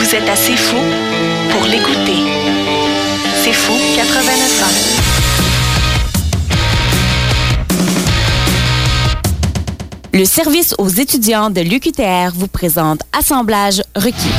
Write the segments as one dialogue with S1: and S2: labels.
S1: Vous êtes assez fou pour l'écouter. C'est fou 89 ans.
S2: Le service aux étudiants de l'UQTR vous présente Assemblage requis.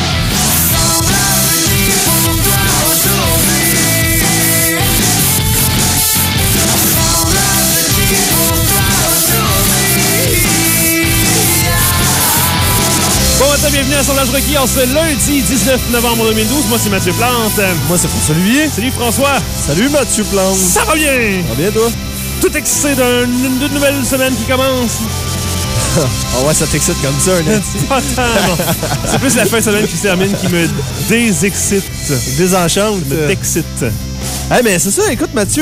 S3: Bon matin, bienvenue à Assemblage requis en ce lundi 19 novembre 2012. Moi, c'est Mathieu Plante.
S4: Moi, c'est François Olivier.
S3: Salut François.
S4: Salut Mathieu Plante.
S3: Ça va bien.
S4: Ça va bien, toi?
S3: Tout excité d'une nouvelle semaine qui commence.
S4: Ah ouais, ça t'excite comme ça, hein?
S3: Pas tant, non. C'est plus la fin de semaine qui se termine qui me désexcite.
S4: Désenchante.
S3: Me t'excite.
S4: Hey, mais c'est ça, écoute, Mathieu,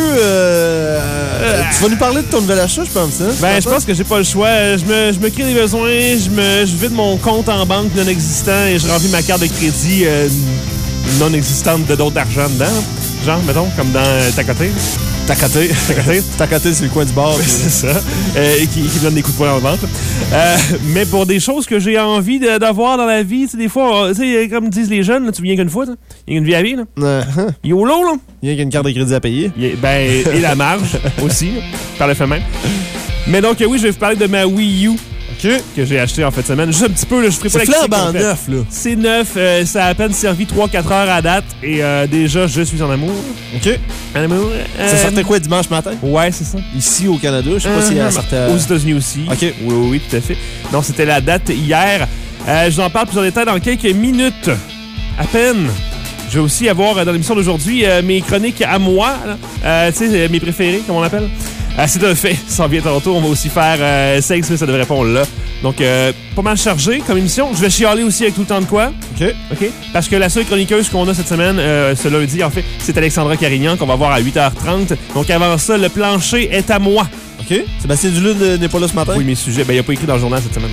S4: tu vas nous parler de ton nouvel achat, je pense, hein?
S3: Ben, je pense que j'ai pas le choix. Je me crée des besoins, je vide mon compte en banque non existant et je remplis ma carte de crédit non existante de d'autres d'argent dedans. Genre, mettons, comme dans Ta Côté.
S4: Ta côté. Ta côté, c'est le coin du bar.
S3: C'est ça. Et qui me donne des coups de poing en ventre. Mais pour des choses que j'ai envie d'avoir dans la vie, des fois, comme disent les jeunes, là, tu viens qu'une fois, il y a une vie à vie. YOLO, là.
S4: Il y a une carte de crédit à payer.
S3: Et la marge aussi, là, par le fait même. Mais donc, oui, je vais vous parler de ma Wii U. Que j'ai acheté en fin de semaine. Juste un petit peu, là, je ferai pas
S4: c'est flambant neuf, là.
S3: C'est neuf, ça a à peine servi 3-4 heures à date et déjà, je suis en amour.
S4: OK.
S3: En amour.
S4: Ça sortait quoi dimanche matin?
S3: Ouais, c'est ça.
S4: Ici, au Canada, je sais pas si elle sortait...
S3: Aux États-Unis aussi.
S4: OK.
S3: Oui, tout à fait. Non, c'était la date hier. Je vous en parle plus en détail dans quelques minutes. À peine. Je vais aussi avoir dans l'émission d'aujourd'hui mes chroniques à moi. Tu sais, mes préférés, comme on l'appelle. C'est un fait, ça en vient tantôt. On va aussi faire sexe, mais ça devrait répondre là. Donc, pas mal chargé comme émission. Je vais chialer aussi avec tout le temps de quoi. OK. Parce que la seule chroniqueuse qu'on a cette semaine, ce lundi, en fait, c'est Alexandra Carignan qu'on va voir à 8h30. Donc, avant ça, le plancher est à moi.
S4: OK. Sébastien Duluth n'est pas là ce matin?
S3: Oui, mes sujets. Ben, il n'a pas écrit dans le journal cette semaine.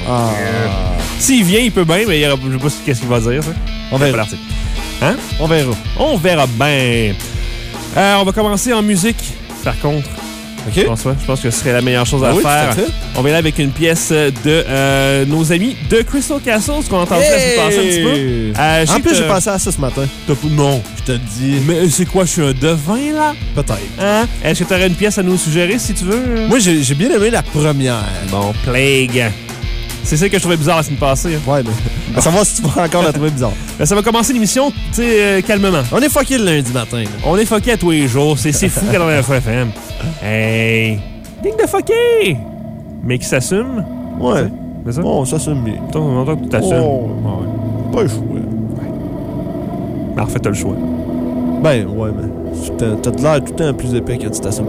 S3: S'il vient, il peut bien, mais je sais pas qu'est-ce qu'il va dire, ça.
S4: On verra.
S3: Hein?
S4: On verra.
S3: On verra bien. On va commencer en musique, par contre.
S4: OK.
S3: François, je pense que ce serait la meilleure chose à faire. On va y aller avec une pièce de nos amis de Crystal Castles qu'on a entendu la semaine passée un petit peu.
S4: En plus, j'ai pensé à ça ce matin.
S3: Non.
S4: Je te dis.
S3: Mais c'est quoi, je suis un devin, là?
S4: Peut-être.
S3: Hein? Est-ce que tu aurais une pièce à nous suggérer, si tu veux?
S4: Moi, j'ai bien aimé la première.
S3: Bon, Plague. C'est ça que je trouvais bizarre la semaine passée. Hein.
S4: Ouais, mais à savoir si tu vas encore la trouver bizarre.
S3: Ben, ça va commencer l'émission, tu sais, calmement.
S4: On est fucké le lundi matin. Là.
S3: On est fucké à tous les jours. C'est fou quand on est à FM. Hey! Ding de fucké! Mais qui s'assume?
S4: Ouais.
S3: C'est ça?
S4: Bon, ça s'assume bien.
S3: Toi, tu t'assumes.
S4: Oh.
S3: Ouais.
S4: Pas le choix.
S3: Ben, en fait, t'as le choix.
S4: Ben, ouais, mais t'as de l'air tout le temps plus épais quand tu t'assumes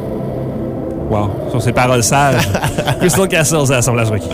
S4: pas.
S3: Wow. Sur ces paroles sages. Crystal Castles à Assemblage requis.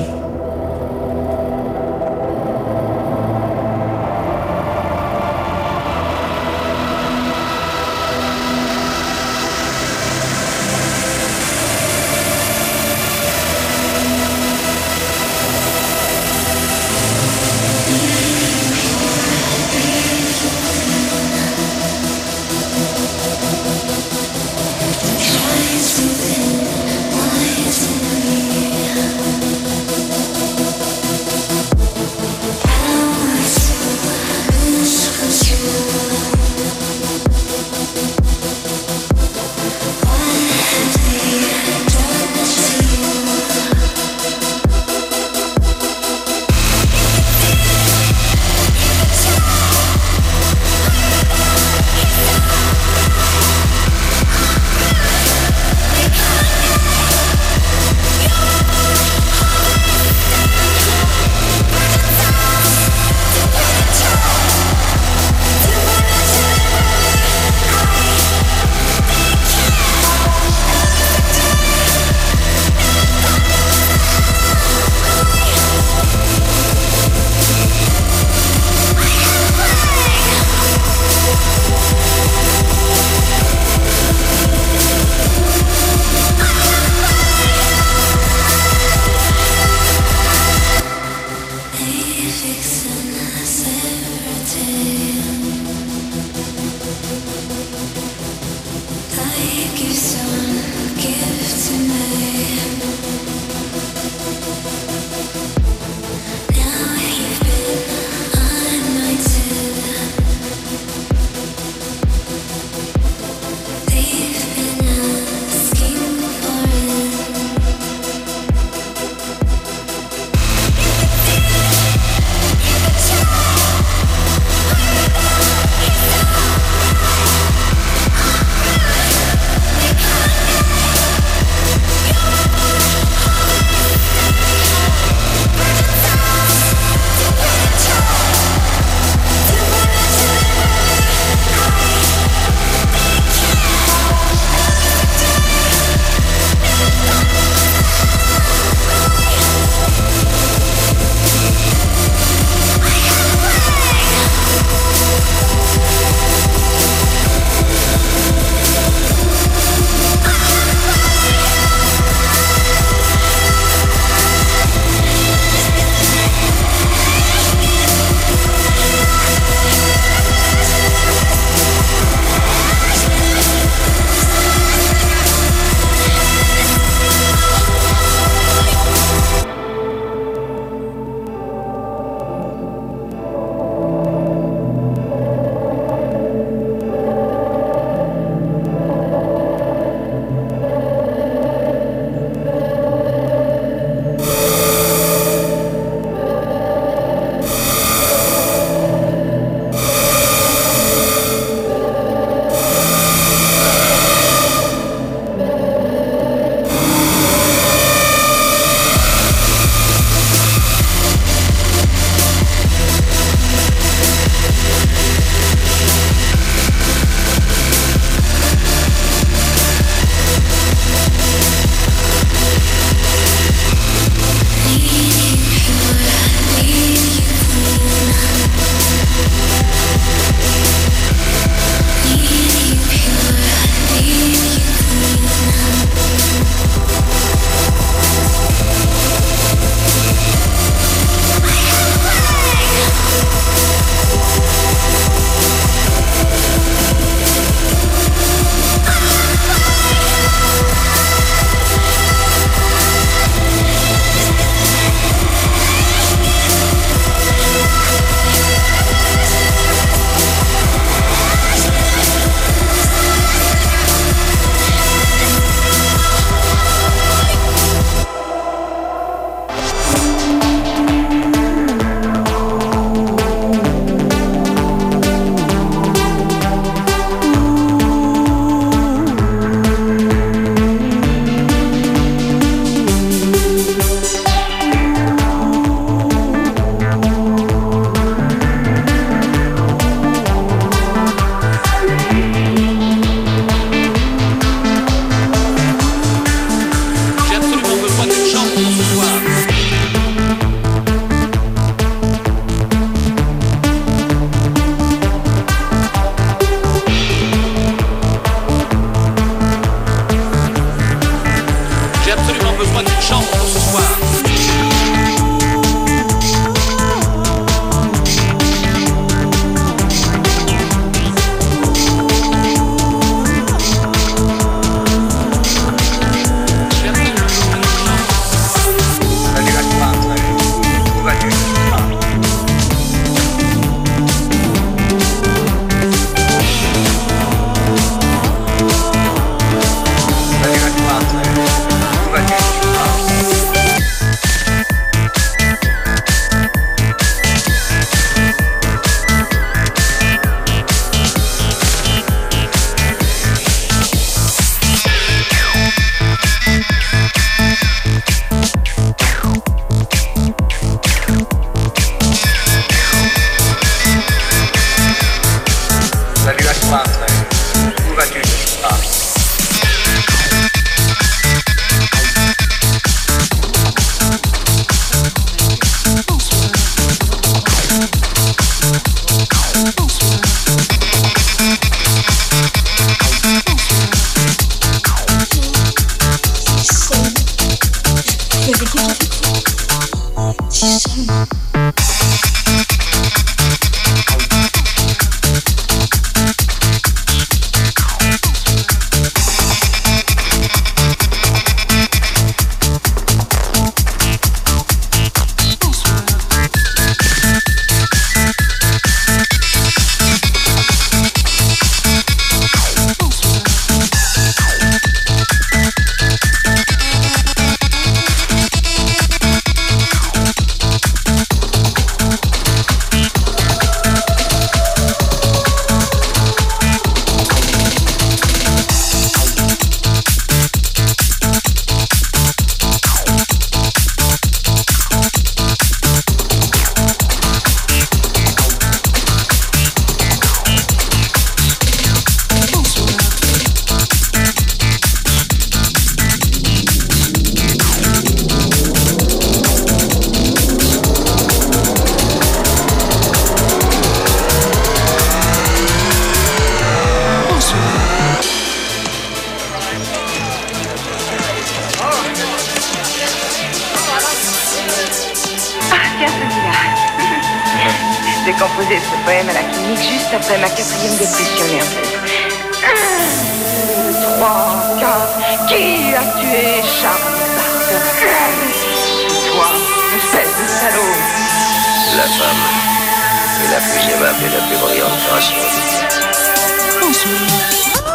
S5: J'ai composé ce poème à la clinique juste après ma 4e dépression nerveuse. 1, 2, 3, 4. Qui a tué Charles Barker? C'est toi, espèce de salaud.
S6: La femme est la plus aimable et la plus brillante gracieuse.
S5: Bonsoir.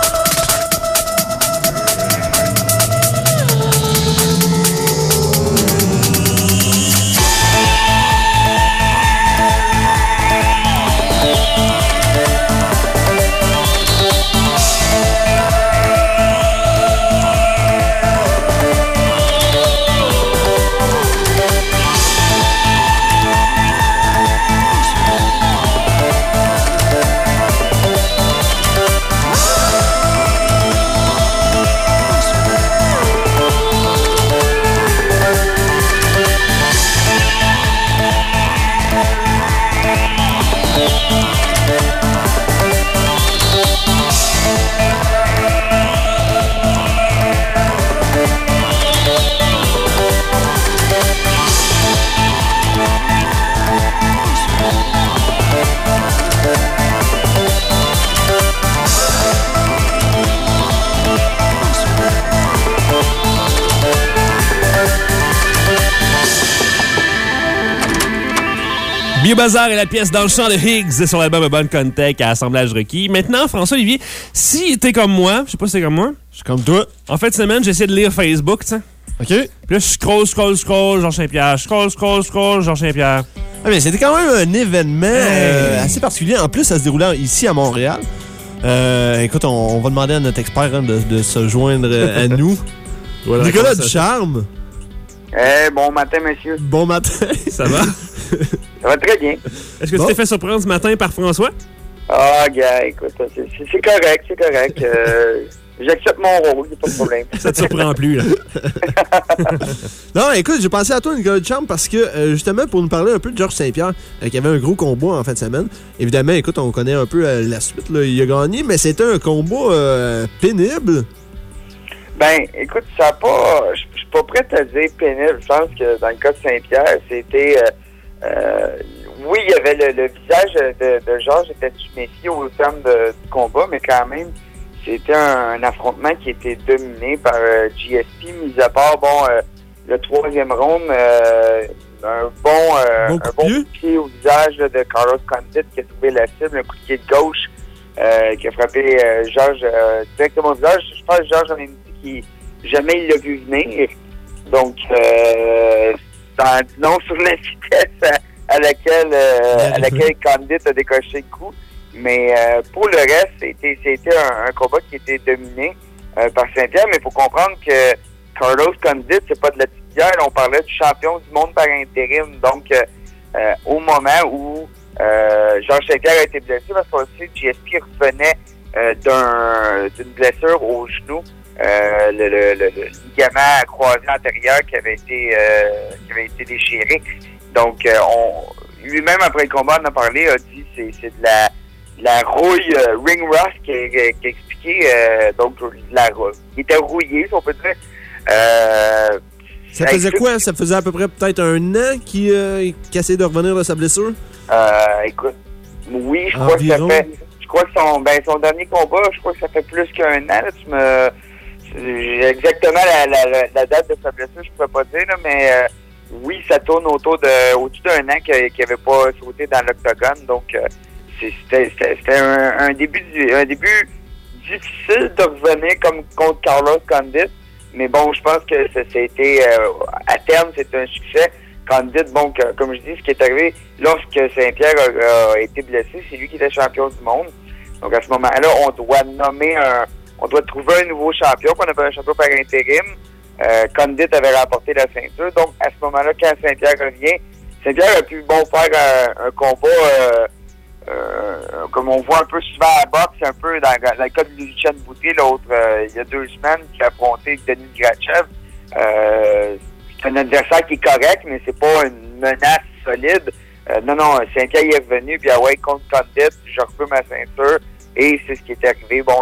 S3: Biobazar est la pièce dans le champ de Higgs sur l'album A Bonne Contact à assemblage requis. Maintenant, François-Olivier, si t'es comme moi, je sais pas si t'es comme moi.
S4: Je suis comme toi.
S3: En fin de semaine, j'essaie de lire Facebook, tu sais.
S4: OK.
S3: Puis là, je scroll, Georges Saint-Pierre. Scroll, Georges Saint-Pierre.
S4: Ah, mais c'était quand même un événement assez particulier. En plus, ça se déroulait ici à Montréal. Écoute, on va demander à notre expert de se joindre à nous. Voilà, Nicolas Ducharme.
S7: Bon matin, monsieur.
S4: Bon matin.
S3: Ça va?
S7: Ça va très bien.
S3: Est-ce que tu t'es fait surprendre ce matin par François?
S7: Ah, gars, écoute, c'est correct. J'accepte mon rôle, c'est pas de problème.
S3: Ça te surprend plus, là.
S4: Non, écoute, j'ai pensé à toi, Nicolas Ducharme, parce que, justement, pour nous parler un peu de Georges Saint-Pierre, qui avait un gros combat en fin de semaine. Évidemment, écoute, on connaît un peu la suite, là. Il a gagné, mais c'était un combat pénible.
S7: Ben, écoute, ça n'a pas... Je suis pas prêt à dire pénible. Je pense que dans le cas de Saint-Pierre, c'était... oui, il y avait le visage de Georges était méfié au terme du combat, mais quand même, c'était un affrontement qui était dominé par GSP, mis à part, le 3e round, un bon coup de pied au visage là, de Carlos Condit qui a trouvé la cible, un coup de pied de gauche qui a frappé Georges directement au visage. Je pense que Georges en a dit qu'il jamais il l'a vu venir. Donc, ça en dit non sur la vitesse à laquelle Condit a décoché le coup. Mais pour le reste, c'était un combat qui était dominé par Saint-Pierre. Mais il faut comprendre que Carlos Condit, c'est pas de la petite bière. On parlait du champion du monde par intérim. Donc, au moment où Georges Saint-Pierre a été blessé, parce qu'on sait que GSP revenait d'une blessure au genou, le ligament croisé antérieur qui avait été déchiré. Donc, lui-même, après le combat, on a parlé, a dit c'est de la rouille ring rust qui a expliqué. Donc, il était rouillé, si on peut dire.
S4: Ça faisait quoi? Ça faisait à peu près peut-être un an qu'il essayait de revenir de sa blessure?
S7: Écoute, oui, je crois que ça fait... Je crois que son dernier combat, je crois que ça fait plus qu'un an. Là, j'ai exactement la date de sa blessure, je pourrais pas dire, là, mais oui, ça tourne au-dessus d'un an qu'il n'avait pas sauté dans l'octogone. Donc, c'était un début difficile de revenir comme contre Carlos Condit. Mais bon, je pense que ça a été, à terme, c'est un succès. Condit, bon, comme je dis, ce qui est arrivé lorsque Saint-Pierre a été blessé, c'est lui qui était champion du monde. Donc, à ce moment-là, on doit trouver un nouveau champion, qu'on appelle un champion par intérim. Condit avait remporté la ceinture. Donc, à ce moment-là, quand Saint-Pierre revient, Saint-Pierre a pu faire un combat comme on voit un peu souvent à la boxe, un peu dans le cas de Lucien Bouté, l'autre, il y a 2 semaines, qui a affronté Denis Grachev. C'est un adversaire qui est correct, mais c'est pas une menace solide. Non, Saint-Pierre est revenu, puis contre Condit, je repris ma ceinture, et c'est ce qui est arrivé. Bon,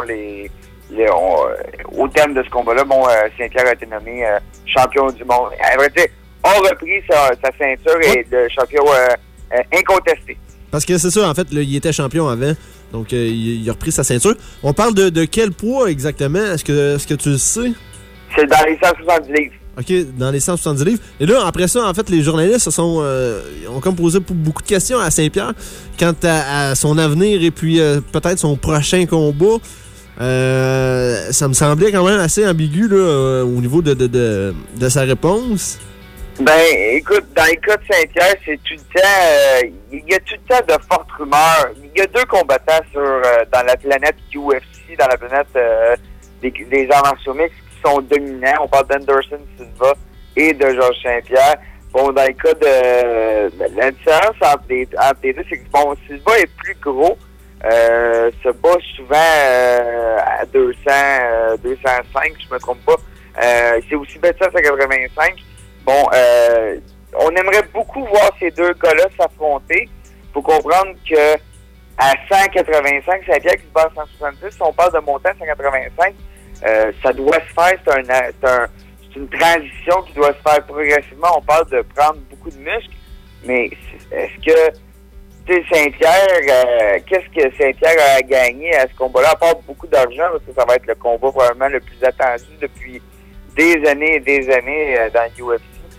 S7: au terme de ce combat-là, Saint-Pierre a été nommé champion du monde. À vrai dire, a repris sa ceinture et le champion incontesté.
S4: Parce que c'est ça, en fait, là, il était champion avant, donc il a repris sa ceinture. On parle de quel poids exactement? Est-ce que tu le sais?
S7: C'est dans les 170 livres.
S4: OK, dans les 170 livres. Et là, après ça, en fait, les journalistes ont comme posé beaucoup de questions à Saint-Pierre quant à son avenir et puis peut-être son prochain combat. Ça me semblait quand même assez ambigu là, au niveau de sa réponse.
S7: Ben, écoute, dans le cas de Saint-Pierre, c'est tout le temps... il y a tout le temps de fortes rumeurs. Il y a 2 combattants dans la planète UFC, dans la planète des arts martiaux mixtes qui sont dominants. On parle d'Anderson Silva et de Georges Saint-Pierre. Bon, dans le cas de... la différence entre les deux, c'est que, bon, Silva est plus gros, se bat souvent à 205, si je me trompe pas. C'est aussi battu à 185. Bon, on aimerait beaucoup voir ces 2 gars-là s'affronter. Il faut comprendre que à 185, Saint-Pierre qui se bat à 170, si on parle de montant à 185, ça doit se faire, c'est une transition qui doit se faire progressivement. On parle de prendre beaucoup de muscles, mais est-ce que, tu sais, Saint-Pierre, qu'est-ce que Saint-Pierre a gagné à ce combat-là, à part beaucoup d'argent, parce que ça va être le combat probablement le plus attendu depuis des années et des années dans l'UFC.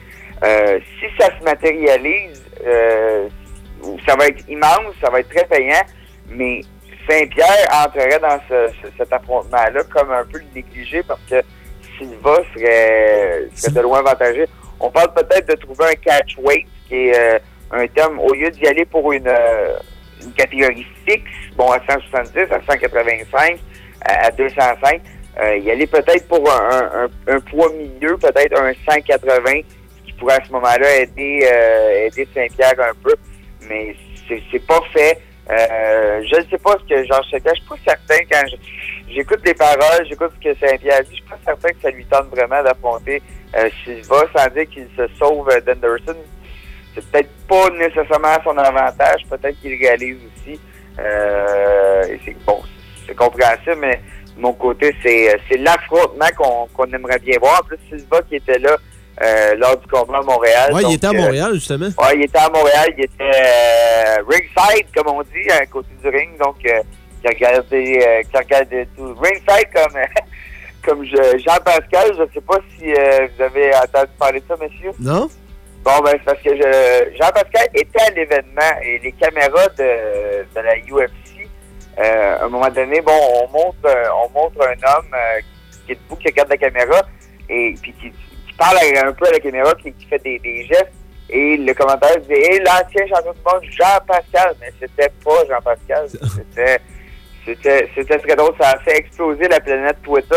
S7: Si ça se matérialise, ça va être immense, ça va être très payant, mais Saint-Pierre entrerait dans cet affrontement-là comme un peu le négligé parce que Silva serait de loin avantagé. On parle peut-être de trouver un catch weight qui est un terme, au lieu d'y aller pour une catégorie fixe, bon, à 170, à 185, à 205, y aller peut-être pour un poids milieu, peut-être un 180, qui pourrait à ce moment-là aider Saint-Pierre un peu, mais c'est pas fait. Je ne sais pas ce que Georges Saint-Pierre, je suis pas certain quand j'écoute les paroles, j'écoute ce que Saint-Pierre dit, je suis pas certain que ça lui tente vraiment d'affronter Silva, sans dire qu'il se sauve d'Anderson. C'est peut-être pas nécessairement à son avantage, peut-être qu'il réalise aussi. Et c'est compréhensible, mais de mon côté, c'est l'affrontement qu'on aimerait bien voir. En plus, Silva qui était là lors du combat à Montréal.
S4: Oui, il était à Montréal, justement.
S7: Oui, il était à Montréal. Il était ringside, comme on dit, à côté du ring. Donc, qui regardait tout. Ringside comme Jean-Pascal. Je ne sais pas si vous avez entendu parler de ça, monsieur.
S4: Non?
S7: Bon, ben, c'est parce que Jean-Pascal était à l'événement et les caméras de la UFC, à un moment donné, bon, on montre un homme qui est debout, qui regarde la caméra et puis qui parle un peu à la caméra, qui fait des gestes. Et le commentaire disait « Hey, l'ancien champion du monde, Jean-Pascal ». Mais c'était pas Jean-Pascal. C'était très drôle. Ça a fait exploser la planète Twitter,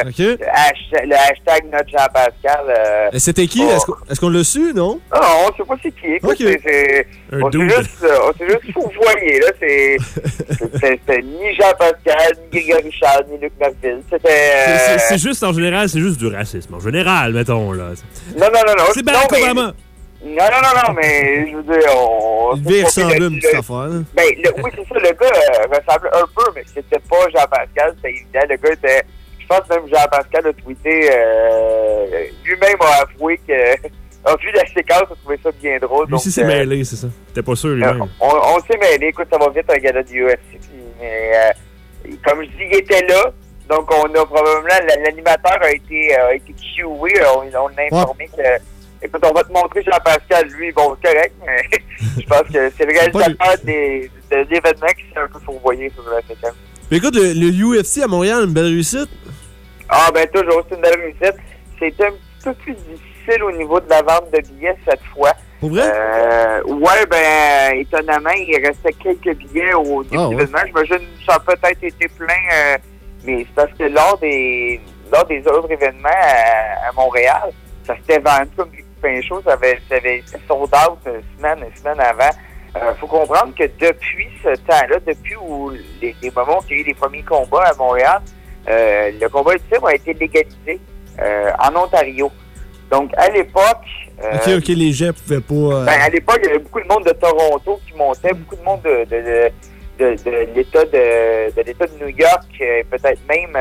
S7: le hashtag notre Jean-Pascal.
S4: C'était qui? Est-ce qu'on l'a su, non?
S7: Non, on ne sait pas c'est qui. Écoute,
S4: On
S7: sait juste vous voyez, là. C'était ni Jean-Pascal, ni Grégory Charles, ni Luc Marville.
S3: C'est juste, en général, c'est juste du racisme. En général, mettons, là.
S7: Non.
S3: C'est Barack Obama.
S7: Non, mais je veux dire,
S4: il devait ressembler une petite affaire.
S7: Ben, oui, c'est ça, le gars ressemblait un peu, mais c'était pas Jean-Pascal, c'était évident. Le gars était, je pense même Jean-Pascal a tweeté, lui-même a avoué que, a vu la séquence, a trouvé ça bien drôle.
S3: Lui aussi s'est mêlé, c'est ça. T'es pas sûr lui-même.
S7: On s'est mêlé, écoute, ça va vite un gala du UFC, mais comme je dis, il était là. Donc, on a probablement... L'animateur a été cué. On a informé que... Écoute, on va te montrer Jean-Pascal, lui, bon, correct, mais je pense que c'est le réalisateur de l'événement qui s'est un peu fourvoyé sur la séquence.
S4: Mais écoute, le UFC à Montréal, une belle réussite?
S7: Ah, ben toujours, c'est une belle réussite. C'était un petit peu plus difficile au niveau de la vente de billets cette fois.
S4: Pour vrai?
S7: Ouais, ben, étonnamment, il restait quelques billets au début de l'événement. J'imagine que ça a peut-être été plein... mais c'est parce que lors des autres événements à Montréal, ça s'était vendu comme des pains chauds, ça avait sold out semaine avant. Faut comprendre que depuis ce temps-là, depuis les moments où il y a eu les premiers combats à Montréal, le combat ultime a été légalisé en Ontario. Donc, à l'époque...
S4: OK, les gens pouvaient pas...
S7: Ben, à l'époque, il y avait beaucoup de monde de Toronto qui montait, beaucoup de monde de l'État de New York, peut-être même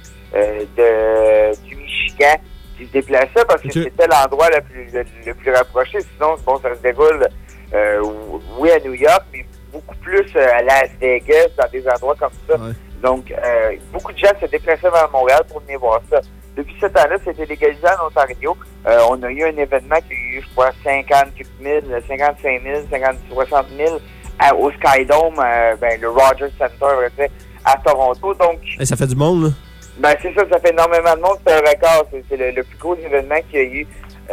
S7: du Michigan, qui se déplaçaient parce que c'était l'endroit le plus rapproché. Sinon, bon, ça se déroule, oui, à New York, mais beaucoup plus à Las Vegas, dans des endroits comme ça. Ouais. Donc, beaucoup de gens se déplaçaient vers Montréal pour venir voir ça. Depuis ce temps-là, c'était légalisé en Ontario. On a eu un événement qui a eu, je crois, 55 000, 60 000 au Skydome, le Rogers Center à Toronto. Donc,
S4: ça fait du monde, là.
S7: Ben, c'est ça fait énormément de monde. C'est un record. C'est le plus gros événement qu'il y a eu.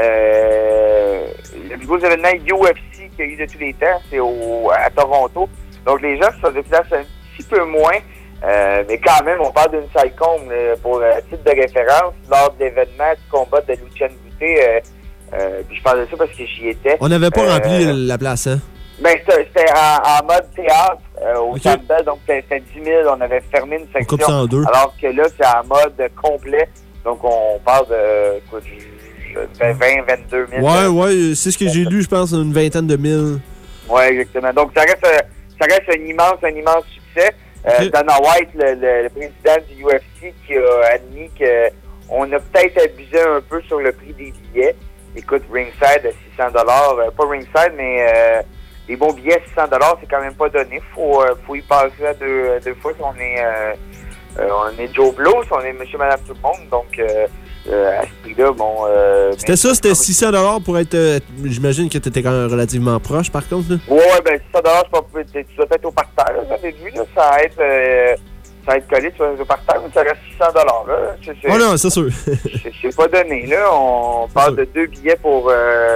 S7: Le plus gros événement UFC qu'il y a eu de tous les temps, c'est à Toronto. Donc, les gens se déplacent un petit peu moins. Mais quand même, on parle d'une Cycom pour titre de référence lors de l'événement du combat de Lucien Boutet. Puis je parle de ça parce que j'y étais.
S4: On n'avait pas rempli la place, hein?
S7: Ben, c'était en mode théâtre au Centre Bell, donc c'était 10 000. On avait fermé une section. Alors que là, c'est en mode complet. Donc, on parle de 20, 22 000.
S4: Ouais, c'est ce que j'ai lu, je pense, une vingtaine de mille.
S7: Ouais, exactement. Donc, ça reste un immense succès. Dana White, le président du UFC, qui a admis qu'on a peut-être abusé un peu sur le prix des billets. Écoute, ringside à $600, pas ringside, mais les bons billets à $600, c'est quand même pas donné. Faut y passer à deux fois si on est Joe Blow, si on est Monsieur, Madame, tout le monde. Donc, à ce prix-là, bon...
S4: c'était ça, c'était $600 pour être... j'imagine que tu étais quand même relativement proche, par contre. Là.
S7: Ouais, ben $600, tu dois être au parterre, là, j'avais vu, là, ça va être collé sur le parterre, mais ça reste $600, là.
S4: Oh non, c'est sûr.
S7: c'est pas donné, là. On parle de 2 billets pour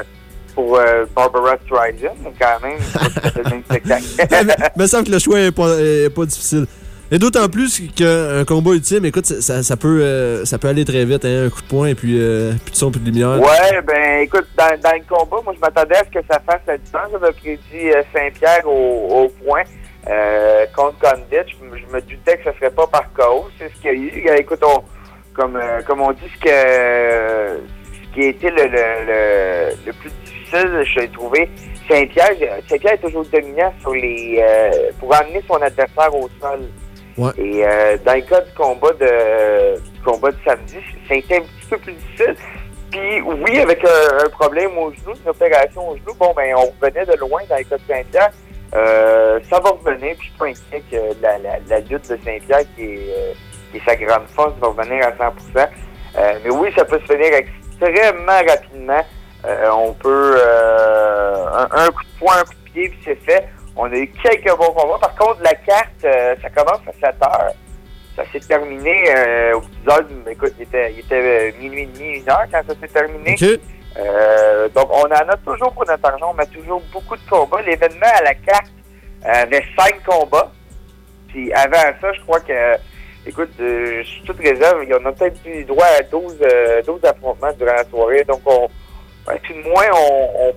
S7: Barbara Streisand, mais quand même, c'est pas le même spectacle.
S4: Il me semble que le choix est pas difficile. Et d'autant plus qu'un combat ultime, écoute, ça peut aller très vite, hein, un coup de poing et puis plus de son, plus de lumière.
S7: Ouais, ben écoute, dans le combat, moi je m'attendais à ce que ça fasse la différence. J'avais prédit Saint-Pierre au point contre Condit. Je me doutais que ça serait pas par KO. C'est ce qu'il y a eu. Écoute, comme on dit, ce qui a été le plus difficile, je l'ai trouvé, Saint-Pierre est toujours dominant sur pour amener son adversaire au sol.
S4: Ouais.
S7: Et dans le cas du combat de samedi, ça a été un petit peu plus difficile. Puis oui, avec un problème au genou, une opération au genou, bon, ben on revenait de loin dans le cas de Saint-Pierre. Ça va revenir, puis je suis pas inquiet que la lutte de Saint-Pierre, qui est sa grande force, va revenir à 100%. Mais oui, ça peut se finir extrêmement rapidement. On peut un coup de poing, un coup de pied, puis c'est fait. On a eu quelques bons combats. Par contre, la carte, ça commence à 7 heures. Ça s'est terminé aux 10 heures. Écoute, il était minuit et demi, 1 heure quand ça s'est terminé.
S4: Okay.
S7: Donc, on en a toujours pour notre argent. On a toujours beaucoup de combats. L'événement à la carte avait 5 combats. Puis avant ça, je crois que, écoute, je suis toute réserve. On a peut-être eu droit à 12 affrontements durant la soirée. Donc, tout de moins, on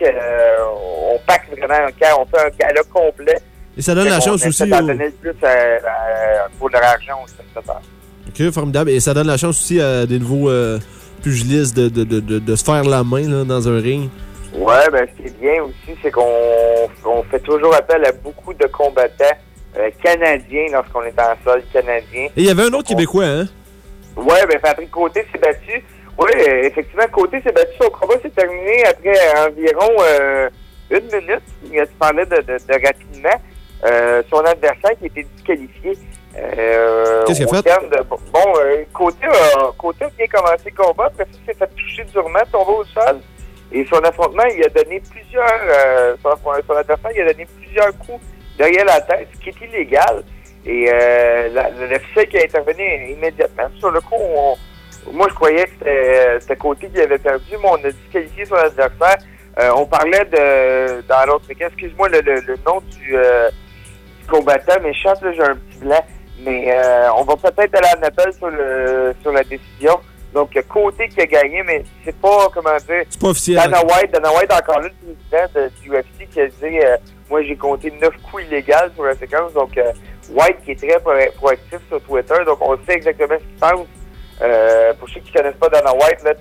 S7: pack vraiment un cas, on fait un gala complet.
S4: Et ça donne la chance aussi.
S7: Ça donne plus pour leur argent aux spectateurs.
S4: OK, formidable. Et ça donne la chance aussi à des nouveaux pugilistes de se faire la main là, dans un ring.
S7: Ouais, ben ce qui est bien aussi, c'est qu'on fait toujours appel à beaucoup de combattants canadiens lorsqu'on est en sol canadien.
S4: Et il y avait un autre Québécois, hein?
S7: Ouais, ben Patrick Côté s'est battu. Oui, effectivement, Côté s'est battu. Son combat s'est terminé après environ 1 minute. Tu parlais de rapidement. Son adversaire qui a été disqualifié.
S4: Qu'est-ce qu'il a fait?
S7: Côté a bien commencé le combat. Après ça, il s'est fait toucher durement, tombé au sol. Et son affrontement, il a donné plusieurs... son adversaire, il a donné plusieurs coups derrière la tête, ce qui est illégal. Et l'officiel qui a intervenu immédiatement. Sur le coup, moi, je croyais que c'était Côté qui avait perdu, mais on a disqualifié son adversaire. On parlait dans l'autre cas, excuse-moi, le nom du combattant m'échappe, là, j'ai un petit blanc. Mais on va peut-être aller en appel sur la décision. Donc, Côté qui a gagné, mais c'est pas, comment dire... C'est
S4: pas officiel.
S7: Dana White, encore là, le président du UFC qui a dit, moi, j'ai compté 9 coups illégaux sur la séquence. Donc, White qui est très proactif sur Twitter. Donc, on sait exactement ce qu'il pense. Pour ceux qui ne connaissent pas Dana White, là,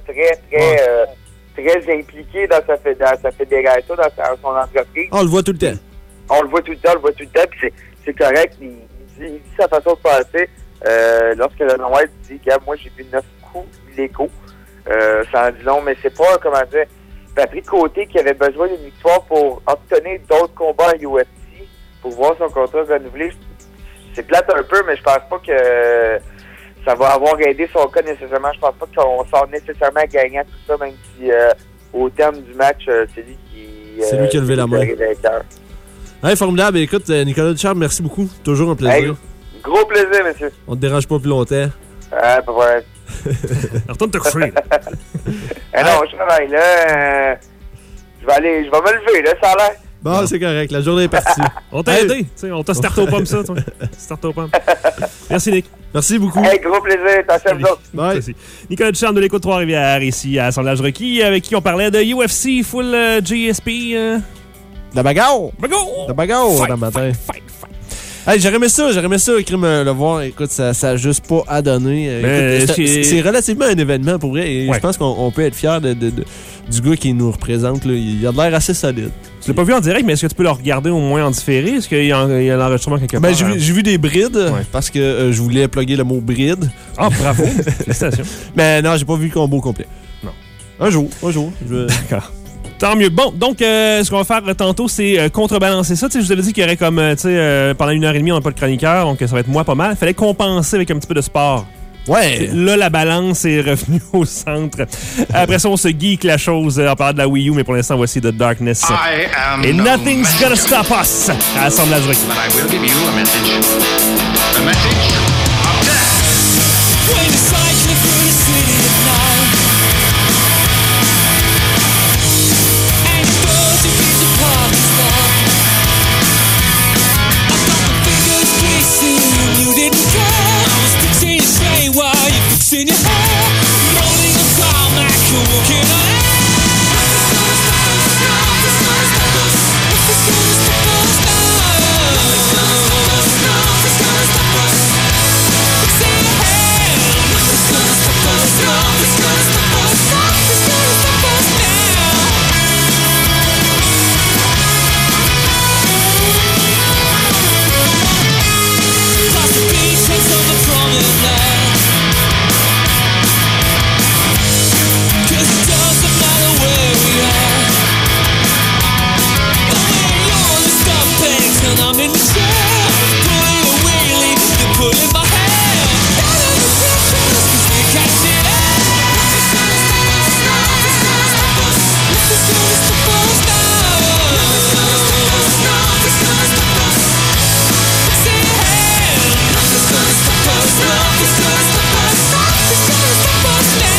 S7: très impliqué dans sa fédération, dans son entreprise.
S4: On le voit tout le temps.
S7: On le voit tout le temps, puis c'est correct. Il dit sa façon de passer. Lorsque Dana White dit, moi, j'ai vu 9 coups illégaux, ça en dit long, mais c'est pas, comment dire, Patrick Côté qui avait besoin d'une victoire pour obtenir d'autres combats à UFC, pour voir son contrat renouvelé. C'est plate un peu, mais je pense pas que ça va avoir aidé son cas nécessairement. Je pense pas qu'on sort nécessairement gagnant tout ça, même si au terme du match, c'est lui qui
S4: a levé la main. Hey, formidable. Écoute, Nicolas Ducharme, merci beaucoup. Toujours un plaisir.
S7: Hey, gros plaisir, monsieur.
S4: On te dérange pas plus longtemps.
S7: Pas vrai.
S3: Retourne te coucher.
S7: Non, je travaille là. Je vais me lever, là, ça a l'air.
S4: Bon, c'est correct. La journée est partie.
S3: On t'a aidé. On t'a starté aux pommes, ça. Start aux pommes. Merci, Nick.
S4: Merci beaucoup.
S7: Hey, gros plaisir. Attention à vous autres.
S4: Bye.
S3: Nicolas Ducharme de l'Écho de Trois-Rivières, ici à Assemblage requis, avec qui on parlait de UFC full GSP.
S4: La bagarre.
S3: Bagarre.
S4: La bagarre dans le matin.
S3: Fight.
S4: Hey, j'aurais aimé ça, le voir. Écoute, ça a juste pas à donner. Écoute, c'est relativement un événement pour vrai. Et je pense qu'on peut être fier du gars qui nous représente. Là. Il a l'air assez solide.
S3: Tu l'as pas vu en direct, mais est-ce que tu peux le regarder au moins en différé? Est-ce qu'il y a l'enregistrement quelque part?
S4: J'ai vu des brides parce que je voulais plugger le mot bride.
S3: Ah, bravo! Félicitations.
S4: Mais non, j'ai pas vu le combo complet.
S3: Non.
S4: Un jour.
S3: D'accord. Tant mieux. Bon, donc, ce qu'on va faire tantôt, c'est contrebalancer ça. Tu sais, je vous avais dit qu'il y aurait comme, pendant 1h30, on n'a pas de chroniqueur, donc ça va être moi pas mal. Il fallait compenser avec un petit peu de sport.
S4: Ouais.
S3: Là, la balance est revenue au centre. Après ça, on se geek la chose en parlant de la Wii U, mais pour l'instant, voici The Darkness. Et Nothing's Gonna Stop Us à Assemblage requis.
S8: But I will give you a message. The message of death.
S9: When you're cycling through the city at night, and your dirty piece of parking spot, I got my fingers greasy and you didn't care. I was fixing your sleigh while you're fixing your hair, rolling a tarmac, you're walking on air. Nothing's gonna stop us. Nothing's gonna stop us now. Nothing's gonna stop us. Nothing's gonna stop us. Fixing your hair. Nothing's gonna stop us. Nothing's gonna stop us. Nothing's gonna stop us now. Across the beach, heads on the promenade. 'Cause it doesn't matter where we are. Oh, you're the stop pegs and I'm in the chair. Pulling a wheelie, you're pulling my hair. Out of the pictures, 'cause we can't see that. Nothing's gonna stop us. Nothing's gonna stop us. Nothing's gonna stop us now. Nothing's gonna stop us. Nothing's gonna stop us. Fixing your hair. Nothing's gonna stop us. Nothing's gonna stop us. Nothing's gonna stop us now.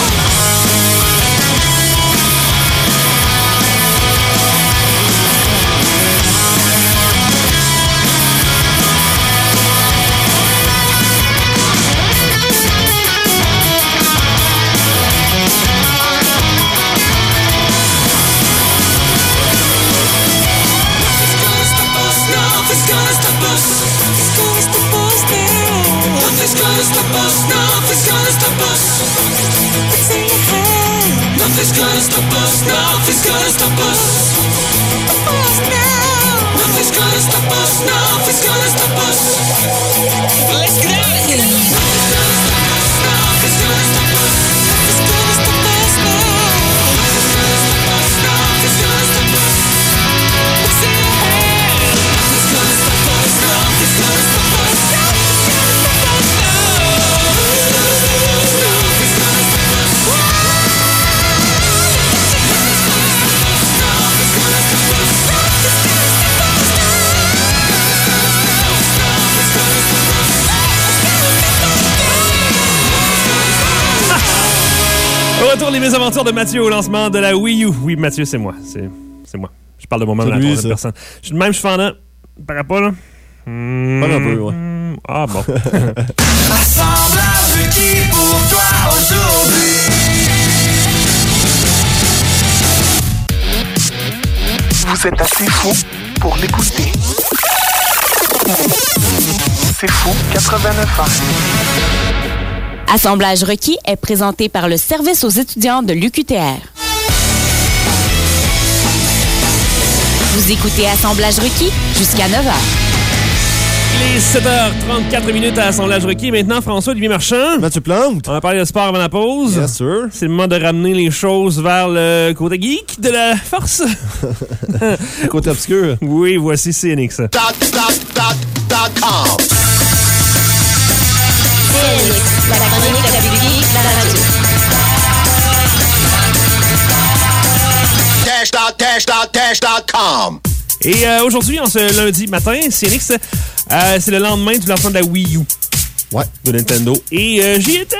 S9: Nothing's gonna stop us. Nothing's gonna stop us now. Nothing's gonna stop us. Nothing's gonna stop us. Fixing your hair. Nothing's gonna stop us. Nothing's gonna stop us. Now. Nothing's gonna stop us. Nothing's gonna stop us. Let's get out of here. Nothing's gonna stop us now.
S3: retour, les mésaventures de Mathieu au lancement de la Wii U. Oui, Mathieu, c'est moi. C'est moi. Je parle de moi-même à la troisième personne. Même, je suis fendant. Paraît pas, là?
S4: Pas un peu, ouais.
S3: Ah, bon.
S9: Assemblage requis pour toi aujourd'hui.
S10: Vous êtes assez fou pour l'écouter. C'est fou, 89 ans.
S2: Assemblage requis est présenté par le service aux étudiants de l'UQTR. Vous écoutez Assemblage requis jusqu'à 9h.
S3: Il est 7h34 à Assemblage requis. Maintenant, François-Olivier Marchand.
S4: Mathieu Plante.
S3: On va parler de sport avant la pause.
S4: Bien sûr.
S3: C'est le moment de ramener les choses vers le côté geek de la force.
S4: Le côté obscur.
S3: Oui, voici CNX.
S9: CNX, la chronique la plus geek de la radio.
S11: Dash.com.
S3: Et aujourd'hui, en ce lundi matin, CNX, c'est le lendemain du lancement de la Wii U.
S4: Ouais.
S3: De Nintendo. Et j'y étais.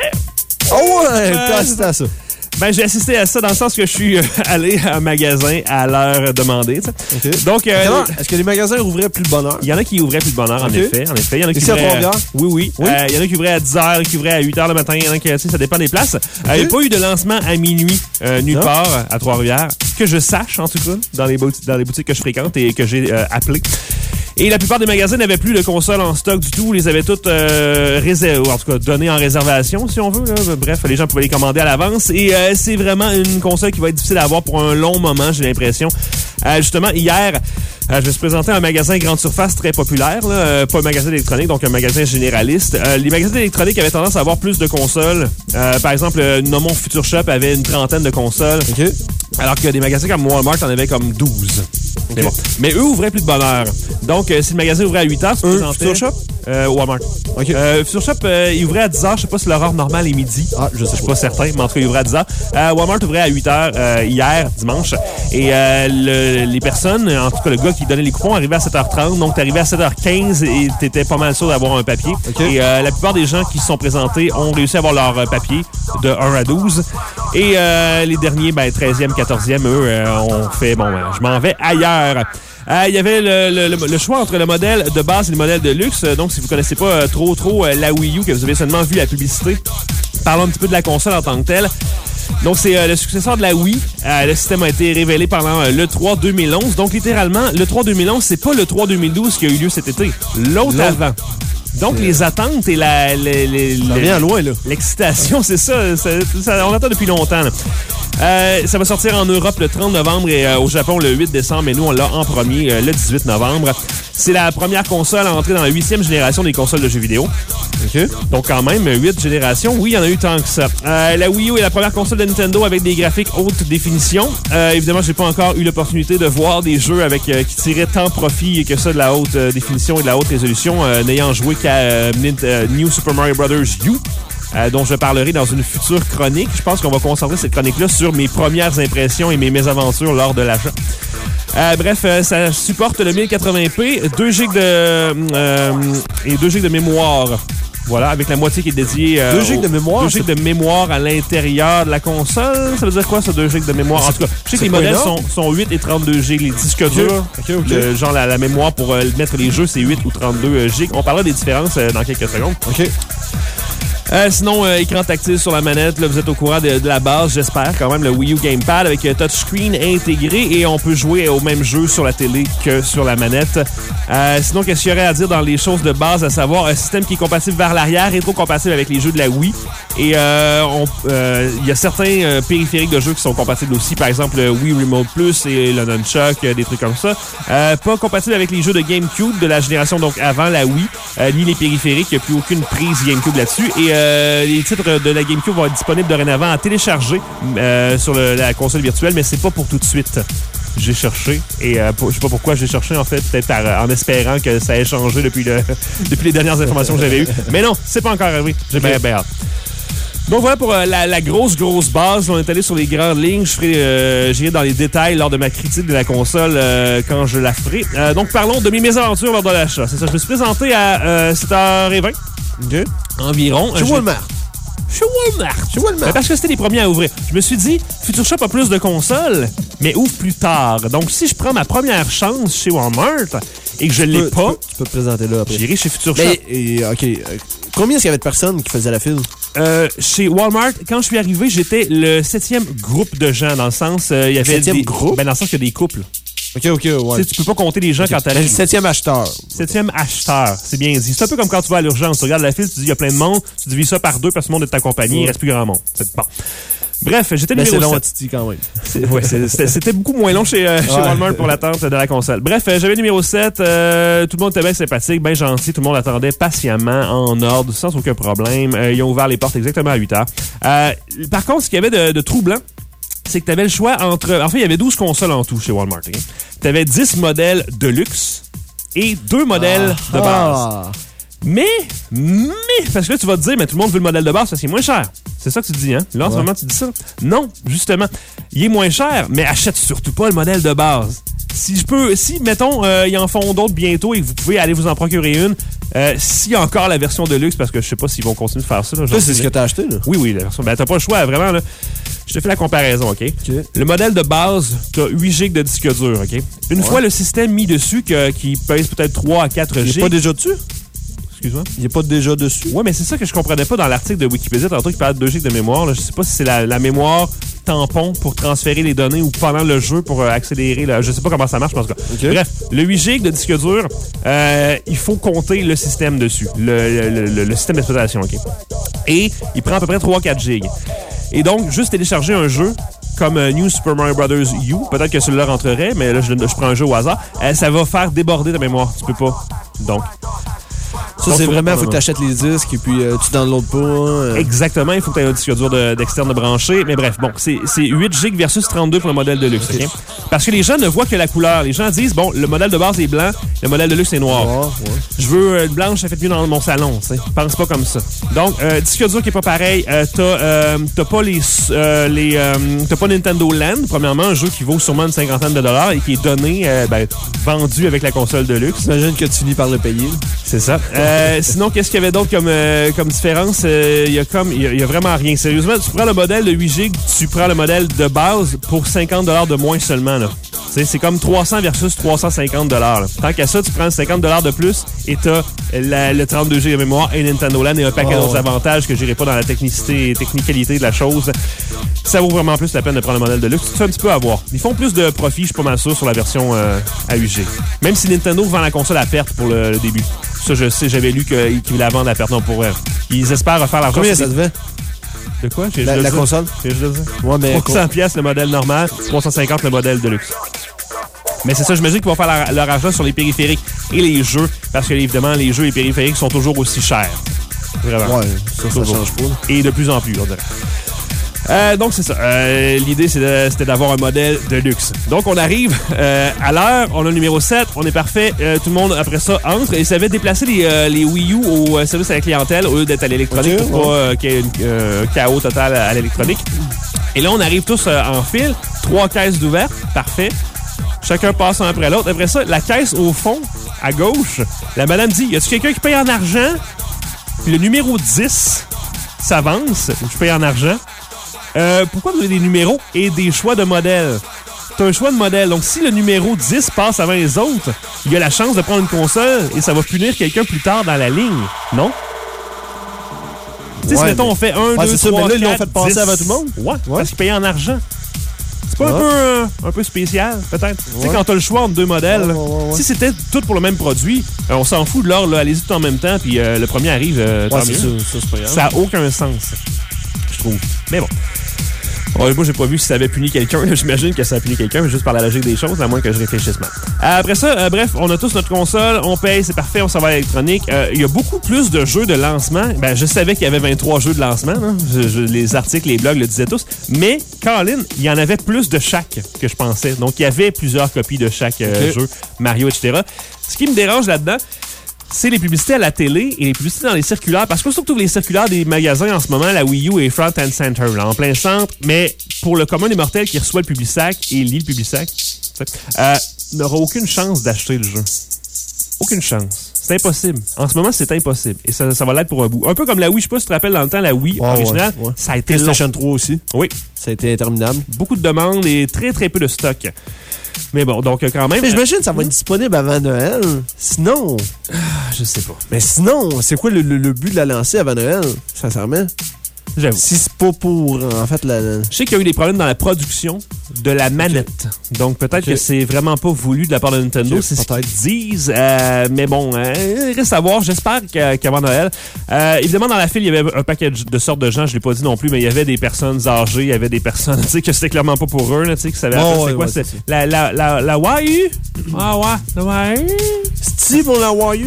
S4: Oh ouais, t'as assisté à ça.
S3: Ben, j'ai assisté à ça dans le sens que je suis allé à un magasin à l'heure demandée.
S4: Okay.
S3: Donc,
S4: est-ce que les magasins rouvraient plus de bonne heure?
S3: Il y en a qui ouvraient plus de bonne heure, en effet. Il y en a qui
S4: Ici
S3: ouvraient
S4: à Trois-Rivières?
S3: Oui. Il y en a qui ouvraient à 10h, il y en a qui ouvraient à 8h le matin, il y en a qui, ça dépend des places. Il n'y a pas eu de lancement à minuit nulle part à Trois-Rivières, que je sache en tout cas, dans les boutiques que je fréquente et que j'ai appelées. Et la plupart des magasins n'avaient plus de consoles en stock du tout. Les avaient toutes réservées, ou en tout cas données en réservation, si on veut. Là. Bref, les gens pouvaient les commander à l'avance. Et c'est vraiment une console qui va être difficile à avoir pour un long moment, j'ai l'impression. Justement, hier, je me suis présenté à un magasin grande surface très populaire. Là, pas un magasin d'électronique, donc un magasin généraliste. Les magasins d'électronique avaient tendance à avoir plus de consoles. Par exemple, Nomon Future Shop avait une trentaine de consoles.
S4: Okay.
S3: Alors que des magasins comme Walmart en avaient comme 12. Okay. Bon. Mais eux ouvraient plus de bonne heure. Donc, si le magasin ouvrait à 8h, tu présentais...
S4: Future Shop?
S3: Walmart.
S4: Okay.
S3: Future Shop, il ouvrait à 10h. Je sais pas si l'heure normale est midi.
S4: Ah, je sais
S3: pas. Je suis pas certain, mais en tout cas, il ouvrait à 10h. Walmart ouvrait à 8h hier, dimanche. Et les personnes, en tout cas, le gars qui donnait les coupons arrivait à 7h30. Donc, t'arrivais à 7h15 et t'étais pas mal sûr d'avoir un papier. Okay. Et la plupart des gens qui se sont présentés ont réussi à avoir leur papier de 1 à 12. Et les derniers, 13e, 14e, eux, ont fait, je m'en vais ailleurs. Il y avait le choix entre le modèle de base et le modèle de luxe. Donc, si vous connaissez pas trop la Wii U, que vous avez seulement vu la publicité, parlons un petit peu de la console en tant que telle. Donc, c'est le successeur de la Wii. Le système a été révélé pendant le 3 2011. Donc, littéralement, le 3 2011, c'est pas le 3 2012 qui a eu lieu cet été. L'autre avant. Donc, les attentes et
S4: ça vient loin, là.
S3: L'excitation, c'est ça, on attend depuis longtemps. Ça va sortir en Europe le 30 novembre et au Japon le 8 décembre. Mais nous, on l'a en premier le 18 novembre. C'est la première console à entrer dans la 8e génération des consoles de jeux vidéo.
S4: Okay.
S3: Donc, quand même, 8 générations. Oui, il y en a eu tant que ça. La Wii U est la première console de Nintendo avec des graphiques haute définition. Évidemment, j'ai pas encore eu l'opportunité de voir des jeux avec qui tiraient tant profit que ça de la haute définition et de la haute résolution, n'ayant joué qu'à New Super Mario Bros. U. Dont je parlerai dans une future chronique. Je pense qu'on va concentrer cette chronique-là sur mes premières impressions et mes mésaventures lors de l'achat. Bref, ça supporte le 1080p, 2 GB et 2 GB de mémoire. Voilà, avec la moitié qui est dédiée...
S4: 2 GB de mémoire?
S3: 2 GB de mémoire à l'intérieur de la console. Ça veut dire quoi, ça, 2 GB de mémoire? En tout cas, je sais que les modèles sont 8 et 32 GB. Les disques durs, genre la mémoire pour mettre les jeux, c'est 8 ou 32 GB. On parlera des différences dans quelques secondes.
S4: OK.
S3: Sinon, écran tactile sur la manette, là, vous êtes au courant de la base, j'espère, quand même, le Wii U Gamepad avec touchscreen intégré et on peut jouer au même jeu sur la télé que sur la manette. Sinon, qu'est-ce qu'il y aurait à dire dans les choses de base, à savoir un système qui est compatible vers l'arrière, rétro-compatible avec les jeux de la Wii. Et il y a certains périphériques de jeux qui sont compatibles aussi, par exemple le Wii Remote Plus et le Nunchuck, des trucs comme ça. Pas compatible avec les jeux de GameCube de la génération donc avant la Wii, ni les périphériques, il n'y a plus aucune prise GameCube là-dessus. Et les titres de la GameCube vont être disponibles dorénavant à télécharger sur la console virtuelle, mais c'est pas pour tout de suite. J'ai cherché et je sais pas pourquoi j'ai cherché en fait, peut-être en espérant que ça ait changé depuis les dernières informations que j'avais eues. Mais non, c'est pas encore arrivé. J'ai bien hâte. Donc voilà pour la grosse base. On est allé sur les grandes lignes. J'irai dans les détails lors de ma critique de la console quand je la ferai. Donc parlons de mes mésaventures lors de l'achat. C'est ça, je me suis présenté à 7h20.
S4: Okay.
S3: Environ.
S4: Chez Walmart.
S3: Chez Walmart.
S4: Chez Walmart.
S3: Ben, parce que c'était les premiers à ouvrir. Je me suis dit, Future Shop a plus de consoles, mais ouvre plus tard. Donc, si je prends ma première chance chez Walmart et que je l'ai pas,
S4: tu peux te présenter là après.
S3: j'irai chez Future
S4: Ben,
S3: Shop.
S4: OK. Combien est-ce qu'il y avait de personnes qui faisaient la file?
S3: Chez Walmart, quand je suis arrivé, j'étais le 7e groupe de gens, dans le sens... il y avait
S4: 7e groupe?
S3: Ben, dans le sens qu'il y a des couples.
S4: OK, ouais.
S3: Tu sais, tu peux pas compter les gens quand t'arrives.
S4: Le 7e acheteur.
S3: 7e acheteur, c'est bien dit. C'est un peu comme quand tu vas à l'urgence. Tu regardes la file, tu dis il y a plein de monde, tu divises ça par 2 parce que le monde est accompagné, il reste plus grand monde. C'est bon. Bref, j'étais
S4: Mais
S3: numéro
S4: c'est long
S3: 7.
S4: à Titi quand même.
S3: C'était beaucoup moins long chez Walmart pour l'attente de la console. Bref, j'avais numéro 7. Tout le monde était bien sympathique, bien gentil. Tout le monde attendait patiemment, en ordre, sans aucun problème. Ils ont ouvert les portes exactement à 8 heures. Par contre, ce qu'il y avait de troublant, c'est que tu avais le choix entre... En fait, il y avait 12 consoles en tout chez Walmart. Okay? Tu avais 10 modèles de luxe et 2 modèles de base. Mais, parce que là, tu vas te dire, mais tout le monde veut le modèle de base parce qu'il est moins cher. C'est ça que tu dis, hein? Là, en ce moment, tu dis ça. Non, justement. Il est moins cher, mais achète surtout pas le modèle de base. Si, mettons, ils en font d'autres bientôt et que vous pouvez aller vous en procurer une, s'il y a encore la version de luxe, parce que je sais pas s'ils vont continuer de faire ça. Là,
S4: c'est ce que t'as acheté, là?
S3: Oui, la version. Ben, t'as pas le choix, vraiment, là. Je te fais la comparaison, OK? Le modèle de base, t'as 8 GB de disque dur, OK? Une fois le système mis dessus, qui pèse peut-être 3 à 4 GB...
S4: Il est pas déjà dessus?
S3: Excuse-moi?
S4: Il est pas déjà dessus?
S3: Ouais, mais c'est ça que je comprenais pas dans l'article de Wikipédia. Tantôt, qui parlait de 2 GB de mémoire. Là. Je sais pas si c'est la mémoire tampon pour transférer les données ou pendant le jeu pour accélérer. Je sais pas comment ça marche, en tout cas. Okay. Bref, le 8 GB de disque dur, il faut compter le système dessus. Le système d'exploitation, OK? Et il prend à peu près 3-4 GB. Et donc, juste télécharger un jeu comme New Super Mario Bros. U, peut-être que celui-là rentrerait, mais là, je prends un jeu au hasard, ça va faire déborder ta mémoire. Tu peux pas. Donc...
S4: Ça, c'est vraiment, il faut que tu achètes les disques et puis tu downloads pas.
S3: Exactement, il faut que tu aies un disque dur d'externe de branché. Mais bref, bon, c'est 8 GB versus 32 pour le modèle de luxe. Okay. Parce que les gens ne voient que la couleur. Les gens disent, bon, le modèle de base est blanc, le modèle de luxe est noir. Je veux une blanche, ça fait mieux dans mon salon. T'sais. Pense pas comme ça. Donc, disque dur qui est pas pareil. T'as pas t'as pas Nintendo Land, premièrement, un jeu qui vaut sûrement une cinquantaine de dollars et qui est donné, vendu avec la console de luxe.
S4: J'imagine que tu finis par le payer.
S3: C'est ça. Sinon, qu'est-ce qu'il y avait d'autre comme différence? Il y a vraiment rien. Sérieusement, tu prends le modèle de 8 GB, tu prends le modèle de base pour 50 $ de moins seulement. Là. C'est comme 300 versus 350 $. Là. Tant qu'à ça, tu prends 50 $ de plus et t'as le 32 GB de mémoire et Nintendo Land et un paquet d'autres avantages que j'irai pas dans la technicalité de la chose. Ça vaut vraiment plus la peine de prendre le modèle de luxe. Tu te fais un petit peu avoir. Ils font plus de profit, je suis pas mal sûr, sur la version à 8 GB. Même si Nintendo vend la console à perte pour le début. Ça, je sais, j'avais lu qu'ils la vendent à perte. Non, pour ils espèrent refaire l'argent.
S4: Combien ça te fait?
S3: De quoi?
S4: La console?
S3: Ouais, mais 300$ le modèle normal, 350$ le modèle de luxe. Mais c'est ça, j'imagine qu'ils vont faire leur argent sur les périphériques et les jeux, parce que évidemment, les jeux et les périphériques sont toujours aussi chers. Vraiment.
S4: Ouais, ça change pas.
S3: Et de plus en plus, on dirait. Donc, c'est ça. L'idée, c'était d'avoir un modèle de luxe. Donc, on arrive à l'heure. On a le numéro 7. On est parfait. Tout le monde, après ça, entre. Et ça avait déplacé les Wii U au service à la clientèle au lieu d'être à l'électronique pour pas qu'il y ait un chaos total à l'électronique. Et là, on arrive tous en file. 3 caisses d'ouvertes. Parfait. Chacun passe un après l'autre. Après ça, la caisse au fond, à gauche, la madame dit, y a-tu quelqu'un qui paye en argent? Puis le numéro 10 s'avance. Je paye en argent. Pourquoi vous avez des numéros et des choix de modèles? T'as un choix de modèle. Donc, si le numéro 10 passe avant les autres, il y a la chance de prendre une console et ça va punir quelqu'un plus tard dans la ligne. Non? Tu sais, si mettons, on fait 1, 2, 3, 4,
S4: ils l'ont fait passer
S3: 10.
S4: avant tout le monde?
S3: Ouais, parce qu'ils payent en argent. C'est pas un peu spécial, peut-être? Tu sais, quand t'as le choix entre deux modèles, si c'était tout pour le même produit, on s'en fout de l'or, allez-y tout en même temps, puis le premier arrive, tant mieux. Ça n'a aucun sens, je trouve. Mais bon. Ouais, moi, j'ai pas vu si ça avait puni quelqu'un. J'imagine que ça a puni quelqu'un, juste par la logique des choses, à moins que je réfléchisse mal. Après ça, bref, on a tous notre console, on paye, c'est parfait, on s'en va à l'électronique. Il y a beaucoup plus de jeux de lancement. Ben, je savais qu'il y avait 23 jeux de lancement. Hein? Les articles, les blogs le disaient tous. Mais, Colin, il y en avait plus de chaque que je pensais. Donc, il y avait plusieurs copies de chaque jeu, Mario, etc. Ce qui me dérange là-dedans, c'est les publicités à la télé et les publicités dans les circulaires. Parce que surtout les circulaires des magasins en ce moment, la Wii U est front and center, là, en plein centre. Mais pour le commun des mortels qui reçoit le Publisac et lit le Publisac, n'aura aucune chance d'acheter le jeu. Aucune chance. C'est impossible. En ce moment, c'est impossible. Et ça va l'être pour un bout. Un peu comme la Wii, je sais pas si tu te rappelles dans le temps, la Wii originale, ça a été long.
S4: PlayStation 3 aussi.
S3: Oui.
S4: Ça a été interminable.
S3: Beaucoup de demandes et très, très peu de stock. Mais bon, donc quand même...
S4: Mais j'imagine que ça va être disponible avant Noël. Sinon...
S3: je sais pas.
S4: Mais sinon, c'est quoi le but de la lancer avant Noël, sincèrement?
S3: J'avoue.
S4: Si c'est pas pour, en fait,
S3: Je sais qu'il y a eu des problèmes dans la production de la manette. Donc, peut-être que c'est vraiment pas voulu de la part de Nintendo. C'est ce qu'ils disent. Mais bon, il reste à voir. J'espère qu'avant Noël. Évidemment, dans la file, il y avait un paquet de sortes de gens. Je l'ai pas dit non plus, mais il y avait des personnes âgées. Il y avait des personnes, tu sais, que c'était clairement pas pour eux, tu sais, qui savaient c'est quoi. C'est la Wii? Ah ouais, la Wii?
S4: C'est-tu pour la Wii?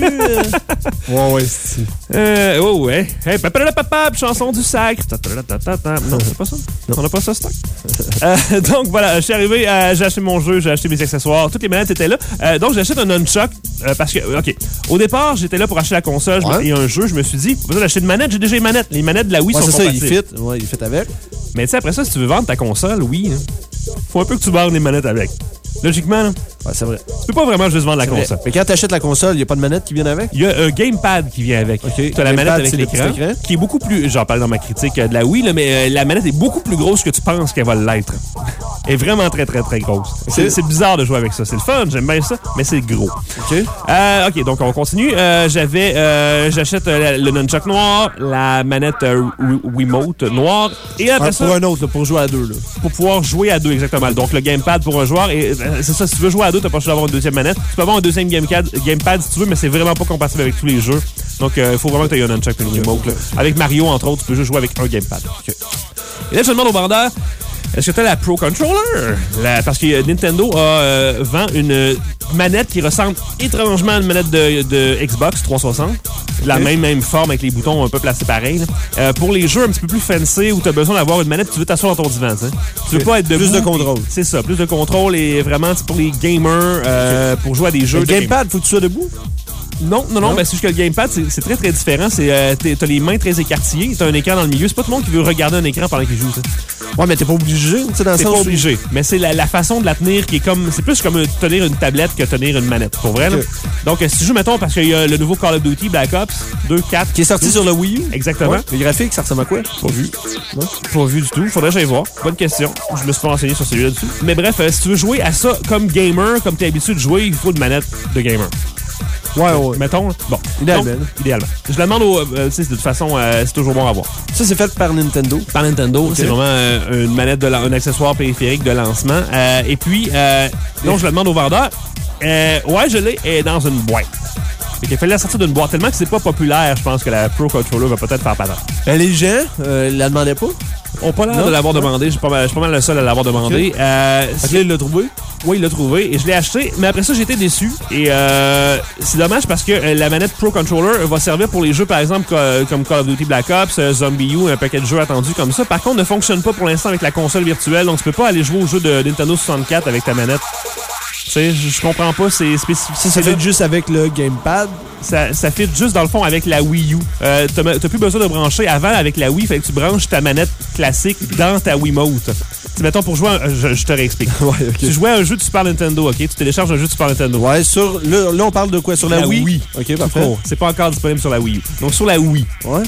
S4: Ouais, c'est-tu.
S3: Ouais. Hey, papa, chanson du sac. Non, c'est pas ça. On n'a pas ça, stock. Donc voilà, je suis arrivé, j'ai acheté mon jeu, j'ai acheté mes accessoires, toutes les manettes étaient là. Donc j'achète un nunchuck parce que, OK, au départ, j'étais là pour acheter la console et un jeu, je me suis dit, pas besoin d'acheter de manette, j'ai déjà les manettes. Les manettes de la Wii sont compatibles.
S4: C'est ça, il fit avec.
S3: Mais tu sais, après ça, si tu veux vendre ta console, oui, faut un peu que tu vendes les manettes avec. Logiquement, là.
S4: Ouais, c'est vrai.
S3: Tu peux pas vraiment juste vendre la console.
S4: Mais quand tu achètes la console, il n'y a pas de manette qui vient avec?
S3: Il y a un gamepad qui vient avec.
S4: Okay.
S3: Tu as la manette avec l'écran, qui est beaucoup plus... J'en parle dans ma critique de la Wii, là, mais la manette est beaucoup plus grosse que tu penses qu'elle va l'être. Elle est vraiment très, très, très grosse. Okay. C'est bizarre de jouer avec ça. C'est le fun, j'aime bien ça, mais c'est gros. OK, donc on continue. J'achète le nunchuck noir, la manette Wiimote noire, et après ça...
S4: Pour un autre, là, pour jouer à deux. Là.
S3: Pour pouvoir jouer à deux, exactement. Donc le gamepad pour un joueur, et c'est ça, si tu veux jouer à deux, t'as pas le choix d'avoir une deuxième manette. Tu peux avoir un deuxième gamepad si tu veux, mais c'est vraiment pas compatible avec tous les jeux. Donc, il faut vraiment que tu aies un nunchuck et une Wiimote. Avec Mario, entre autres, tu peux juste jouer avec un gamepad. Et là, je demande au vendeur, est-ce que tu as la Pro Controller? Parce que Nintendo vend une manette qui ressemble étrangement à une manette de Xbox 360. La même forme avec les boutons un peu placés pareil. Pour les jeux un petit peu plus fancy où tu as besoin d'avoir une manette, tu veux t'asseoir dans ton divan. T'sais. Tu veux pas être debout.
S4: Plus de contrôle.
S3: C'est ça, plus de contrôle et vraiment pour les gamers, pour jouer à des jeux.
S4: Le gamepad, faut que tu sois debout?
S3: Non, mais c'est juste que le gamepad, c'est très, très différent. T'as les mains très écartillées, t'as un écran dans le milieu. C'est pas tout le monde qui veut regarder un écran pendant qu'il joue, ça.
S4: Ouais, mais t'es pas obligé, tu sais, dans le sens.
S3: T'es pas obligé. Mais c'est la façon de la tenir qui est comme. C'est plus comme tenir une tablette que tenir une manette. Pour vrai, là. Donc, si tu joues, mettons, parce qu'il y a le nouveau Call of Duty Black Ops 2, 4.
S4: Qui est sorti sur le Wii U.
S3: Exactement.
S4: Ouais. Les graphiques, ça ressemble à quoi?
S3: Pas vu. Non? Pas vu du tout. Faudrait que j'aille voir. Bonne question. Je me suis pas renseigné sur celui-là dessus. Mais bref, si tu veux jouer à ça comme gamer, comme t'es habitué de jouer, il faut une manette de gamer.
S4: Ouais.
S3: Mettons, bon. Idéalement. Je la demande tu sais, de toute façon, c'est toujours bon à voir.
S4: Ça, c'est fait par Nintendo.
S3: Par Nintendo, c'est vraiment une manette, un accessoire périphérique de lancement. Et puis, donc, je la demande au vendeur. Ouais, je l'ai, elle est dans une boîte. Fait qu'il fallait la sortir d'une boîte tellement que c'est pas populaire, je pense que la Pro Controller va peut-être faire patate.
S4: Les gens, la demandaient pas?
S3: On n'a pas l'air de l'avoir demandé. Je suis pas mal le seul à l'avoir demandé.
S4: Okay. Il l'a trouvé?
S3: Oui, il l'a trouvé et je l'ai acheté. Mais après ça, j'ai été déçu. Et c'est dommage parce que la manette Pro Controller va servir pour les jeux, par exemple, comme Call of Duty Black Ops, Zombie U, un paquet de jeux attendus comme ça. Par contre, ne fonctionne pas pour l'instant avec la console virtuelle. Donc, tu peux pas aller jouer aux jeux de Nintendo 64 avec ta manette. Tu sais, je comprends pas, c'est spécifique.
S4: Ça fit juste avec le gamepad?
S3: Ça fit juste, dans le fond, avec la Wii U. T'as plus besoin de brancher. Avant, avec la Wii, il fallait que tu branches ta manette classique dans ta Wiimote. T'sais, mettons, pour jouer, je te réexplique.
S4: Ouais, okay.
S3: Tu jouais à un jeu de Super Nintendo, OK? Tu télécharges un jeu de Super Nintendo.
S4: Ouais, là, on parle de quoi? Sur la Wii?
S3: Wii.
S4: OK, parfait.
S3: C'est pas encore disponible sur la Wii U. Donc, sur la Wii.
S4: Ouais.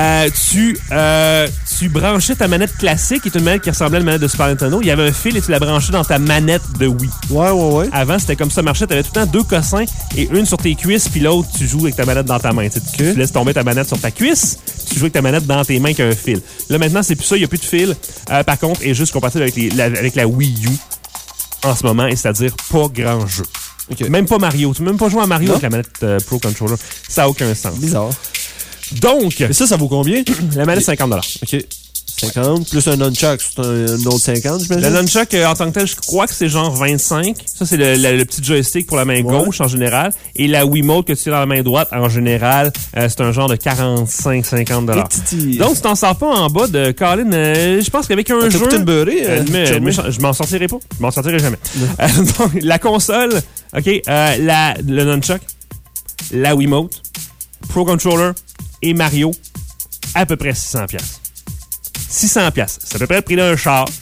S3: Tu branchais ta manette classique, qui est une manette qui ressemblait à une manette de Super Nintendo. Il y avait un fil et tu la branchais dans ta manette de Wii.
S4: Ouais.
S3: Avant, c'était comme ça marchait. Tu avais tout le temps deux cossins et une sur tes cuisses, puis l'autre, tu joues avec ta manette dans ta main. Tu laisses tomber ta manette sur ta cuisse, tu joues avec ta manette dans tes mains qui a un fil. Là, maintenant, c'est plus ça. Il n'y a plus de fil. Par contre, elle est juste compatible avec la Wii U en ce moment, et c'est-à-dire pas grand jeu. Okay. Même pas Mario. Tu peux même pas jouer à Mario avec la manette Pro Controller. Ça n'a aucun sens.
S4: Bizarre.
S3: Donc...
S4: Mais ça vaut combien?
S3: La manette, $50.
S4: OK. 50, plus un nunchuck, c'est un autre 50, j'imagine?
S3: Le nunchuck, en tant que tel, je crois que c'est genre 25. Ça, c'est le petit joystick pour la main gauche, en général. Et la Wiimote que tu as dans la main droite, en général, c'est un genre de 45-50 $. Donc, tu t'en sors pas en bas de Colin. Je pense qu'avec un jeu...
S4: T'as beurré,
S3: je m'en sortirai pas. Je m'en sortirai jamais. Donc, la console, OK, le nunchuck, la Wiimote, Pro Controller et Mario, à peu près $600. $600. C'est à peu près le prix d'un char.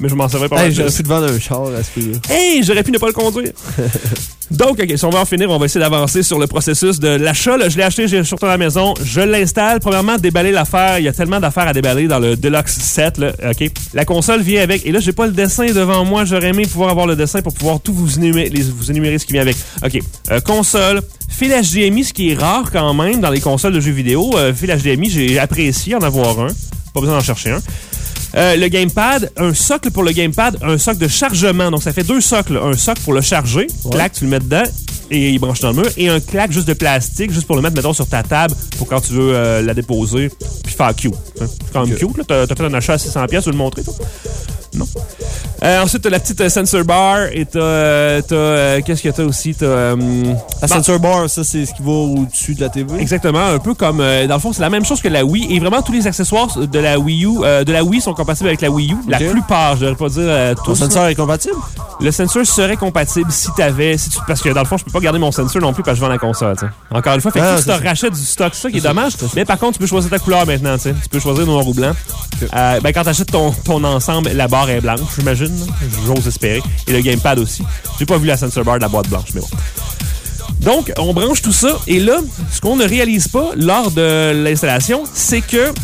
S3: mais je m'en servais pas mal.
S4: J'aurais pu te vendre un char à ce prix-là.
S3: Hey, j'aurais pu ne pas le conduire. Donc, OK, si on va en finir, on va essayer d'avancer sur le processus de l'achat. Là, je l'ai acheté, je suis retourné à la maison, je l'installe. Premièrement, déballer l'affaire. Il y a tellement d'affaires à déballer dans le Deluxe set. Là, OK. La console vient avec. Et là, j'ai pas le dessin devant moi. J'aurais aimé pouvoir avoir le dessin pour pouvoir tout vous énumérer ce qui vient avec. OK. Console, fil HDMI, ce qui est rare quand même dans les consoles de jeux vidéo. Fil HDMI, j'ai apprécié en avoir un. Pas besoin d'en chercher un. Le gamepad, un socle pour le gamepad, un socle de chargement. Donc, ça fait 2 socles. Un socle pour le charger, clac, tu le mets dedans et il branche dans le mur. Et un clac juste de plastique, juste pour le mettre, mettons, sur ta table pour quand tu veux la déposer puis faire cute. C'est quand même cute. Là. T'as fait un achat à 600$, tu veux le montrer, toi? Non. Ensuite, t'as la petite sensor bar et qu'est-ce que t'as aussi?
S4: La sensor bar, ça, c'est ce qui va au-dessus de la TV?
S3: Exactement. Un peu comme... dans le fond, c'est la même chose que la Wii. Et vraiment, tous les accessoires de la Wii U, de la Wii sont compatibles avec la Wii U. Okay. La plupart, je devrais pas dire tous.
S4: Le sensor est compatible?
S3: Le sensor serait compatible si t'avais... parce que dans le fond, je peux pas garder mon sensor non plus parce que je vends la console. T'sais. Encore une fois, fait que si tu rachètes du stock, ça qui est dommage. Mais par contre, tu peux choisir ta couleur maintenant. T'sais. Tu peux choisir noir ou blanc. Okay. Quand t'achètes ton ensemble, la barre est blanche, j'imagine. J'ose espérer. Et le gamepad aussi. J'ai pas vu la sensor bar de la boîte blanche, mais bon. Donc, on branche tout ça. Et là, ce qu'on ne réalise pas lors de l'installation, c'est que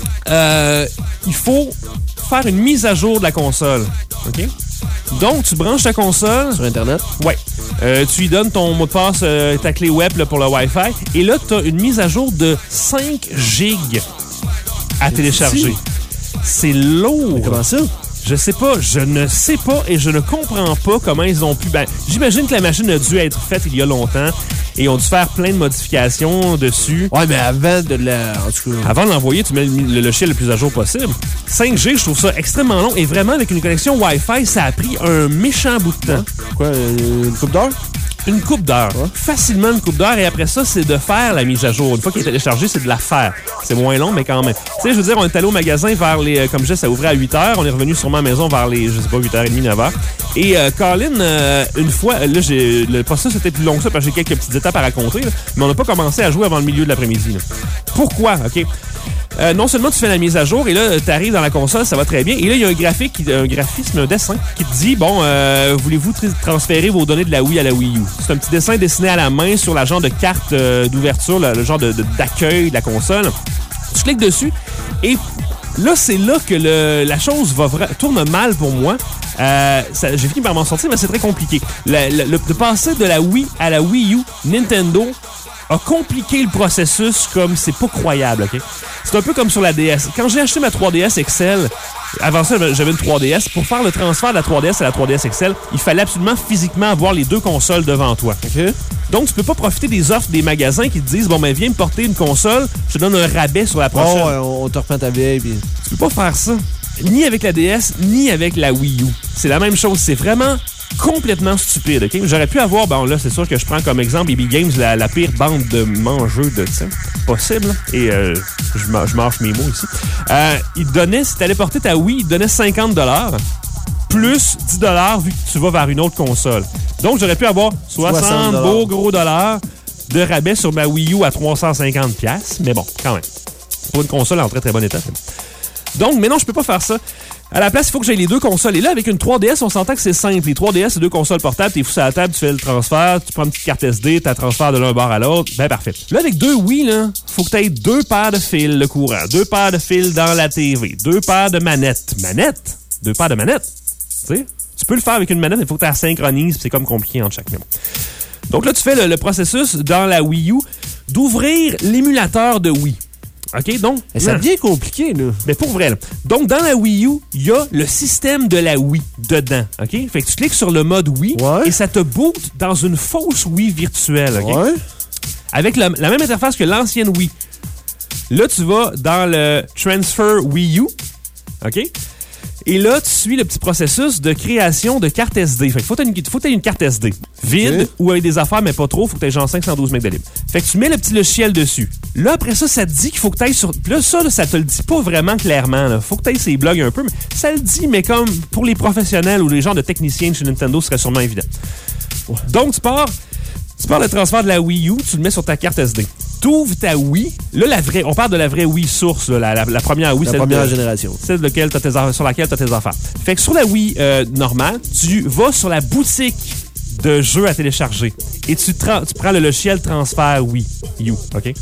S3: il faut faire une mise à jour de la console. OK? Donc, tu branches ta console...
S4: Sur Internet?
S3: Ouais. Tu lui donnes ton mot de passe, ta clé web là, pour le Wi-Fi. Et là, tu as une mise à jour de 5 gigs à télécharger. C'est lourd.
S4: Mais comment ça?
S3: Je sais pas, je ne sais pas et je ne comprends pas comment ils ont pu... j'imagine que la machine a dû être faite il y a longtemps et ils ont dû faire plein de modifications dessus.
S4: Ouais, mais avant de la... En tout cas...
S3: Avant de l'envoyer, tu mets le logiciel le plus à jour possible. 5G, je trouve ça extrêmement long et vraiment, avec une connexion Wi-Fi, ça a pris un méchant bout de temps.
S4: Quoi, une couple d'heures?
S3: Une coupe d'heure. Ouais. Facilement une coupe d'heure. Et après ça, c'est de faire la mise à jour. Une fois qu'il est téléchargé, c'est de la faire. C'est moins long, mais quand même. Tu sais, je veux dire, on est allé au magasin vers les... Comme je disais, ça ouvrait à 8h. On est revenu sûrement à la maison vers les, je sais pas, 8h30, 9h. Et Colin, une fois... Là, le processus était plus long que ça parce que j'ai quelques petites étapes à raconter. Là, mais on n'a pas commencé à jouer avant le milieu de l'après-midi. Là. Pourquoi? OK. Non seulement tu fais la mise à jour et là, tu arrives dans la console, ça va très bien. Et là, il y a un dessin qui te dit, bon, voulez-vous transférer vos données de la Wii à la Wii U? C'est un petit dessin dessiné à la main sur la genre de carte d'ouverture, le genre d'accueil de la console. Tu cliques dessus et là, c'est là que la chose tourne mal pour moi. J'ai fini par m'en sortir, mais c'est très compliqué. De passer de la Wii à la Wii U, Nintendo a compliqué le processus comme c'est pas croyable, OK? C'est un peu comme sur la DS. Quand j'ai acheté ma 3DS XL, avant ça, j'avais une 3DS. Pour faire le transfert de la 3DS à la 3DS XL, il fallait absolument physiquement avoir les deux consoles devant toi. OK? Donc, tu peux pas profiter des offres des magasins qui te disent, bon, ben, viens me porter une console, je te donne un rabais sur la prochaine.
S4: Oh, on te reprend ta vieille. Puis...
S3: Tu peux pas faire ça. Ni avec la DS, ni avec la Wii U. C'est la même chose. C'est vraiment... complètement stupide, OK? J'aurais pu avoir, bon là, c'est sûr que je prends comme exemple EB Games, la pire bande de mangeux de ça. Possible. Et je marche mes mots ici. Il te donnait, si t'allais porter ta Wii, il te donnait 50$ plus 10$ vu que tu vas vers une autre console. Donc, j'aurais pu avoir 60 beaux gros dollars de rabais sur ma Wii U à 350$. Mais bon, quand même. Pour une console en très très bon état. Donc, mais non, je peux pas faire ça. À la place, il faut que j'aille les deux consoles. Et là, avec une 3DS, on s'entend que c'est simple. Les 3DS, c'est deux consoles portables. T'es fou sur la table, tu fais le transfert, tu prends une petite carte SD, t'as transfert de l'un bord à l'autre. Ben, parfait. Là, avec deux Wii, là, faut que t'aies 2 paires de fils, le courant. 2 paires de fils dans la TV. 2 paires de manettes. 2 paires de manettes. Tu sais? Tu peux le faire avec une manette, mais il faut que tu la synchronises. C'est comme compliqué entre chaque. Mais bon. Donc là, tu fais le processus dans la Wii U d'ouvrir l'émulateur de Wii. OK, donc...
S4: Ça devient compliqué, là.
S3: Mais pour vrai, là. Donc, dans la Wii U, il y a le système de la Wii dedans, OK? Fait que tu cliques sur le mode Wii et ça te boot dans une fausse Wii virtuelle, OK? Ouais. Avec la même interface que l'ancienne Wii. Là, tu vas dans le Transfer Wii U, OK? Et là, tu suis le petit processus de création de carte SD. Fait que faut que tu aies une carte SD vide ou avec des affaires, mais pas trop. Faut que tu aies genre 512 MB de libre. Fait que tu mets le petit logiciel dessus. Là, après ça, ça te dit qu'il faut que tu ailles sur... Puis là, ça te le dit pas vraiment clairement. Là. Faut que tu ailles ces blogs un peu, mais ça le dit, mais comme pour les professionnels ou les gens de techniciens chez Nintendo, ce serait sûrement évident. Donc, tu pars le transfert de la Wii U, tu le mets sur ta carte SD. t'ouvres ta Wii. Là, on parle de la vraie Wii source, là, la première Wii.
S4: La première génération.
S3: Celle sur laquelle tu as tes affaires. Fait que sur la Wii normale, tu vas sur la boutique de jeux à télécharger et tu prends le logiciel transfert Wii U, OK?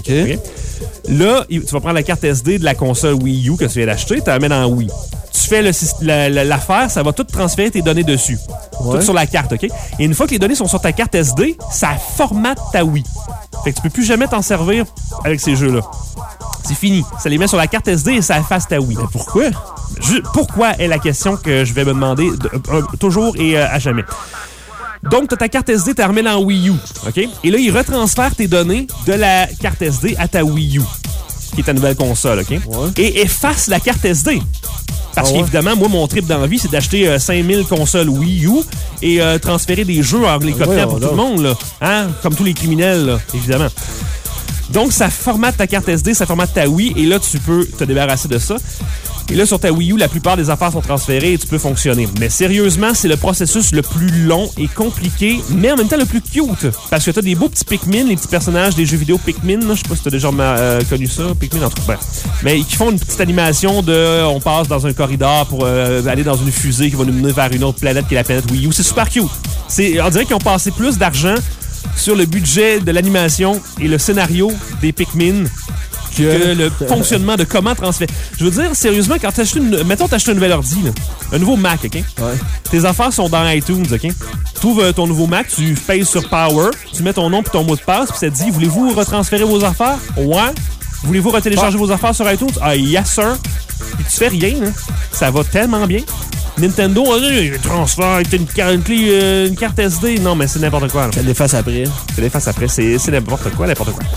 S3: Là, tu vas prendre la carte SD de la console Wii U que tu viens d'acheter, tu la mets dans Wii. Tu fais l'affaire, ça va tout transférer tes données dessus. Tout sur la carte, OK? Et une fois que les données sont sur ta carte SD, ça formate ta Wii. Fait que tu peux plus jamais t'en servir avec ces jeux-là. C'est fini. Ça les met sur la carte SD et ça efface ta Wii.
S4: Mais pourquoi?
S3: Pourquoi est la question que je vais me demander toujours et à jamais. Donc, tu as ta carte SD, tu la remets dans Wii U, OK? Et là, il retransfère tes données de la carte SD à ta Wii U, qui est ta nouvelle console, OK? Et efface la carte SD. Parce qu'évidemment, moi, mon trip d'envie, c'est d'acheter 5000 consoles Wii U et transférer des jeux en les copiant pour tout le monde, là. Hein? Comme tous les criminels, là, évidemment. Donc, ça formate ta carte SD, ça formate ta Wii, et là, tu peux te débarrasser de ça. Et là, sur ta Wii U, la plupart des affaires sont transférées et tu peux fonctionner. Mais sérieusement, c'est le processus le plus long et compliqué, mais en même temps le plus cute. Parce que t'as des beaux petits Pikmin, les petits personnages des jeux vidéo Pikmin. Là, je sais pas si t'as déjà connu ça, Pikmin en tout cas. Mais qui font une petite animation de on passe dans un corridor pour aller dans une fusée qui va nous mener vers une autre planète qui est la planète Wii U. C'est super cute. On dirait qu'ils ont passé plus d'argent sur le budget de l'animation et le scénario des Pikmin que le fonctionnement de comment transférer. Je veux dire, sérieusement, quand mettons, t'achètes un nouvel ordi, là, un nouveau Mac, OK? Tes affaires sont dans iTunes, OK? Tu ouvres ton nouveau Mac, tu payes sur Power, tu mets ton nom et ton mot de passe, puis ça te dit, voulez-vous retransférer vos affaires? Ouais. Voulez-vous retélécharger vos affaires sur iTunes? Ah, yes, sir. Puis tu fais rien, là. Ça va tellement bien. Nintendo, transfert, une carte SD. Non, mais c'est n'importe quoi, là.
S4: Ça l'efface après.
S3: C'est n'importe quoi.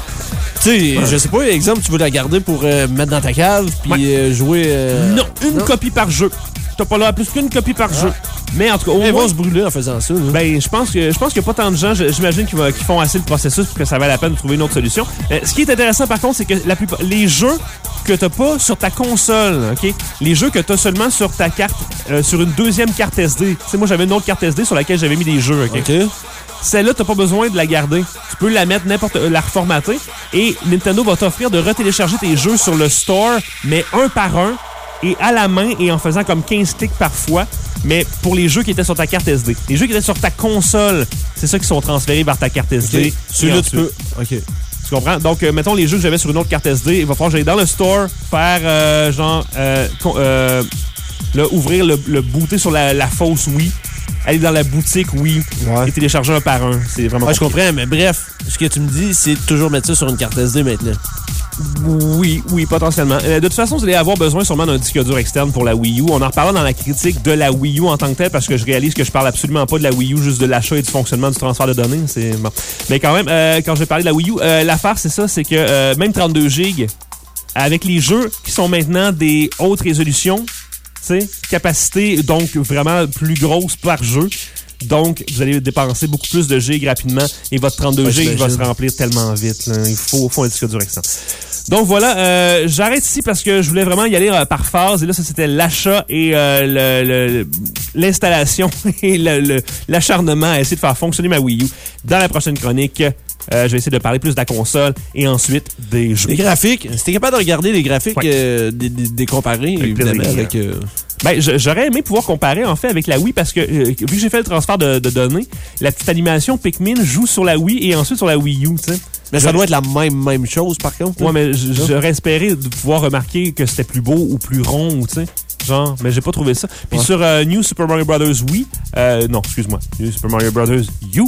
S4: Tu sais, je sais pas, exemple, tu veux la garder pour mettre dans ta cave puis jouer...
S3: Non, une copie par jeu. T'as pas là plus qu'une copie par jeu. Mais en tout cas, au moins...
S4: Ils vont se brûler en faisant ça. Là.
S3: Ben, je pense qu'il y a pas tant de gens, j'imagine, qui font assez le processus pour que ça vaille la peine de trouver une autre solution. Ce qui est intéressant, par contre, c'est que les jeux que t'as pas sur ta console, OK? Les jeux que t'as seulement sur ta carte, sur une deuxième carte SD. Tu sais, moi, j'avais une autre carte SD sur laquelle j'avais mis des jeux, OK? Celle-là, t'as pas besoin de la garder. Tu peux la mettre la reformater et Nintendo va t'offrir de retélécharger tes jeux sur le store, mais un par un et à la main et en faisant comme 15 clics par fois, mais pour les jeux qui étaient sur ta carte SD. Les jeux qui étaient sur ta console, c'est ça qui sont transférés vers ta carte SD.
S4: Okay. Celui-là, tu peux... OK.
S3: Tu comprends? Donc, mettons les jeux que j'avais sur une autre carte SD, il va falloir que j'aille dans le store, faire ouvrir le booter sur la fausse Wii, aller dans la boutique Wii et télécharger un par un. C'est vraiment
S4: je comprends, mais bref, ce que tu me dis, c'est toujours mettre ça sur une carte SD maintenant.
S3: Oui, potentiellement. De toute façon, vous allez avoir besoin sûrement d'un disque dur externe pour la Wii U. On en reparlera dans la critique de la Wii U en tant que telle parce que je réalise que je parle absolument pas de la Wii U, juste de l'achat et du fonctionnement du transfert de données. C'est bon. Mais quand même, quand j'ai parlé de la Wii U, l'affaire, c'est ça, c'est que même 32 GB, avec les jeux qui sont maintenant des hautes résolutions, tu sais, capacité donc vraiment plus grosse par jeu. Donc, vous allez dépenser beaucoup plus de gigs rapidement et votre 32 gigs va se remplir tellement vite. Là. Il faut un disque dur externe. Donc voilà, j'arrête ici parce que je voulais vraiment y aller par phase. Et là, ça, c'était l'achat et l'installation et l'acharnement à essayer de faire fonctionner ma Wii U. Dans la prochaine chronique, je vais essayer de parler plus de la console et ensuite des jeux.
S4: Les graphiques, si t'es capable de regarder les graphiques, des comparer, évidemment, avec...
S3: Ben, j'aurais aimé pouvoir comparer, en fait, avec la Wii parce que, vu que j'ai fait le transfert de données, la petite animation Pikmin joue sur la Wii et ensuite sur la Wii U, tu sais.
S4: Mais ça doit être la même chose, par contre.
S3: Ouais, mais j'aurais espéré de pouvoir remarquer que c'était plus beau ou plus rond, ou tu sais. Genre, mais j'ai pas trouvé ça. Puis sur New Super Mario Bros. Wii, non, excuse-moi, New Super Mario Bros. U,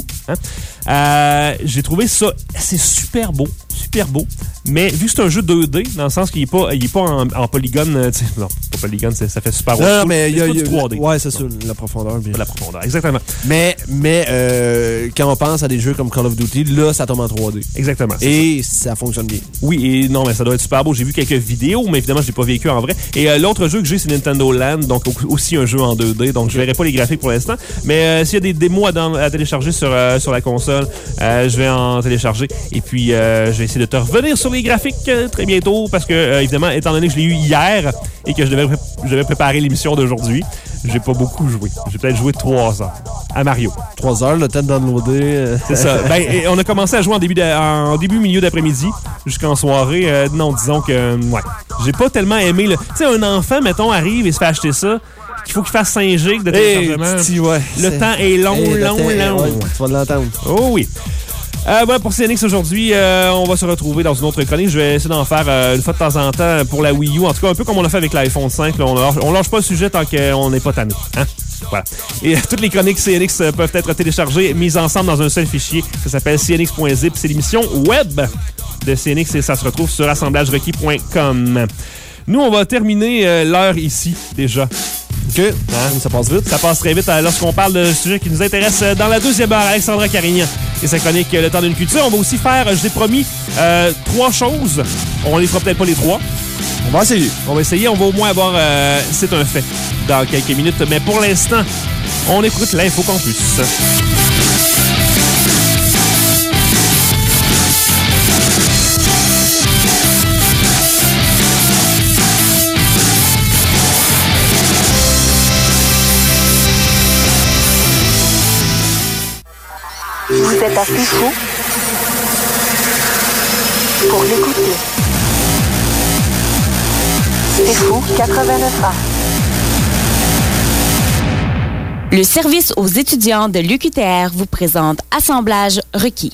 S3: hein, j'ai trouvé ça, c'est super beau, mais vu que c'est un jeu 2D, dans le sens qu'il est pas en polygone, tu sais, non, pas polygone, ça fait super beau.
S4: Non, mais il y a
S3: 3D.
S4: Ouais, c'est ça, la profondeur. Bien.
S3: La profondeur, exactement.
S4: Mais quand on pense à des jeux comme Call of Duty, là, ça tombe en 3D.
S3: Exactement.
S4: Et ça fonctionne bien.
S3: Oui, et non, mais ça doit être super beau. J'ai vu quelques vidéos, mais évidemment, je l'ai pas vécu en vrai. Et l'autre jeu que j'ai, c'est Nintendo Land, donc aussi un jeu en 2D, donc je verrai pas les graphiques pour l'instant. Mais s'il y a des démos à télécharger sur la console, je vais en télécharger. Et puis, je vais essayer de te revenir sur les graphiques très bientôt, parce que, évidemment, étant donné que je l'ai eu hier et que je devais préparer l'émission d'aujourd'hui, j'ai pas beaucoup joué. J'ai peut-être joué 3 heures à Mario.
S4: 3 heures, le temps de downloader.
S3: C'est ça. Ben, et on a commencé à jouer en milieu d'après-midi, jusqu'en soirée. Non, disons que, ouais. J'ai pas tellement aimé le. Tu sais, un enfant, mettons, arrive et se fait acheter ça. Qu'il faut qu'il fasse 5 gigs de téléchargement.
S4: Ouais,
S3: le temps est long.
S4: Ouais, tu vas l'entendre.
S3: Oh oui. Voilà pour CNX aujourd'hui. On va se retrouver dans une autre chronique. Je vais essayer d'en faire une fois de temps en temps pour la Wii U. En tout cas, un peu comme on l'a fait avec l'iPhone 5. Là, on lâche pas le sujet tant qu'on n'est pas tanné. Hein? Voilà. Et toutes les chroniques CNX peuvent être téléchargées, mises ensemble dans un seul fichier. Ça s'appelle cnx.zip. C'est l'émission web de CNX et ça se retrouve sur assemblagerequis.com. Nous, on va terminer l'heure ici, déjà. OK. Hein? Ça passe vite. Ça passe très vite lorsqu'on parle de sujets qui nous intéressent dans la deuxième heure. Alexandra Carignan et sa chronique Le temps d'une culture. On va aussi faire, je l'ai promis, 3 choses. On les fera peut-être pas les 3. On va essayer. On va au moins avoir C'est un fait dans quelques minutes. Mais pour l'instant, on écoute l'Info Campus.
S1: Vous êtes assez fou pour l'écouter. C'est fou 89 ans.
S2: Le service aux étudiants de l'UQTR vous présente Assemblage requis.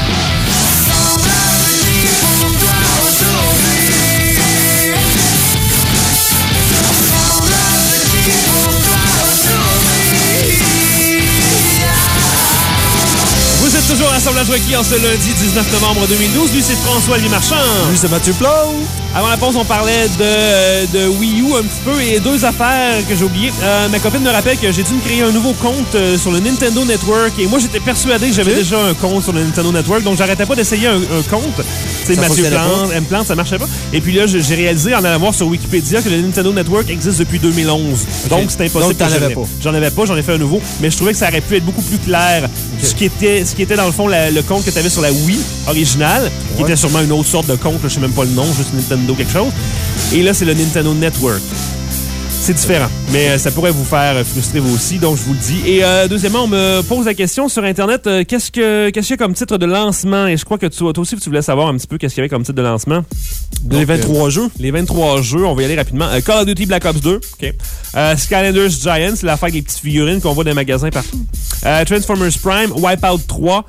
S3: Vous êtes toujours à Assemblage requis en ce lundi 19 novembre 2012. Lui, c'est François-Louis Marchand.
S4: Lui, c'est Mathieu Plot.
S3: Avant la pause, on parlait de Wii U un petit peu et 2 affaires que j'ai oubliées. Ma copine me rappelle que j'ai dû me créer un nouveau compte sur le Nintendo Network et moi, j'étais persuadé que j'avais déjà un compte sur le Nintendo Network, donc j'arrêtais pas d'essayer un compte. Tu sais, Mathieu Plante, M-Plante, ça marchait pas. Et puis là, j'ai réalisé en allant voir sur Wikipédia que le Nintendo Network existe depuis 2011. Okay. Donc, c'est impossible.
S4: Donc, t'en avais pas.
S3: J'en avais pas, j'en ai fait un nouveau, mais je trouvais que ça aurait pu être beaucoup plus clair. Ce qui était dans le fond le compte que tu avais sur la Wii originale, qui était sûrement une autre sorte de compte, je sais même pas le nom, juste Nintendo quelque chose. Et là, c'est le Nintendo Network. C'est différent, mais ça pourrait vous faire frustrer vous aussi, donc je vous le dis. Et deuxièmement, on me pose la question sur Internet, qu'est-ce qu'il y a comme titre de lancement? Et je crois que toi aussi, tu voulais savoir un petit peu qu'est-ce qu'il y avait comme titre de lancement.
S4: Les 23 jeux.
S3: Les 23 jeux, on va y aller rapidement. Call of Duty Black Ops 2, OK. Skylanders Giants, c'est l'affaire avec les petites figurines qu'on voit dans les magasins partout. Transformers Prime, Wipeout 3,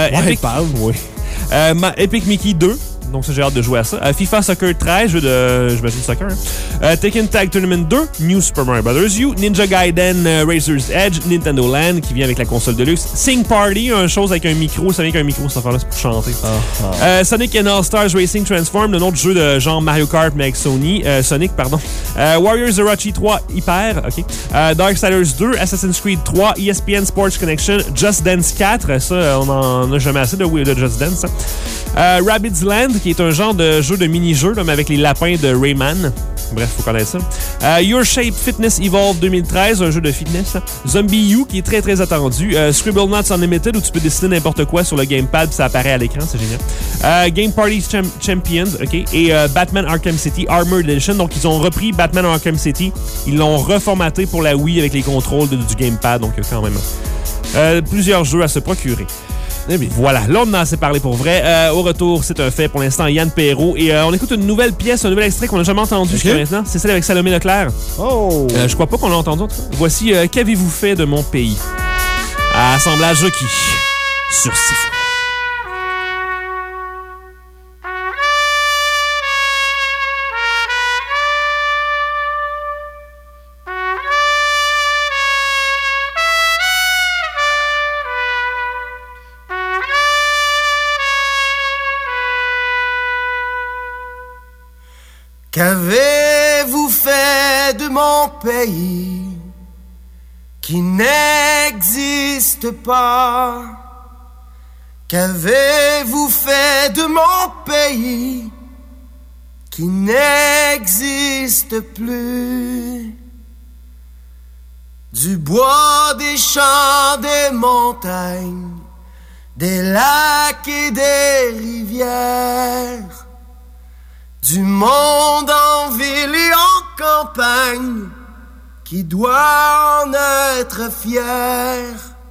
S3: Epic Mickey 2. Donc ça, j'ai hâte de jouer à ça. FIFA Soccer 13, jeu de, j'imagine, soccer. Hein? Tekken Tag Tournament 2, New Super Mario Bros. U, Ninja Gaiden Razor's Edge, Nintendo Land, qui vient avec la console de luxe. Sing Party, une chose avec un micro. Ça vient avec un micro, cette affaire-là, c'est pour chanter. Sonic and All-Stars Racing Transform, un autre jeu de genre Mario Kart, mais avec Sonic, pardon. Warriors Orochi 3, Hyper, OK. Darksiders 2, Assassin's Creed 3, ESPN Sports Connection, Just Dance 4, ça, on en a jamais assez de Just Dance. Rabbids Land, qui est un genre de jeu de mini-jeu, mais avec les lapins de Rayman. Bref, faut connaître ça. Your Shape Fitness Evolve 2013, un jeu de fitness. Là. Zombie U, qui est très, très attendu. Scribblenauts Unlimited, où tu peux dessiner n'importe quoi sur le gamepad, puis ça apparaît à l'écran, c'est génial. Game Party Champions, OK. Et Batman Arkham City Armored Edition. Donc, ils ont repris Batman Arkham City. Ils l'ont reformaté pour la Wii avec les contrôles du gamepad. Donc, quand même plusieurs jeux à se procurer. Voilà, là, on en a assez parlé pour vrai. Au retour, c'est un fait. Pour l'instant, Yann Perrault. Et on écoute une nouvelle pièce, un nouvel extrait qu'on n'a jamais entendu jusqu'à maintenant. C'est celle avec Salomé Leclerc.
S4: Oh!
S3: Je crois pas qu'on l'a entendu. Voici Qu'avez-vous fait de mon pays? À Assemblage requis sur Sifo.
S11: Qu'avez-vous fait de mon pays qui n'existe pas? Qu'avez-vous fait de mon pays qui n'existe plus? Du bois, des champs, des montagnes, des lacs et des rivières, du monde en ville et en campagne qui doit en être fier.